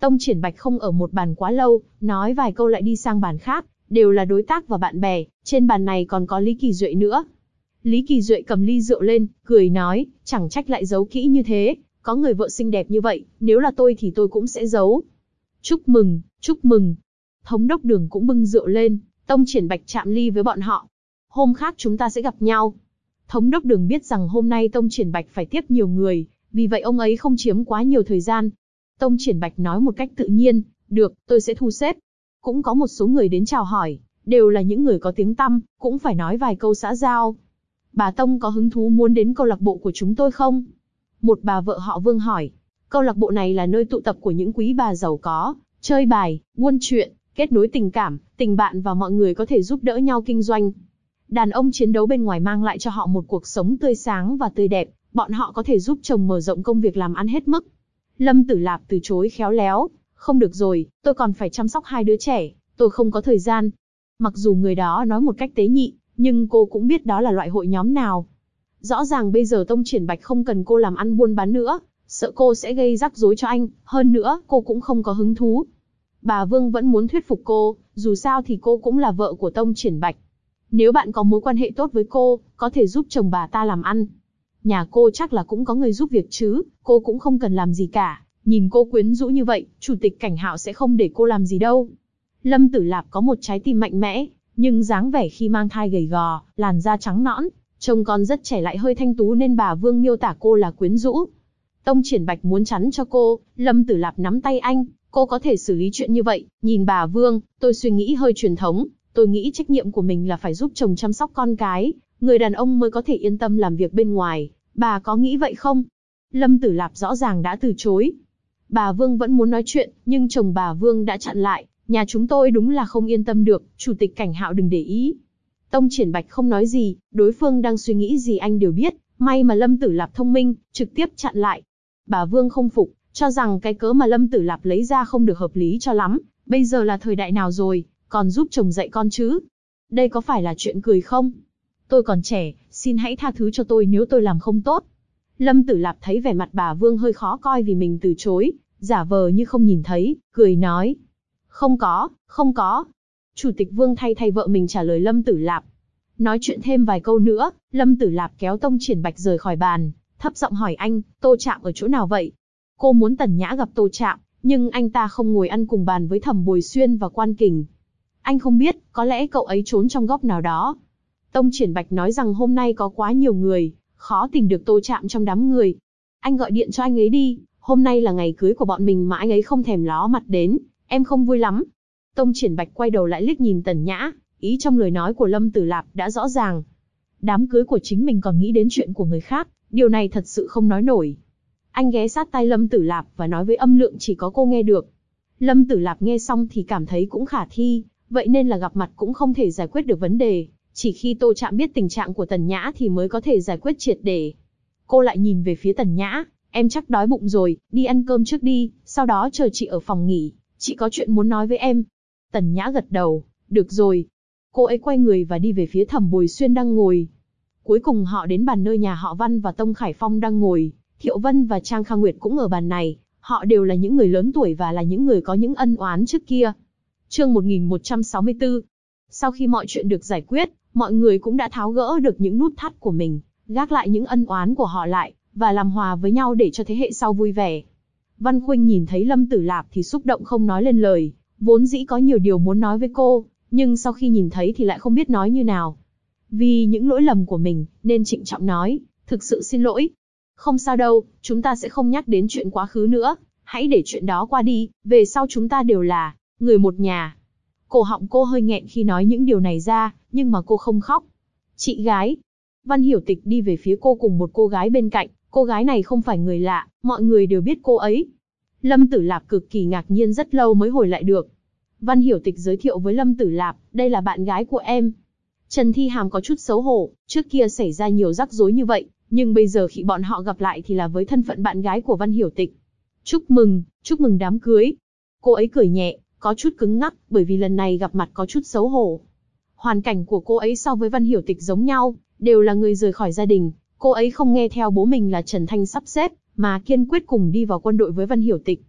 Tông Triển Bạch không ở một bàn quá lâu, nói vài câu lại đi sang bàn khác, đều là đối tác và bạn bè, trên bàn này còn có Lý Kỳ Duệ nữa. Lý Kỳ Duệ cầm ly rượu lên, cười nói, chẳng trách lại giấu kỹ như thế, có người vợ xinh đẹp như vậy, nếu là tôi thì tôi cũng sẽ giấu. Chúc mừng, chúc mừng. Thống đốc Đường cũng bưng rượu lên, Tông Triển Bạch chạm ly với bọn họ. Hôm khác chúng ta sẽ gặp nhau. Thống đốc Đường biết rằng hôm nay Tông Triển Bạch phải tiếp nhiều người, vì vậy ông ấy không chiếm quá nhiều thời gian. Tông Triển Bạch nói một cách tự nhiên, được, tôi sẽ thu xếp. Cũng có một số người đến chào hỏi, đều là những người có tiếng tăm, cũng phải nói vài câu xã giao. Bà Tông có hứng thú muốn đến câu lạc bộ của chúng tôi không? Một bà vợ họ Vương hỏi. Câu lạc bộ này là nơi tụ tập của những quý bà giàu có, chơi bài, buôn chuyện, kết nối tình cảm, tình bạn và mọi người có thể giúp đỡ nhau kinh doanh. Đàn ông chiến đấu bên ngoài mang lại cho họ một cuộc sống tươi sáng và tươi đẹp, bọn họ có thể giúp chồng mở rộng công việc làm ăn hết mức. Lâm Tử Lạp từ chối khéo léo, không được rồi, tôi còn phải chăm sóc 2 đứa trẻ, tôi không có thời gian. Mặc dù người đó nói một cách tế nhị, nhưng cô cũng biết đó là loại hội nhóm nào. Rõ ràng bây giờ Tông Triển Bạch không cần cô làm ăn buôn bán nữa, sợ cô sẽ gây rắc rối cho anh, hơn nữa cô cũng không có hứng thú. Bà Vương vẫn muốn thuyết phục cô, dù sao thì cô cũng là vợ của Tông Triển Bạch. Nếu bạn có mối quan hệ tốt với cô, có thể giúp chồng bà ta làm ăn. Nhà cô chắc là cũng có người giúp việc chứ, cô cũng không cần làm gì cả. Nhìn cô quyến rũ như vậy, Chủ tịch Cảnh Hạo sẽ không để cô làm gì đâu. Lâm Tử Lạp có một trái tim mạnh mẽ, nhưng dáng vẻ khi mang thai gầy gò, làn da trắng nõn, trông con rất trẻ lại hơi thanh tú nên bà Vương miêu tả cô là quyến rũ. Tông Triển Bạch muốn chắn cho cô, Lâm Tử Lạp nắm tay anh, cô có thể xử lý chuyện như vậy. Nhìn bà Vương, tôi suy nghĩ hơi truyền thống, tôi nghĩ trách nhiệm của mình là phải giúp chồng chăm sóc con cái, người đàn ông mới có thể yên tâm làm việc bên ngoài. Bà có nghĩ vậy không? Lâm Tử Lạp rõ ràng đã từ chối. Bà Vương vẫn muốn nói chuyện, nhưng chồng bà Vương đã chặn lại. Nhà chúng tôi đúng là không yên tâm được, Chủ tịch Cảnh Hạo đừng để ý. Tông Triển Bạch không nói gì, đối phương đang suy nghĩ gì anh đều biết, may mà Lâm Tử Lạp thông minh, trực tiếp chặn lại. Bà Vương không phục, cho rằng cái cớ mà Lâm Tử Lạp lấy ra không được hợp lý cho lắm, bây giờ là thời đại nào rồi, còn giúp chồng dạy con chứ? Đây có phải là chuyện cười không? Tôi còn trẻ, xin hãy tha thứ cho tôi nếu tôi làm không tốt. Lâm Tử Lạp thấy vẻ mặt bà Vương hơi khó coi vì mình từ chối, giả vờ như không nhìn thấy, cười nói. Không có, không có. Chủ tịch Vương thay vợ mình trả lời Lâm Tử Lạp. Nói chuyện thêm vài câu nữa, Lâm Tử Lạp kéo Tông Triển Bạch rời khỏi bàn, thấp giọng hỏi anh, Tô Trạm ở chỗ nào vậy? Cô muốn Tần Nhã gặp Tô Trạm, nhưng anh ta không ngồi ăn cùng bàn với Thẩm Bồi Xuyên và Quan Kình. Anh không biết, có lẽ cậu ấy trốn trong góc nào đó. Tông Triển Bạch nói rằng hôm nay có quá nhiều người, khó tìm được Tô Trạm trong đám người. Anh gọi điện cho anh ấy đi, hôm nay là ngày cưới của bọn mình mà anh ấy không thèm ló mặt đến, em không vui lắm. Tông Triển Bạch quay đầu lại liếc nhìn Tần Nhã, ý trong lời nói của Lâm Tử Lạp đã rõ ràng. Đám cưới của chính mình còn nghĩ đến chuyện của người khác, điều này thật sự không nói nổi. Anh ghé sát tai Lâm Tử Lạp và nói với âm lượng chỉ có cô nghe được. Lâm Tử Lạp nghe xong thì cảm thấy cũng khả thi, vậy nên là gặp mặt cũng không thể giải quyết được vấn đề, chỉ khi Tô Trạm biết tình trạng của Tần Nhã thì mới có thể giải quyết triệt để. Cô lại nhìn về phía Tần Nhã, em chắc đói bụng rồi, đi ăn cơm trước đi, sau đó chờ chị ở phòng nghỉ, chị có chuyện muốn nói với em. Tần Nhã gật đầu, được rồi. Cô ấy quay người và đi về phía Thẩm Bồi Xuyên đang ngồi. Cuối cùng họ đến bàn nơi nhà họ Văn và Tông Khải Phong đang ngồi, Thiệu Vân và Trang Kha Nguyệt cũng ở bàn này, họ đều là những người lớn tuổi và là những người có những ân oán trước kia. Chương 1164. Sau khi mọi chuyện được giải quyết, mọi người cũng đã tháo gỡ được những nút thắt của mình, gác lại những ân oán của họ lại, và làm hòa với nhau để cho thế hệ sau vui vẻ. Văn Khuynh nhìn thấy Lâm Tử Lạp thì xúc động không nói lên lời, vốn dĩ có nhiều điều muốn nói với cô, nhưng sau khi nhìn thấy thì lại không biết nói như nào. Vì những lỗi lầm của mình, nên trịnh trọng nói, thực sự xin lỗi. Không sao đâu, chúng ta sẽ không nhắc đến chuyện quá khứ nữa, hãy để chuyện đó qua đi, về sau chúng ta đều là người một nhà. Cổ họng cô hơi nghẹn khi nói những điều này ra, nhưng mà cô không khóc. Chị gái. Văn Hiểu Tịch đi về phía cô cùng một cô gái bên cạnh, cô gái này không phải người lạ, mọi người đều biết cô ấy. Lâm Tử Lạp cực kỳ ngạc nhiên rất lâu mới hồi lại được. Văn Hiểu Tịch giới thiệu với Lâm Tử Lạp, đây là bạn gái của em. Trần Thi Hàm có chút xấu hổ, trước kia xảy ra nhiều rắc rối như vậy, nhưng bây giờ khi bọn họ gặp lại thì là với thân phận bạn gái của Văn Hiểu Tịch. Chúc mừng đám cưới. Cô ấy cười nhẹ, có chút cứng ngắc, bởi vì lần này gặp mặt có chút xấu hổ. Hoàn cảnh của cô ấy so với Văn Hiểu Tịch giống nhau, đều là người rời khỏi gia đình. Cô ấy không nghe theo bố mình là Trần Thanh sắp xếp, mà kiên quyết cùng đi vào quân đội với Văn Hiểu Tịch.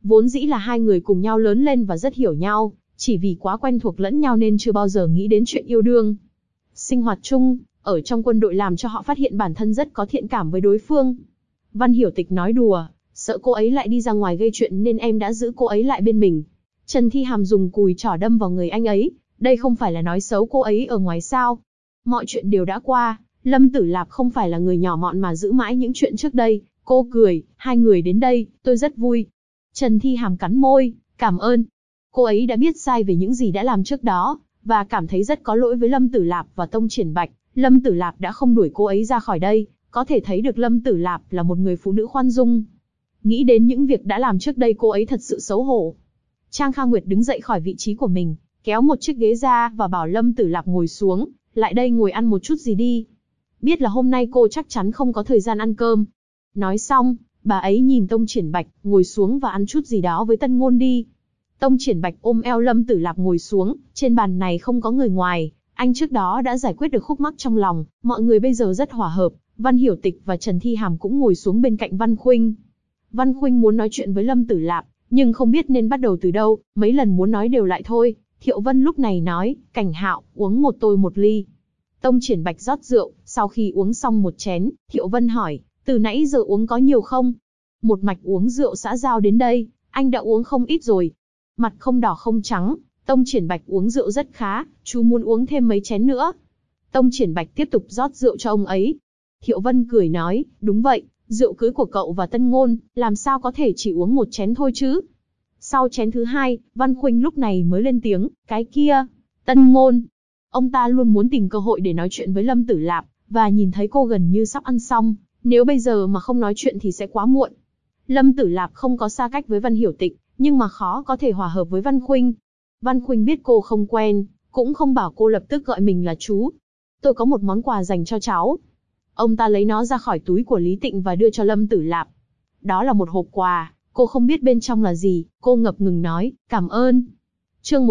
Vốn dĩ là hai người cùng nhau lớn lên và rất hiểu nhau, chỉ vì quá quen thuộc lẫn nhau nên chưa bao giờ nghĩ đến chuyện yêu đương. Sinh hoạt chung, ở trong quân đội làm cho họ phát hiện bản thân rất có thiện cảm với đối phương. Văn Hiểu Tịch nói đùa, sợ cô ấy lại đi ra ngoài gây chuyện nên em đã giữ cô ấy lại bên mình. Trần Thi Hàm dùng cùi trỏ đâm vào người anh ấy, đây không phải là nói xấu cô ấy ở ngoài sao. Mọi chuyện đều đã qua, Lâm Tử Lạp không phải là người nhỏ mọn mà giữ mãi những chuyện trước đây. Cô cười, hai người đến đây, tôi rất vui. Trần Thi Hàm cắn môi, cảm ơn. Cô ấy đã biết sai về những gì đã làm trước đó, và cảm thấy rất có lỗi với Lâm Tử Lạp và Tông Triển Bạch. Lâm Tử Lạp đã không đuổi cô ấy ra khỏi đây, có thể thấy được Lâm Tử Lạp là một người phụ nữ khoan dung. Nghĩ đến những việc đã làm trước đây cô ấy thật sự xấu hổ. Trang Kha Nguyệt đứng dậy khỏi vị trí của mình, kéo một chiếc ghế ra và bảo Lâm Tử Lạp ngồi xuống, lại đây ngồi ăn một chút gì đi. Biết là hôm nay cô chắc chắn không có thời gian ăn cơm. Nói xong, bà ấy nhìn Tông Triển Bạch, ngồi xuống và ăn chút gì đó với Tân Ngôn đi. Tông Triển Bạch ôm eo Lâm Tử Lạp ngồi xuống, trên bàn này không có người ngoài, anh trước đó đã giải quyết được khúc mắc trong lòng, mọi người bây giờ rất hòa hợp. Văn Hiểu Tịch và Trần Thi Hàm cũng ngồi xuống bên cạnh Văn Khuynh. Văn Khuynh muốn nói chuyện với Lâm Tử Lạp, nhưng không biết nên bắt đầu từ đâu, mấy lần muốn nói đều lại thôi. Thiệu Vân lúc này nói, Cảnh Hạo, uống một tôi một ly. Tông Triển Bạch rót rượu, sau khi uống xong một chén, Thiệu Vân hỏi, từ nãy giờ uống có nhiều không? Một mạch uống rượu xã giao đến đây, anh đã uống không ít rồi. Mặt không đỏ không trắng, Tông Triển Bạch uống rượu rất khá, chú muốn uống thêm mấy chén nữa. Tông Triển Bạch tiếp tục rót rượu cho ông ấy. Thiệu Vân cười nói, đúng vậy, rượu cưới của cậu và Tân Ngôn, làm sao có thể chỉ uống một chén thôi chứ? Sau chén thứ hai, Văn Khuynh lúc này mới lên tiếng, cái kia, Tân Ngôn. Ông ta luôn muốn tìm cơ hội để nói chuyện với Lâm Tử Lạp, và nhìn thấy cô gần như sắp ăn xong, nếu bây giờ mà không nói chuyện thì sẽ quá muộn. Lâm Tử Lạp không có xa cách với Văn Hiểu Tịch, nhưng mà khó có thể hòa hợp với Văn Khuynh. Văn Khuynh biết cô không quen, cũng không bảo cô lập tức gọi mình là chú. Tôi có một món quà dành cho cháu. Ông ta lấy nó ra khỏi túi của Lý Tịnh và đưa cho Lâm Tử Lạp. Đó là một hộp quà, cô không biết bên trong là gì, cô ngập ngừng nói, cảm ơn. Chương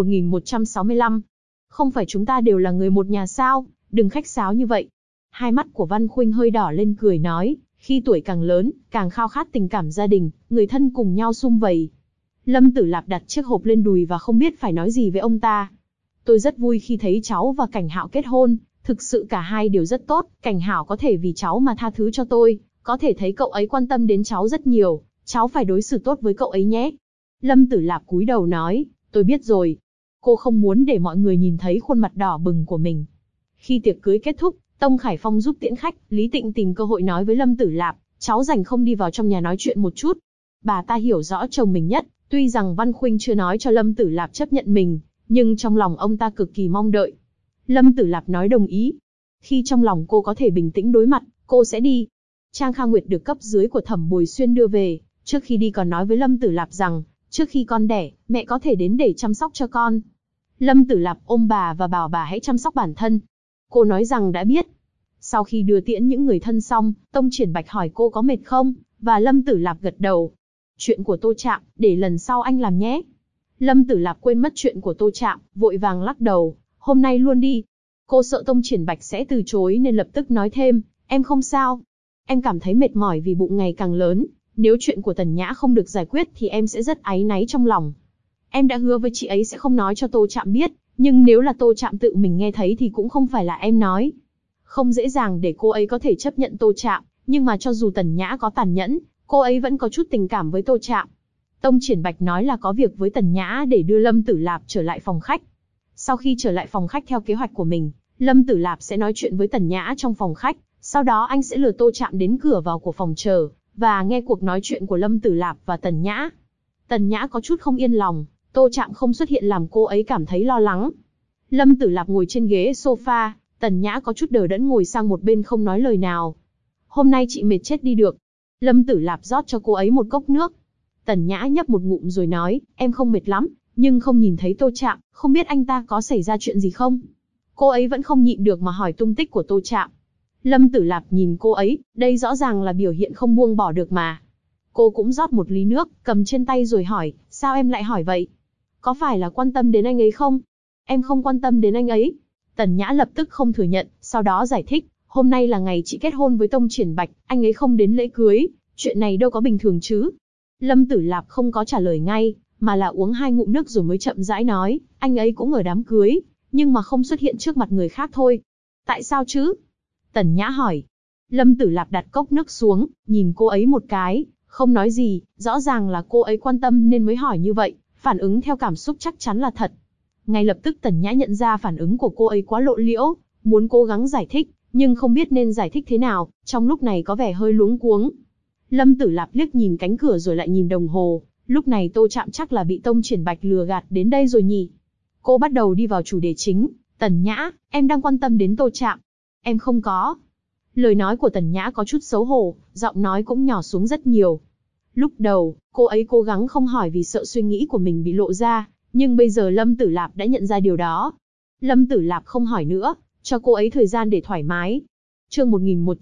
1165. Không phải chúng ta đều là người một nhà sao, đừng khách sáo như vậy. Hai mắt của Văn Khuynh hơi đỏ lên cười nói, khi tuổi càng lớn, càng khao khát tình cảm gia đình, người thân cùng nhau sum vầy. Lâm Tử Lạp đặt chiếc hộp lên đùi và không biết phải nói gì với ông ta. Tôi rất vui khi thấy cháu và Cảnh Hạo kết hôn, thực sự cả hai đều rất tốt, Cảnh Hạo có thể vì cháu mà tha thứ cho tôi, có thể thấy cậu ấy quan tâm đến cháu rất nhiều, cháu phải đối xử tốt với cậu ấy nhé. Lâm Tử Lạp cúi đầu nói, tôi biết rồi. Cô không muốn để mọi người nhìn thấy khuôn mặt đỏ bừng của mình. Khi tiệc cưới kết thúc, Tông Khải Phong giúp tiễn khách, Lý Tịnh tìm cơ hội nói với Lâm Tử Lạp, cháu rảnh không đi vào trong nhà nói chuyện một chút. Bà ta hiểu rõ chồng mình nhất, tuy rằng Văn Khuynh chưa nói cho Lâm Tử Lạp chấp nhận mình, nhưng trong lòng ông ta cực kỳ mong đợi. Lâm Tử Lạp nói đồng ý. Khi trong lòng cô có thể bình tĩnh đối mặt, cô sẽ đi. Trang Kha Nguyệt được cấp dưới của Thẩm Bồi Xuyên đưa về, trước khi đi còn nói với Lâm Tử Lạp rằng, trước khi con đẻ, mẹ có thể đến để chăm sóc cho con. Lâm Tử Lạp ôm bà và bảo bà hãy chăm sóc bản thân. Cô nói rằng đã biết. Sau khi đưa tiễn những người thân xong, Tông Triển Bạch hỏi cô có mệt không, và Lâm Tử Lạp gật đầu. Chuyện của Tô Trạm, để lần sau anh làm nhé. Lâm Tử Lạp quên mất chuyện của Tô Trạm, vội vàng lắc đầu, hôm nay luôn đi. Cô sợ Tông Triển Bạch sẽ từ chối nên lập tức nói thêm, em không sao. Em cảm thấy mệt mỏi vì bụng ngày càng lớn, nếu chuyện của Tần Nhã không được giải quyết thì em sẽ rất áy náy trong lòng. Em đã hứa với chị ấy sẽ không nói cho Tô Trạm biết, nhưng nếu là Tô Trạm tự mình nghe thấy thì cũng không phải là em nói. Không dễ dàng để cô ấy có thể chấp nhận Tô Trạm, nhưng mà cho dù Tần Nhã có tàn nhẫn, cô ấy vẫn có chút tình cảm với Tô Trạm. Tông Triển Bạch nói là có việc với Tần Nhã để đưa Lâm Tử Lạp trở lại phòng khách. Sau khi trở lại phòng khách theo kế hoạch của mình, Lâm Tử Lạp sẽ nói chuyện với Tần Nhã trong phòng khách, sau đó anh sẽ lừa Tô Trạm đến cửa vào của phòng chờ, và nghe cuộc nói chuyện của Lâm Tử Lạp và Tần Nhã. Tần Nhã có chút không yên lòng, Tô Trạm không xuất hiện làm cô ấy cảm thấy lo lắng. Lâm Tử Lạp ngồi trên ghế sofa, Tần Nhã có chút đờ đẫn ngồi sang một bên không nói lời nào. Hôm nay chị mệt chết đi được. Lâm Tử Lạp rót cho cô ấy một cốc nước. Tần Nhã nhấp một ngụm rồi nói, em không mệt lắm, nhưng không nhìn thấy Tô Trạm, không biết anh ta có xảy ra chuyện gì không? Cô ấy vẫn không nhịn được mà hỏi tung tích của Tô Trạm. Lâm Tử Lạp nhìn cô ấy, đây rõ ràng là biểu hiện không buông bỏ được mà. Cô cũng rót một ly nước, cầm trên tay rồi hỏi, sao em lại hỏi vậy? Có phải là quan tâm đến anh ấy không? Em không quan tâm đến anh ấy. Tần Nhã lập tức không thừa nhận, sau đó giải thích, hôm nay là ngày chị kết hôn với Tông Triển Bạch, anh ấy không đến lễ cưới, chuyện này đâu có bình thường chứ. Lâm Tử Lạp không có trả lời ngay, mà là uống 2 ngụm nước rồi mới chậm rãi nói, anh ấy cũng ở đám cưới, nhưng mà không xuất hiện trước mặt người khác thôi. Tại sao chứ? Tần Nhã hỏi. Lâm Tử Lạp đặt cốc nước xuống, nhìn cô ấy một cái, không nói gì, rõ ràng là cô ấy quan tâm nên mới hỏi như vậy, phản ứng theo cảm xúc chắc chắn là thật. Ngay lập tức Tần Nhã nhận ra phản ứng của cô ấy quá lộ liễu, muốn cố gắng giải thích, nhưng không biết nên giải thích thế nào, trong lúc này có vẻ hơi luống cuống. Lâm Tử Lạp liếc nhìn cánh cửa rồi lại nhìn đồng hồ, lúc này Tô Trạm chắc là bị Tông Triển Bạch lừa gạt đến đây rồi nhỉ. Cô bắt đầu đi vào chủ đề chính, Tần Nhã, em đang quan tâm đến Tô Trạm. Em không có. Lời nói của Tần Nhã có chút xấu hổ, giọng nói cũng nhỏ xuống rất nhiều. Lúc đầu, cô ấy cố gắng không hỏi vì sợ suy nghĩ của mình bị lộ ra, nhưng bây giờ Lâm Tử Lạp đã nhận ra điều đó. Lâm Tử Lạp không hỏi nữa, cho cô ấy thời gian để thoải mái. Chương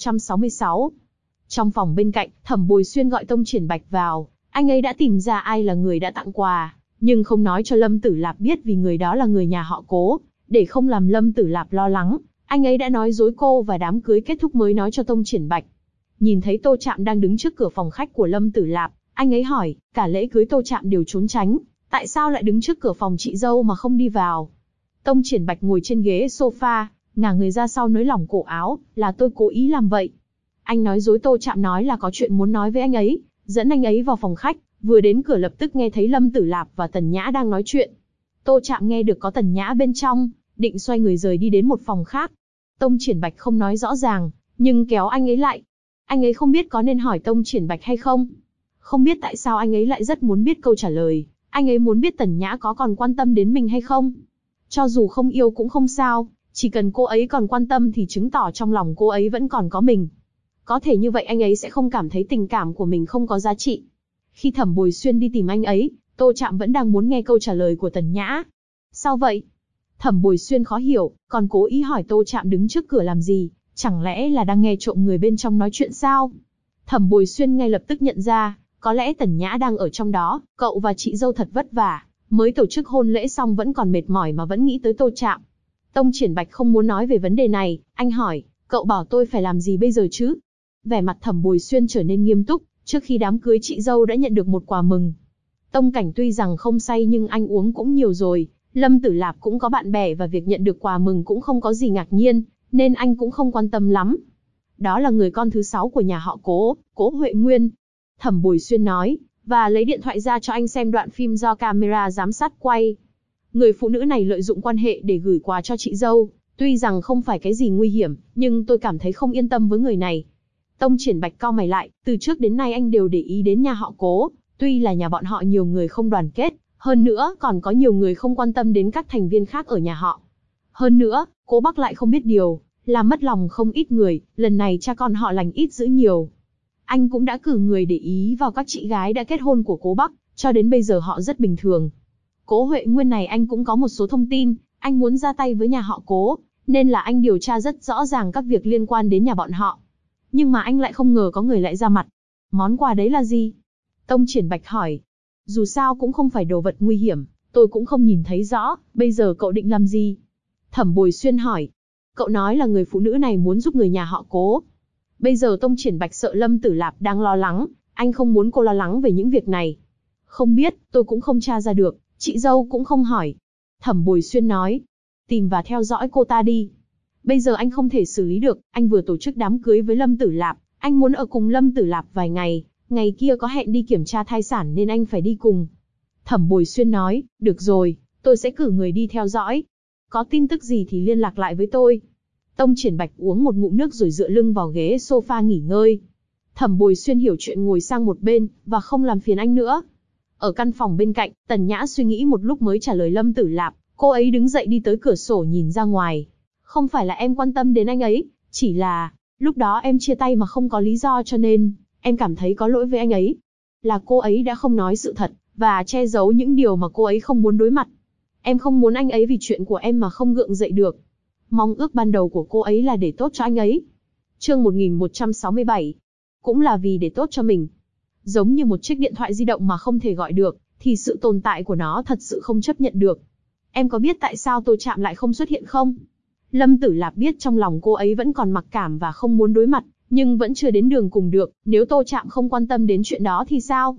1166. Trong phòng bên cạnh, Thẩm Bồi Xuyên gọi Tông Triển Bạch vào, anh ấy đã tìm ra ai là người đã tặng quà, nhưng không nói cho Lâm Tử Lạp biết vì người đó là người nhà họ Cố, để không làm Lâm Tử Lạp lo lắng. Anh ấy đã nói dối cô và đám cưới kết thúc mới nói cho Tông Triển Bạch. Nhìn thấy Tô Trạm đang đứng trước cửa phòng khách của Lâm Tử Lạp, anh ấy hỏi, cả lễ cưới Tô Trạm đều trốn tránh, tại sao lại đứng trước cửa phòng chị dâu mà không đi vào? Tông Triển Bạch ngồi trên ghế sofa, ngả người ra sau nới lỏng cổ áo, là tôi cố ý làm vậy. Anh nói dối Tô Trạm nói là có chuyện muốn nói với anh ấy, dẫn anh ấy vào phòng khách, vừa đến cửa lập tức nghe thấy Lâm Tử Lạp và Tần Nhã đang nói chuyện. Tô Trạm nghe được có Tần Nhã bên trong, định xoay người rời đi đến một phòng khác. Tông Triển Bạch không nói rõ ràng, nhưng kéo anh ấy lại. Anh ấy không biết có nên hỏi Tông Triển Bạch hay không. Không biết tại sao anh ấy lại rất muốn biết câu trả lời, anh ấy muốn biết Tần Nhã có còn quan tâm đến mình hay không. Cho dù không yêu cũng không sao, chỉ cần cô ấy còn quan tâm thì chứng tỏ trong lòng cô ấy vẫn còn có mình. Có thể như vậy anh ấy sẽ không cảm thấy tình cảm của mình không có giá trị. Khi Thẩm Bồi Xuyên đi tìm anh ấy, Tô Trạm vẫn đang muốn nghe câu trả lời của Tần Nhã. Sao vậy? Thẩm Bồi Xuyên khó hiểu, còn cố ý hỏi Tô Trạm đứng trước cửa làm gì, chẳng lẽ là đang nghe trộm người bên trong nói chuyện sao? Thẩm Bồi Xuyên ngay lập tức nhận ra, có lẽ Tần Nhã đang ở trong đó, cậu và chị dâu thật vất vả, mới tổ chức hôn lễ xong vẫn còn mệt mỏi mà vẫn nghĩ tới Tô Trạm. Tông Triển Bạch không muốn nói về vấn đề này, anh hỏi, cậu bảo tôi phải làm gì bây giờ chứ? Vẻ mặt Thẩm Bồi Xuyên trở nên nghiêm túc, trước khi đám cưới chị dâu đã nhận được một quà mừng. Tông Cảnh tuy rằng không say nhưng anh uống cũng nhiều rồi, Lâm Tử Lạp cũng có bạn bè và việc nhận được quà mừng cũng không có gì ngạc nhiên, nên anh cũng không quan tâm lắm. Đó là người con thứ 6 của nhà họ Cố, Cố Huệ Nguyên. Thẩm Bồi Xuyên nói, và lấy điện thoại ra cho anh xem đoạn phim do camera giám sát quay. Người phụ nữ này lợi dụng quan hệ để gửi quà cho chị dâu, tuy rằng không phải cái gì nguy hiểm, nhưng tôi cảm thấy không yên tâm với người này. Tông Triển Bạch cau mày lại, từ trước đến nay anh đều để ý đến nhà họ Cố, tuy là nhà bọn họ nhiều người không đoàn kết, hơn nữa còn có nhiều người không quan tâm đến các thành viên khác ở nhà họ. Hơn nữa, Cố Bắc lại không biết điều, làm mất lòng không ít người, lần này cha con họ lành ít dữ nhiều. Anh cũng đã cử người để ý vào các chị gái đã kết hôn của Cố Bắc, cho đến bây giờ họ rất bình thường. Cố Huệ Nguyên này anh cũng có một số thông tin, anh muốn ra tay với nhà họ Cố, nên là anh điều tra rất rõ ràng các việc liên quan đến nhà bọn họ. Nhưng mà anh lại không ngờ có người lại ra mặt. Món quà đấy là gì? Tông Triển Bạch hỏi. Dù sao cũng không phải đồ vật nguy hiểm, tôi cũng không nhìn thấy rõ, bây giờ cậu định làm gì? Thẩm Bồi Xuyên hỏi. Cậu nói là người phụ nữ này muốn giúp người nhà họ Cố. Bây giờ Tông Triển Bạch sợ Lâm Tử Lạp đang lo lắng, anh không muốn cô lo lắng về những việc này. Không biết, tôi cũng không tra ra được, chị dâu cũng không hỏi. Thẩm Bồi Xuyên nói. Tìm và theo dõi cô ta đi. Bây giờ anh không thể xử lý được, anh vừa tổ chức đám cưới với Lâm Tử Lạp, anh muốn ở cùng Lâm Tử Lạp vài ngày, ngày kia có hẹn đi kiểm tra thai sản nên anh phải đi cùng. Thẩm Bồi Xuyên nói, được rồi, tôi sẽ cử người đi theo dõi. Có tin tức gì thì liên lạc lại với tôi. Tông Triển Bạch uống một ngụm nước rồi dựa lưng vào ghế sofa nghỉ ngơi. Thẩm Bồi Xuyên hiểu chuyện ngồi sang một bên, và không làm phiền anh nữa. Ở căn phòng bên cạnh, Tần Nhã suy nghĩ một lúc mới trả lời Lâm Tử Lạp, cô ấy đứng dậy đi tới cửa sổ nhìn ra ngoài. Không phải là em quan tâm đến anh ấy, chỉ là, lúc đó em chia tay mà không có lý do cho nên, em cảm thấy có lỗi với anh ấy. Là cô ấy đã không nói sự thật, và che giấu những điều mà cô ấy không muốn đối mặt. Em không muốn anh ấy vì chuyện của em mà không gượng dậy được. Mong ước ban đầu của cô ấy là để tốt cho anh ấy. Chương 1167. Cũng là vì để tốt cho mình. Giống như một chiếc điện thoại di động mà không thể gọi được, thì sự tồn tại của nó thật sự không chấp nhận được. Em có biết tại sao Tô Trạm lại không xuất hiện không? Lâm Tử Lạp biết trong lòng cô ấy vẫn còn mặc cảm và không muốn đối mặt, nhưng vẫn chưa đến đường cùng được, nếu Tô Trạm không quan tâm đến chuyện đó thì sao?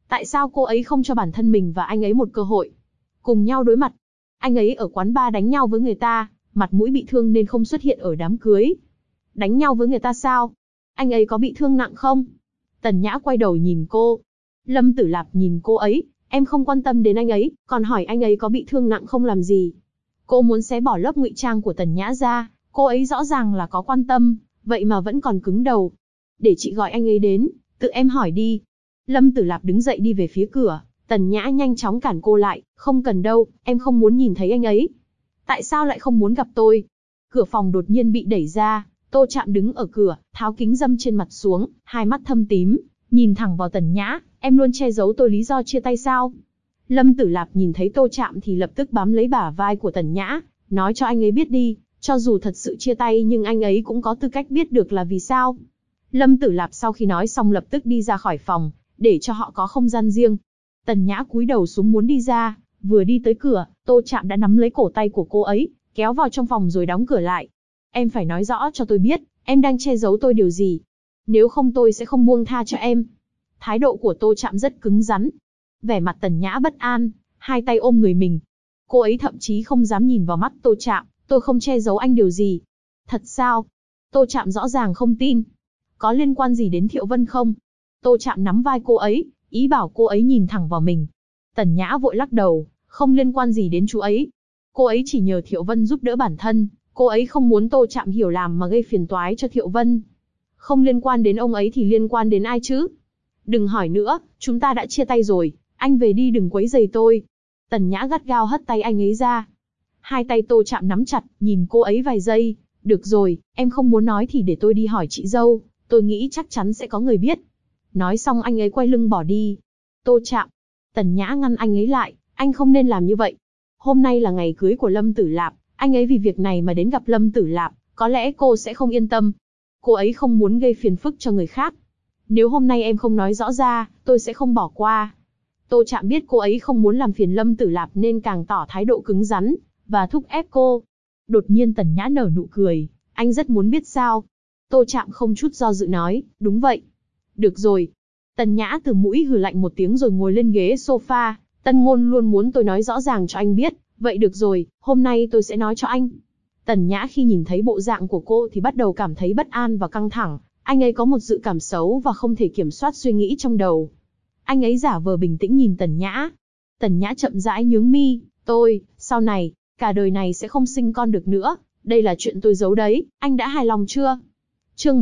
Tại sao cô ấy không cho bản thân mình và anh ấy một cơ hội? Cùng nhau đối mặt. Anh ấy ở quán bar đánh nhau với người ta, mặt mũi bị thương nên không xuất hiện ở đám cưới. Đánh nhau với người ta sao? Anh ấy có bị thương nặng không? Tần Nhã quay đầu nhìn cô. Lâm Tử Lạp nhìn cô ấy, em không quan tâm đến anh ấy, còn hỏi anh ấy có bị thương nặng không làm gì. Cô muốn xé bỏ lớp ngụy trang của Tần Nhã ra, cô ấy rõ ràng là có quan tâm, vậy mà vẫn còn cứng đầu. Để chị gọi anh ấy đến, tự em hỏi đi. Lâm Tử Lạp đứng dậy đi về phía cửa, Tần Nhã nhanh chóng cản cô lại, không cần đâu, em không muốn nhìn thấy anh ấy. Tại sao lại không muốn gặp tôi? Cửa phòng đột nhiên bị đẩy ra, Tô Trạm đứng ở cửa, tháo kính râm trên mặt xuống, hai mắt thâm tím, nhìn thẳng vào Tần Nhã, em luôn che giấu tôi lý do chia tay sao? Lâm Tử Lạp nhìn thấy Tô Trạm thì lập tức bám lấy bả vai của Tần Nhã, nói cho anh ấy biết đi, cho dù thật sự chia tay nhưng anh ấy cũng có tư cách biết được là vì sao. Lâm Tử Lạp sau khi nói xong lập tức đi ra khỏi phòng, để cho họ có không gian riêng. Tần Nhã cúi đầu xuống muốn đi ra, vừa đi tới cửa, Tô Trạm đã nắm lấy cổ tay của cô ấy, kéo vào trong phòng rồi đóng cửa lại. Em phải nói rõ cho tôi biết, em đang che giấu tôi điều gì. Nếu không tôi sẽ không buông tha cho em. Thái độ của Tô Trạm rất cứng rắn. Vẻ mặt Tần Nhã bất an, hai tay ôm người mình. Cô ấy thậm chí không dám nhìn vào mắt Tô Trạm, tôi không che giấu anh điều gì. Thật sao? Tô Trạm rõ ràng không tin. Có liên quan gì đến Thiệu Vân không? Tô Trạm nắm vai cô ấy, ý bảo cô ấy nhìn thẳng vào mình. Tần Nhã vội lắc đầu, không liên quan gì đến chú ấy. Cô ấy chỉ nhờ Thiệu Vân giúp đỡ bản thân, cô ấy không muốn Tô Trạm hiểu lầm mà gây phiền toái cho Thiệu Vân. Không liên quan đến ông ấy thì liên quan đến ai chứ? Đừng hỏi nữa, chúng ta đã chia tay rồi, anh về đi đừng quấy rầy tôi. Tần Nhã gắt gao hất tay anh ấy ra. Hai tay Tô Trạm nắm chặt, nhìn cô ấy vài giây. Được rồi, em không muốn nói thì để tôi đi hỏi chị dâu, tôi nghĩ chắc chắn sẽ có người biết. Nói xong anh ấy quay lưng bỏ đi. Tô Trạm. Tần Nhã ngăn anh ấy lại, anh không nên làm như vậy. Hôm nay là ngày cưới của Lâm Tử Lạp, anh ấy vì việc này mà đến gặp Lâm Tử Lạp, có lẽ cô sẽ không yên tâm. Cô ấy không muốn gây phiền phức cho người khác. Nếu hôm nay em không nói rõ ra, tôi sẽ không bỏ qua. Tô Trạm biết cô ấy không muốn làm phiền Lâm Tử Lạp nên càng tỏ thái độ cứng rắn, và thúc ép cô. Đột nhiên Tần Nhã nở nụ cười, anh rất muốn biết sao. Tô Trạm không chút do dự nói, đúng vậy. Được rồi. Tần Nhã từ mũi hừ lạnh một tiếng rồi ngồi lên ghế sofa, Tân Ngôn luôn muốn tôi nói rõ ràng cho anh biết, vậy được rồi, hôm nay tôi sẽ nói cho anh. Tần Nhã khi nhìn thấy bộ dạng của cô thì bắt đầu cảm thấy bất an và căng thẳng, anh ấy có một dự cảm xấu và không thể kiểm soát suy nghĩ trong đầu. Anh ấy giả vờ bình tĩnh nhìn Tần Nhã. Tần Nhã chậm rãi nhướng mi, sau này, cả đời này sẽ không sinh con được nữa, đây là chuyện tôi giấu đấy, anh đã hài lòng chưa? Chương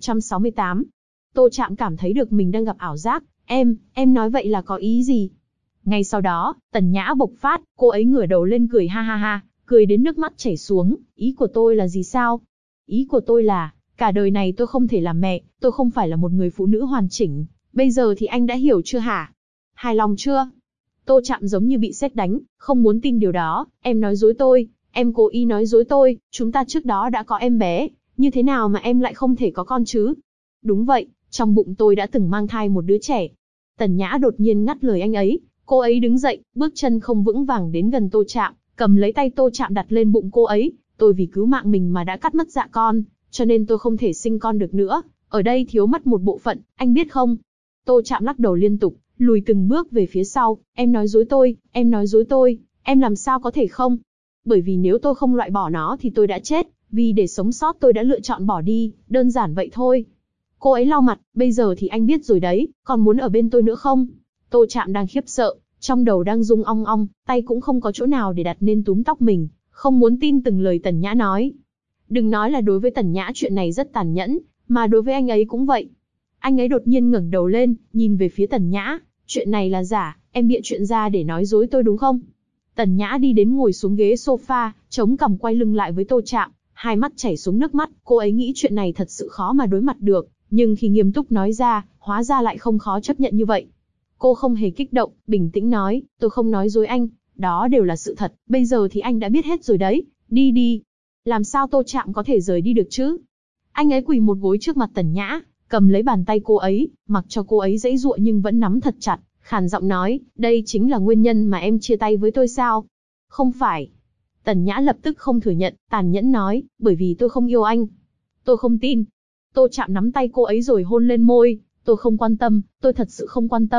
1168. Tô Trạm cảm thấy được mình đang gặp ảo giác, em nói vậy là có ý gì? Ngay sau đó, Tần Nhã bộc phát, cô ấy ngửa đầu lên cười ha ha ha, cười đến nước mắt chảy xuống, ý của tôi là gì sao? Ý của tôi là, cả đời này tôi không thể làm mẹ, tôi không phải là một người phụ nữ hoàn chỉnh, bây giờ thì anh đã hiểu chưa hả? Hài lòng chưa? Tô Trạm giống như bị sét đánh, không muốn tin điều đó, em nói dối tôi, em cố ý nói dối tôi, chúng ta trước đó đã có em bé, như thế nào mà em lại không thể có con chứ? Đúng vậy, trong bụng tôi đã từng mang thai một đứa trẻ. Tần Nhã đột nhiên ngắt lời anh ấy, cô ấy đứng dậy, bước chân không vững vàng đến gần Tô Trạm, cầm lấy tay Tô Trạm đặt lên bụng cô ấy, tôi vì cứu mạng mình mà đã cắt mất dạ con, cho nên tôi không thể sinh con được nữa, ở đây thiếu mất một bộ phận, anh biết không? Tô Trạm lắc đầu liên tục, lùi từng bước về phía sau, em nói dối tôi, em nói dối tôi, em làm sao có thể không? Bởi vì nếu tôi không loại bỏ nó thì tôi đã chết, vì để sống sót tôi đã lựa chọn bỏ đi, đơn giản vậy thôi. Cô ấy lau mặt, bây giờ thì anh biết rồi đấy, còn muốn ở bên tôi nữa không? Tô Trạm đang khiếp sợ, trong đầu đang rung ong ong, tay cũng không có chỗ nào để đặt nên túm tóc mình, không muốn tin từng lời Tần Nhã nói. Đừng nói là đối với Tần Nhã chuyện này rất tàn nhẫn, mà đối với anh ấy cũng vậy. Anh ấy đột nhiên ngẩng đầu lên, nhìn về phía Tần Nhã, chuyện này là giả, em bịa chuyện ra để nói dối tôi đúng không? Tần Nhã đi đến ngồi xuống ghế sofa, chống cằm quay lưng lại với Tô Trạm, hai mắt chảy xuống nước mắt, cô ấy nghĩ chuyện này thật sự khó mà đối mặt được, nhưng khi nghiêm túc nói ra, hóa ra lại không khó chấp nhận như vậy. Cô không hề kích động, bình tĩnh nói, tôi không nói dối anh, đó đều là sự thật, bây giờ thì anh đã biết hết rồi đấy, đi đi. Làm sao Tô Trạm có thể rời đi được chứ? Anh ấy quỳ một gối trước mặt Tần Nhã, cầm lấy bàn tay cô ấy, mặc cho cô ấy giãy giụa nhưng vẫn nắm thật chặt, khàn giọng nói, đây chính là nguyên nhân mà em chia tay với tôi sao? Không phải. Tần Nhã lập tức không thừa nhận, tàn nhẫn nói, bởi vì tôi không yêu anh. Tôi không tin. Tô Trạm nắm tay cô ấy rồi hôn lên môi, tôi không quan tâm, tôi thật sự không quan tâm,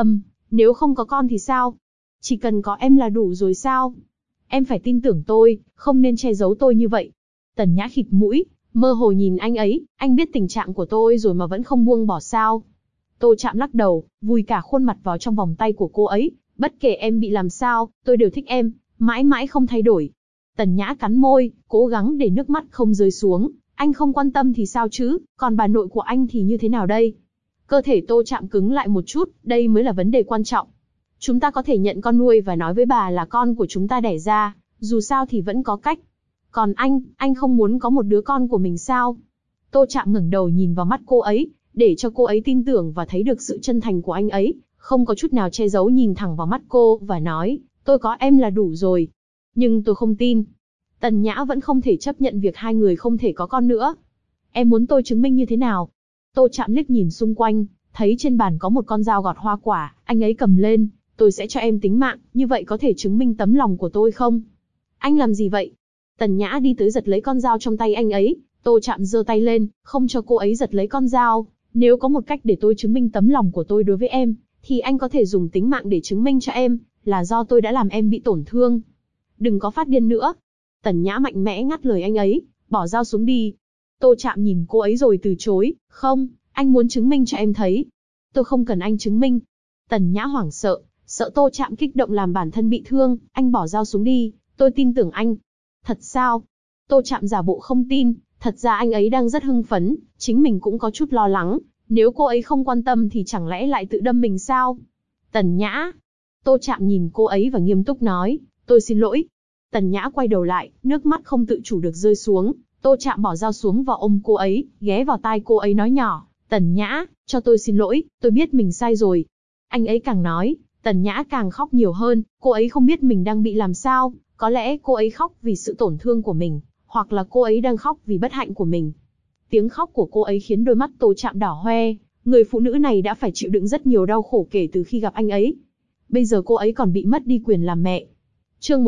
Nếu không có con thì sao? Chỉ cần có em là đủ rồi sao? Em phải tin tưởng tôi, không nên che giấu tôi như vậy. Tần Nhã khịt mũi, mơ hồ nhìn anh ấy, anh biết tình trạng của tôi rồi mà vẫn không buông bỏ sao? Tô Trạm lắc đầu, vùi cả khuôn mặt vào trong vòng tay của cô ấy, bất kể em bị làm sao, tôi đều thích em, mãi mãi không thay đổi. Tần Nhã cắn môi, cố gắng để nước mắt không rơi xuống, anh không quan tâm thì sao chứ, còn bà nội của anh thì như thế nào đây? Cơ thể Tô Trạm cứng lại một chút, đây mới là vấn đề quan trọng. Chúng ta có thể nhận con nuôi và nói với bà là con của chúng ta đẻ ra, dù sao thì vẫn có cách. Còn anh không muốn có một đứa con của mình sao? Tô Trạm ngẩng đầu nhìn vào mắt cô ấy, để cho cô ấy tin tưởng và thấy được sự chân thành của anh ấy, không có chút nào che giấu nhìn thẳng vào mắt cô và nói, tôi có em là đủ rồi. Nhưng tôi không tin. Tần Nhã vẫn không thể chấp nhận việc hai người không thể có con nữa. Em muốn tôi chứng minh như thế nào? Tô Trạm liếc nhìn xung quanh, thấy trên bàn có một con dao gọt hoa quả, anh ấy cầm lên, tôi sẽ cho em tính mạng, như vậy có thể chứng minh tấm lòng của tôi không? Anh làm gì vậy? Tần Nhã đi tới giật lấy con dao trong tay anh ấy, Tô Trạm giơ tay lên, không cho cô ấy giật lấy con dao. Nếu có một cách để tôi chứng minh tấm lòng của tôi đối với em, thì anh có thể dùng tính mạng để chứng minh cho em, là do tôi đã làm em bị tổn thương. Đừng có phát điên nữa. Tần Nhã mạnh mẽ ngắt lời anh ấy, bỏ dao xuống đi. Tô Trạm nhìn cô ấy rồi từ chối, không, anh muốn chứng minh cho em thấy. Tôi không cần anh chứng minh. Tần Nhã hoảng sợ, sợ Tô Trạm kích động làm bản thân bị thương, anh bỏ dao xuống đi, tôi tin tưởng anh. Thật sao? Tô Trạm giả bộ không tin, thật ra anh ấy đang rất hưng phấn, chính mình cũng có chút lo lắng, nếu cô ấy không quan tâm thì chẳng lẽ lại tự đâm mình sao? Tần Nhã. Tô Trạm nhìn cô ấy và nghiêm túc nói, tôi xin lỗi. Tần Nhã quay đầu lại, nước mắt không tự chủ được rơi xuống, Tô Trạm bỏ dao xuống và ôm cô ấy, ghé vào tai cô ấy nói nhỏ, Tần Nhã, cho tôi xin lỗi, tôi biết mình sai rồi. Anh ấy càng nói, Tần Nhã càng khóc nhiều hơn, cô ấy không biết mình đang bị làm sao, có lẽ cô ấy khóc vì sự tổn thương của mình, hoặc là cô ấy đang khóc vì bất hạnh của mình. Tiếng khóc của cô ấy khiến đôi mắt Tô Trạm đỏ hoe, người phụ nữ này đã phải chịu đựng rất nhiều đau khổ kể từ khi gặp anh ấy. Bây giờ cô ấy còn bị mất đi quyền làm mẹ. Chương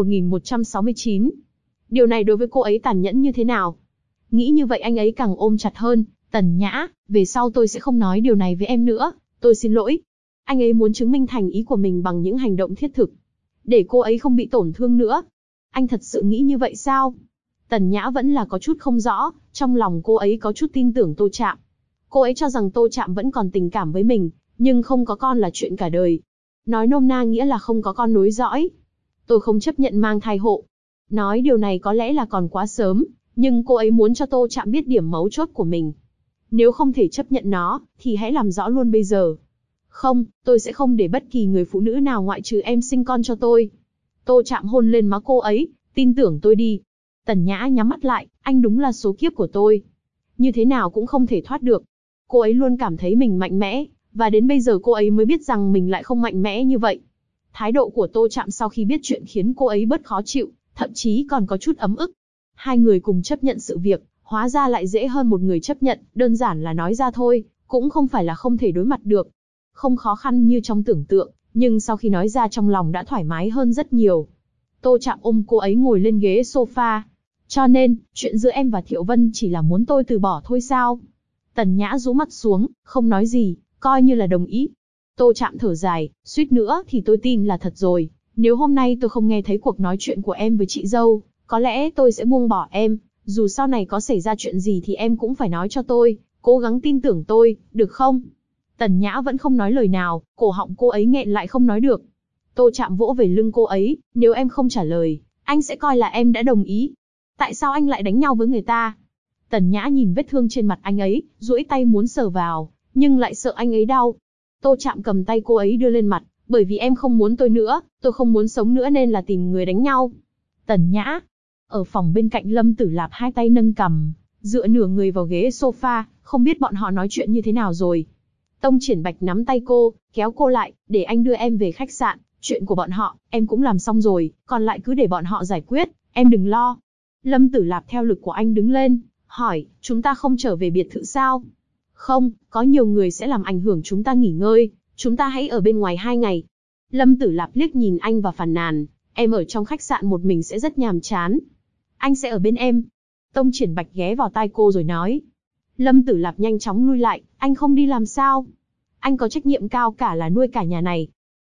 1169. Điều này đối với cô ấy tàn nhẫn như thế nào? Nghĩ như vậy anh ấy càng ôm chặt hơn, Tần Nhã, về sau tôi sẽ không nói điều này với em nữa, tôi xin lỗi. Anh ấy muốn chứng minh thành ý của mình bằng những hành động thiết thực, để cô ấy không bị tổn thương nữa. Anh thật sự nghĩ như vậy sao? Tần Nhã vẫn là có chút không rõ, trong lòng cô ấy có chút tin tưởng Tô Trạm. Cô ấy cho rằng Tô Trạm vẫn còn tình cảm với mình, nhưng không có con là chuyện cả đời. Nói nôm na nghĩa là không có con nối dõi. Tôi không chấp nhận mang thai hộ. Nói điều này có lẽ là còn quá sớm, nhưng cô ấy muốn cho Tô Trạm biết điểm mấu chốt của mình. Nếu không thể chấp nhận nó, thì hãy làm rõ luôn bây giờ. Không, tôi sẽ không để bất kỳ người phụ nữ nào ngoại trừ em sinh con cho tôi. Tô Trạm hôn lên má cô ấy, tin tưởng tôi đi. Tần Nhã nhắm mắt lại, anh đúng là số kiếp của tôi. Như thế nào cũng không thể thoát được. Cô ấy luôn cảm thấy mình mạnh mẽ, và đến bây giờ cô ấy mới biết rằng mình lại không mạnh mẽ như vậy. Thái độ của Tô Trạm sau khi biết chuyện khiến cô ấy bớt khó chịu, thậm chí còn có chút ấm ức. Hai người cùng chấp nhận sự việc, hóa ra lại dễ hơn một người chấp nhận, đơn giản là nói ra thôi, cũng không phải là không thể đối mặt được. Không khó khăn như trong tưởng tượng, nhưng sau khi nói ra trong lòng đã thoải mái hơn rất nhiều. Tô Trạm ôm cô ấy ngồi lên ghế sofa. Cho nên, chuyện giữa em và Thiệu Vân chỉ là muốn tôi từ bỏ thôi sao? Tần Nhã rũ mắt xuống, không nói gì, coi như là đồng ý. Tô Trạm thở dài, suýt nữa thì tôi tin là thật rồi. Nếu hôm nay tôi không nghe thấy cuộc nói chuyện của em với chị dâu, có lẽ tôi sẽ buông bỏ em. Dù sau này có xảy ra chuyện gì thì em cũng phải nói cho tôi, cố gắng tin tưởng tôi, được không? Tần Nhã vẫn không nói lời nào, cổ họng cô ấy nghẹn lại không nói được. Tô Trạm vỗ về lưng cô ấy, nếu em không trả lời, anh sẽ coi là em đã đồng ý. Tại sao anh lại đánh nhau với người ta? Tần Nhã nhìn vết thương trên mặt anh ấy, duỗi tay muốn sờ vào, nhưng lại sợ anh ấy đau. Tô Trạm cầm tay cô ấy đưa lên mặt, bởi vì em không muốn tôi nữa, tôi không muốn sống nữa nên là tìm người đánh nhau. Tần Nhã. Ở phòng bên cạnh Lâm Tử Lạp hai tay nâng cằm, dựa nửa người vào ghế sofa, không biết bọn họ nói chuyện như thế nào rồi. Tông Triển Bạch nắm tay cô, kéo cô lại, để anh đưa em về khách sạn, chuyện của bọn họ, em cũng làm xong rồi, còn lại cứ để bọn họ giải quyết, em đừng lo. Lâm Tử Lạp theo lực của anh đứng lên, hỏi, chúng ta không trở về biệt thự sao? Không, có nhiều người sẽ làm ảnh hưởng chúng ta nghỉ ngơi, chúng ta hãy ở bên ngoài 2 ngày. Lâm Tử Lạp liếc nhìn anh và phàn nàn, em ở trong khách sạn một mình sẽ rất nhàm chán. Anh sẽ ở bên em. Tông Triển Bạch ghé vào tai cô rồi nói. Lâm Tử Lạp nhanh chóng lui lại, anh không đi làm sao? Anh có trách nhiệm cao cả là nuôi cả nhà này.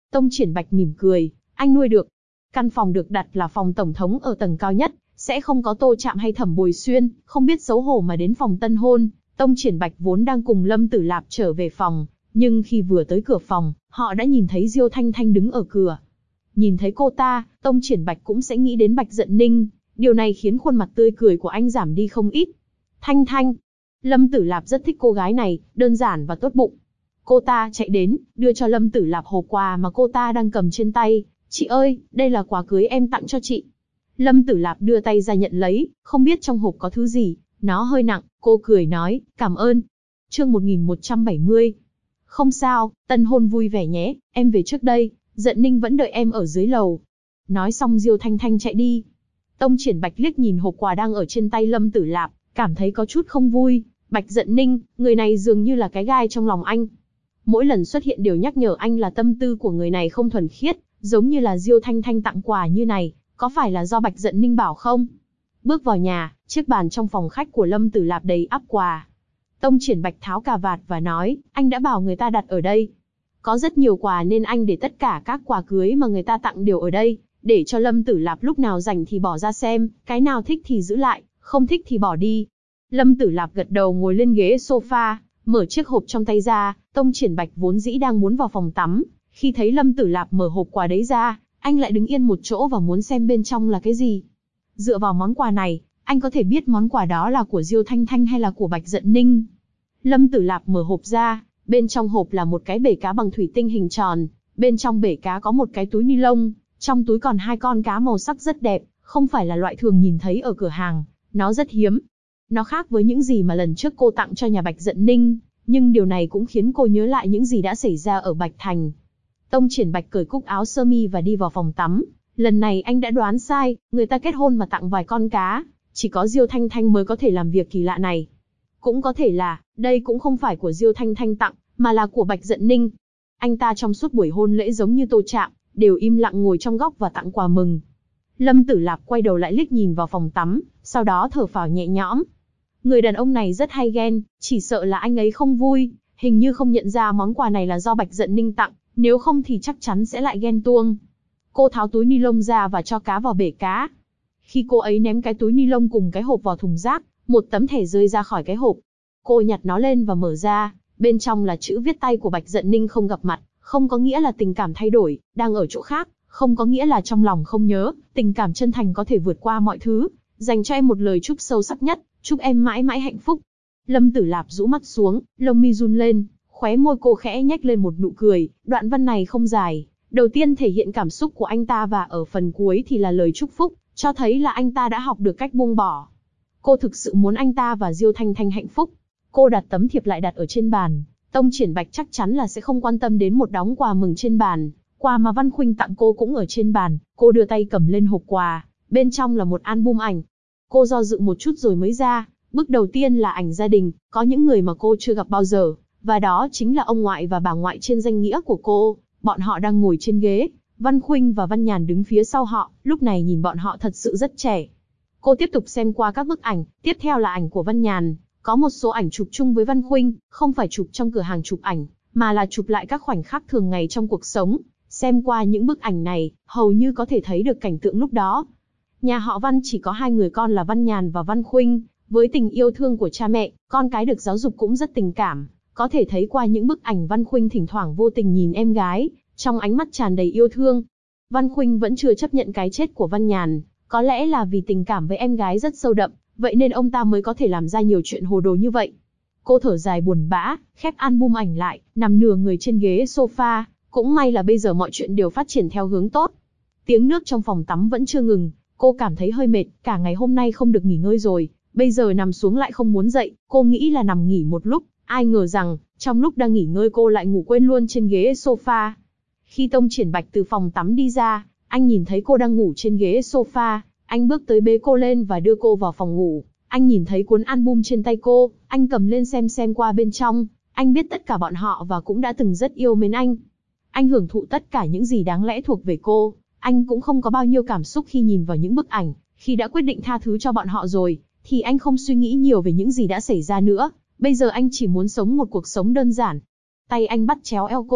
Tông Triển Bạch mỉm cười, anh nuôi được. Căn phòng được đặt là phòng tổng thống ở tầng cao nhất, sẽ không có Tô Trạm hay Thẩm Bồi Xuyên, không biết xấu hổ mà đến phòng tân hôn. Tông Triển Bạch vốn đang cùng Lâm Tử Lạp trở về phòng, nhưng khi vừa tới cửa phòng, họ đã nhìn thấy Diêu Thanh Thanh đứng ở cửa. Nhìn thấy cô ta, Tông Triển Bạch cũng sẽ nghĩ đến Bạch Dận Ninh, điều này khiến khuôn mặt tươi cười của anh giảm đi không ít. Thanh Thanh. Lâm Tử Lạp rất thích cô gái này, đơn giản và tốt bụng. Cô ta chạy đến, đưa cho Lâm Tử Lạp hộp quà mà cô ta đang cầm trên tay. Chị ơi, đây là quà cưới em tặng cho chị. Lâm Tử Lạp đưa tay ra nhận lấy, không biết trong hộp có thứ gì, nó hơi nặng, cô cười nói, cảm ơn. Chương 1170. Không sao, tân hôn vui vẻ nhé, em về trước đây, Dận Ninh vẫn đợi em ở dưới lầu. Nói xong Diêu Thanh Thanh chạy đi. Tông Triển Bạch liếc nhìn hộp quà đang ở trên tay Lâm Tử Lạp, cảm thấy có chút không vui. Bạch Dận Ninh, người này dường như là cái gai trong lòng anh. Mỗi lần xuất hiện đều nhắc nhở anh là tâm tư của người này không thuần khiết, giống như là Diêu Thanh Thanh tặng quà như này, có phải là do Bạch Dận Ninh bảo không? Bước vào nhà, chiếc bàn trong phòng khách của Lâm Tử Lạp đầy ắp quà. Tông Triển Bạch tháo cà vạt và nói, anh đã bảo người ta đặt ở đây. Có rất nhiều quà nên anh để tất cả các quà cưới mà người ta tặng đều ở đây, để cho Lâm Tử Lạp lúc nào rảnh thì bỏ ra xem, cái nào thích thì giữ lại, không thích thì bỏ đi. Lâm Tử Lạp gật đầu ngồi lên ghế sofa, mở chiếc hộp trong tay ra. Tông Triển Bạch vốn dĩ đang muốn vào phòng tắm, khi thấy Lâm Tử Lạp mở hộp quà đấy ra, anh lại đứng yên một chỗ và muốn xem bên trong là cái gì. Dựa vào món quà này, anh có thể biết món quà đó là của Diêu Thanh Thanh hay là của Bạch Dận Ninh. Lâm Tử Lạp mở hộp ra, bên trong hộp là một cái bể cá bằng thủy tinh hình tròn, bên trong bể cá có một cái túi ni lông, trong túi còn 2 con cá màu sắc rất đẹp, không phải là loại thường nhìn thấy ở cửa hàng, nó rất hiếm. Nó khác với những gì mà lần trước cô tặng cho nhà Bạch Dận Ninh, nhưng điều này cũng khiến cô nhớ lại những gì đã xảy ra ở Bạch Thành. Tông Triển Bạch cởi cúc áo sơ mi và đi vào phòng tắm. Lần này anh đã đoán sai, người ta kết hôn mà tặng vài con cá, chỉ có Diêu Thanh Thanh mới có thể làm việc kỳ lạ này. Cũng có thể là, đây cũng không phải của Diêu Thanh Thanh tặng, mà là của Bạch Dận Ninh. Anh ta trong suốt buổi hôn lễ giống như Tô Trạm, đều im lặng ngồi trong góc và tặng quà mừng. Lâm Tử Lạp quay đầu lại liếc nhìn vào phòng tắm, sau đó thở phào nhẹ nhõm. Người đàn ông này rất hay ghen, chỉ sợ là anh ấy không vui, hình như không nhận ra món quà này là do Bạch Dận Ninh tặng, nếu không thì chắc chắn sẽ lại ghen tuông. Cô tháo túi ni lông ra và cho cá vào bể cá. Khi cô ấy ném cái túi ni lông cùng cái hộp vào thùng rác, một tấm thẻ rơi ra khỏi cái hộp. Cô nhặt nó lên và mở ra, bên trong là chữ viết tay của Bạch Dận Ninh không gặp mặt, không có nghĩa là tình cảm thay đổi, đang ở chỗ khác, không có nghĩa là trong lòng không nhớ, tình cảm chân thành có thể vượt qua mọi thứ, dành cho em một lời chúc sâu sắc nhất, chúc em mãi mãi hạnh phúc. Lâm Tử Lạp rũ mắt xuống, lông mi run lên, khóe môi cô khẽ nhếch lên một nụ cười, đoạn văn này không dài, đầu tiên thể hiện cảm xúc của anh ta và ở phần cuối thì là lời chúc phúc, cho thấy là anh ta đã học được cách buông bỏ. Cô thực sự muốn anh ta và Diêu Thanh Thanh hạnh phúc. Cô đặt tấm thiệp lại đặt ở trên bàn. Tông Triển Bạch chắc chắn là sẽ không quan tâm đến một đống quà mừng trên bàn. Quà mà Văn Khuynh tặng cô cũng ở trên bàn. Cô đưa tay cầm lên hộp quà, bên trong là một album ảnh. Cô do dự một chút rồi mới ra. Bước đầu tiên là ảnh gia đình, có những người mà cô chưa gặp bao giờ, và đó chính là ông ngoại và bà ngoại trên danh nghĩa của cô. Bọn họ đang ngồi trên ghế, Văn Khuynh và Văn Nhàn đứng phía sau họ, lúc này nhìn bọn họ thật sự rất trẻ. Cô tiếp tục xem qua các bức ảnh, tiếp theo là ảnh của Văn Nhàn. Có một số ảnh chụp chung với Văn Khuynh, không phải chụp trong cửa hàng chụp ảnh, mà là chụp lại các khoảnh khắc thường ngày trong cuộc sống. Xem qua những bức ảnh này, hầu như có thể thấy được cảnh tượng lúc đó. Nhà họ Văn chỉ có 2 người con là Văn Nhàn và Văn Khuynh, với tình yêu thương của cha mẹ, con cái được giáo dục cũng rất tình cảm. Có thể thấy qua những bức ảnh Văn Khuynh thỉnh thoảng vô tình nhìn em gái, trong ánh mắt tràn đầy yêu thương. Văn Khuynh vẫn chưa chấp nhận cái chết của Văn Nhàn, có lẽ là vì tình cảm với em gái rất sâu đậm, vậy nên ông ta mới có thể làm ra nhiều chuyện hồ đồ như vậy. Cô thở dài buồn bã, khép album ảnh lại, nằm nửa người trên ghế sofa, cũng may là bây giờ mọi chuyện đều phát triển theo hướng tốt. Tiếng nước trong phòng tắm vẫn chưa ngừng, cô cảm thấy hơi mệt, cả ngày hôm nay không được nghỉ ngơi rồi, bây giờ nằm xuống lại không muốn dậy, cô nghĩ là nằm nghỉ một lúc, ai ngờ rằng, trong lúc đang nghỉ ngơi cô lại ngủ quên luôn trên ghế sofa. Khi Tông Triển Bạch từ phòng tắm đi ra, anh nhìn thấy cô đang ngủ trên ghế sofa, anh bước tới bế cô lên và đưa cô vào phòng ngủ. Anh nhìn thấy cuốn album trên tay cô, anh cầm lên xem qua bên trong, anh biết tất cả bọn họ và cũng đã từng rất yêu mến anh. Anh hưởng thụ tất cả những gì đáng lẽ thuộc về cô, anh cũng không có bao nhiêu cảm xúc khi nhìn vào những bức ảnh, khi đã quyết định tha thứ cho bọn họ rồi, thì anh không suy nghĩ nhiều về những gì đã xảy ra nữa, bây giờ anh chỉ muốn sống một cuộc sống đơn giản. Tay anh bắt chéo eo cô,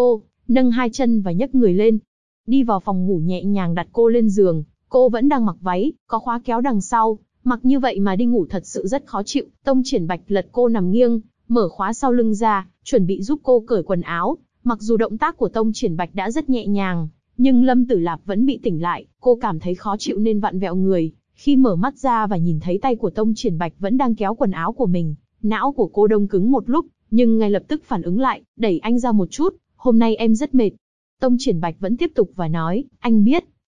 nâng hai chân và nhấc người lên. Đi vào phòng ngủ nhẹ nhàng đặt cô lên giường, cô vẫn đang mặc váy, có khóa kéo đằng sau, mặc như vậy mà đi ngủ thật sự rất khó chịu. Tông Triển Bạch lật cô nằm nghiêng, mở khóa sau lưng ra, chuẩn bị giúp cô cởi quần áo. Mặc dù động tác của Tông Triển Bạch đã rất nhẹ nhàng, nhưng Lâm Tử Lạp vẫn bị tỉnh lại, cô cảm thấy khó chịu nên vặn vẹo người. Khi mở mắt ra và nhìn thấy tay của Tông Triển Bạch vẫn đang kéo quần áo của mình, não của cô đông cứng một lúc, nhưng ngay lập tức phản ứng lại, đẩy anh ra một chút. Hôm nay em rất mệt. Tông Triển Bạch vẫn tiếp tục và nói, anh biết,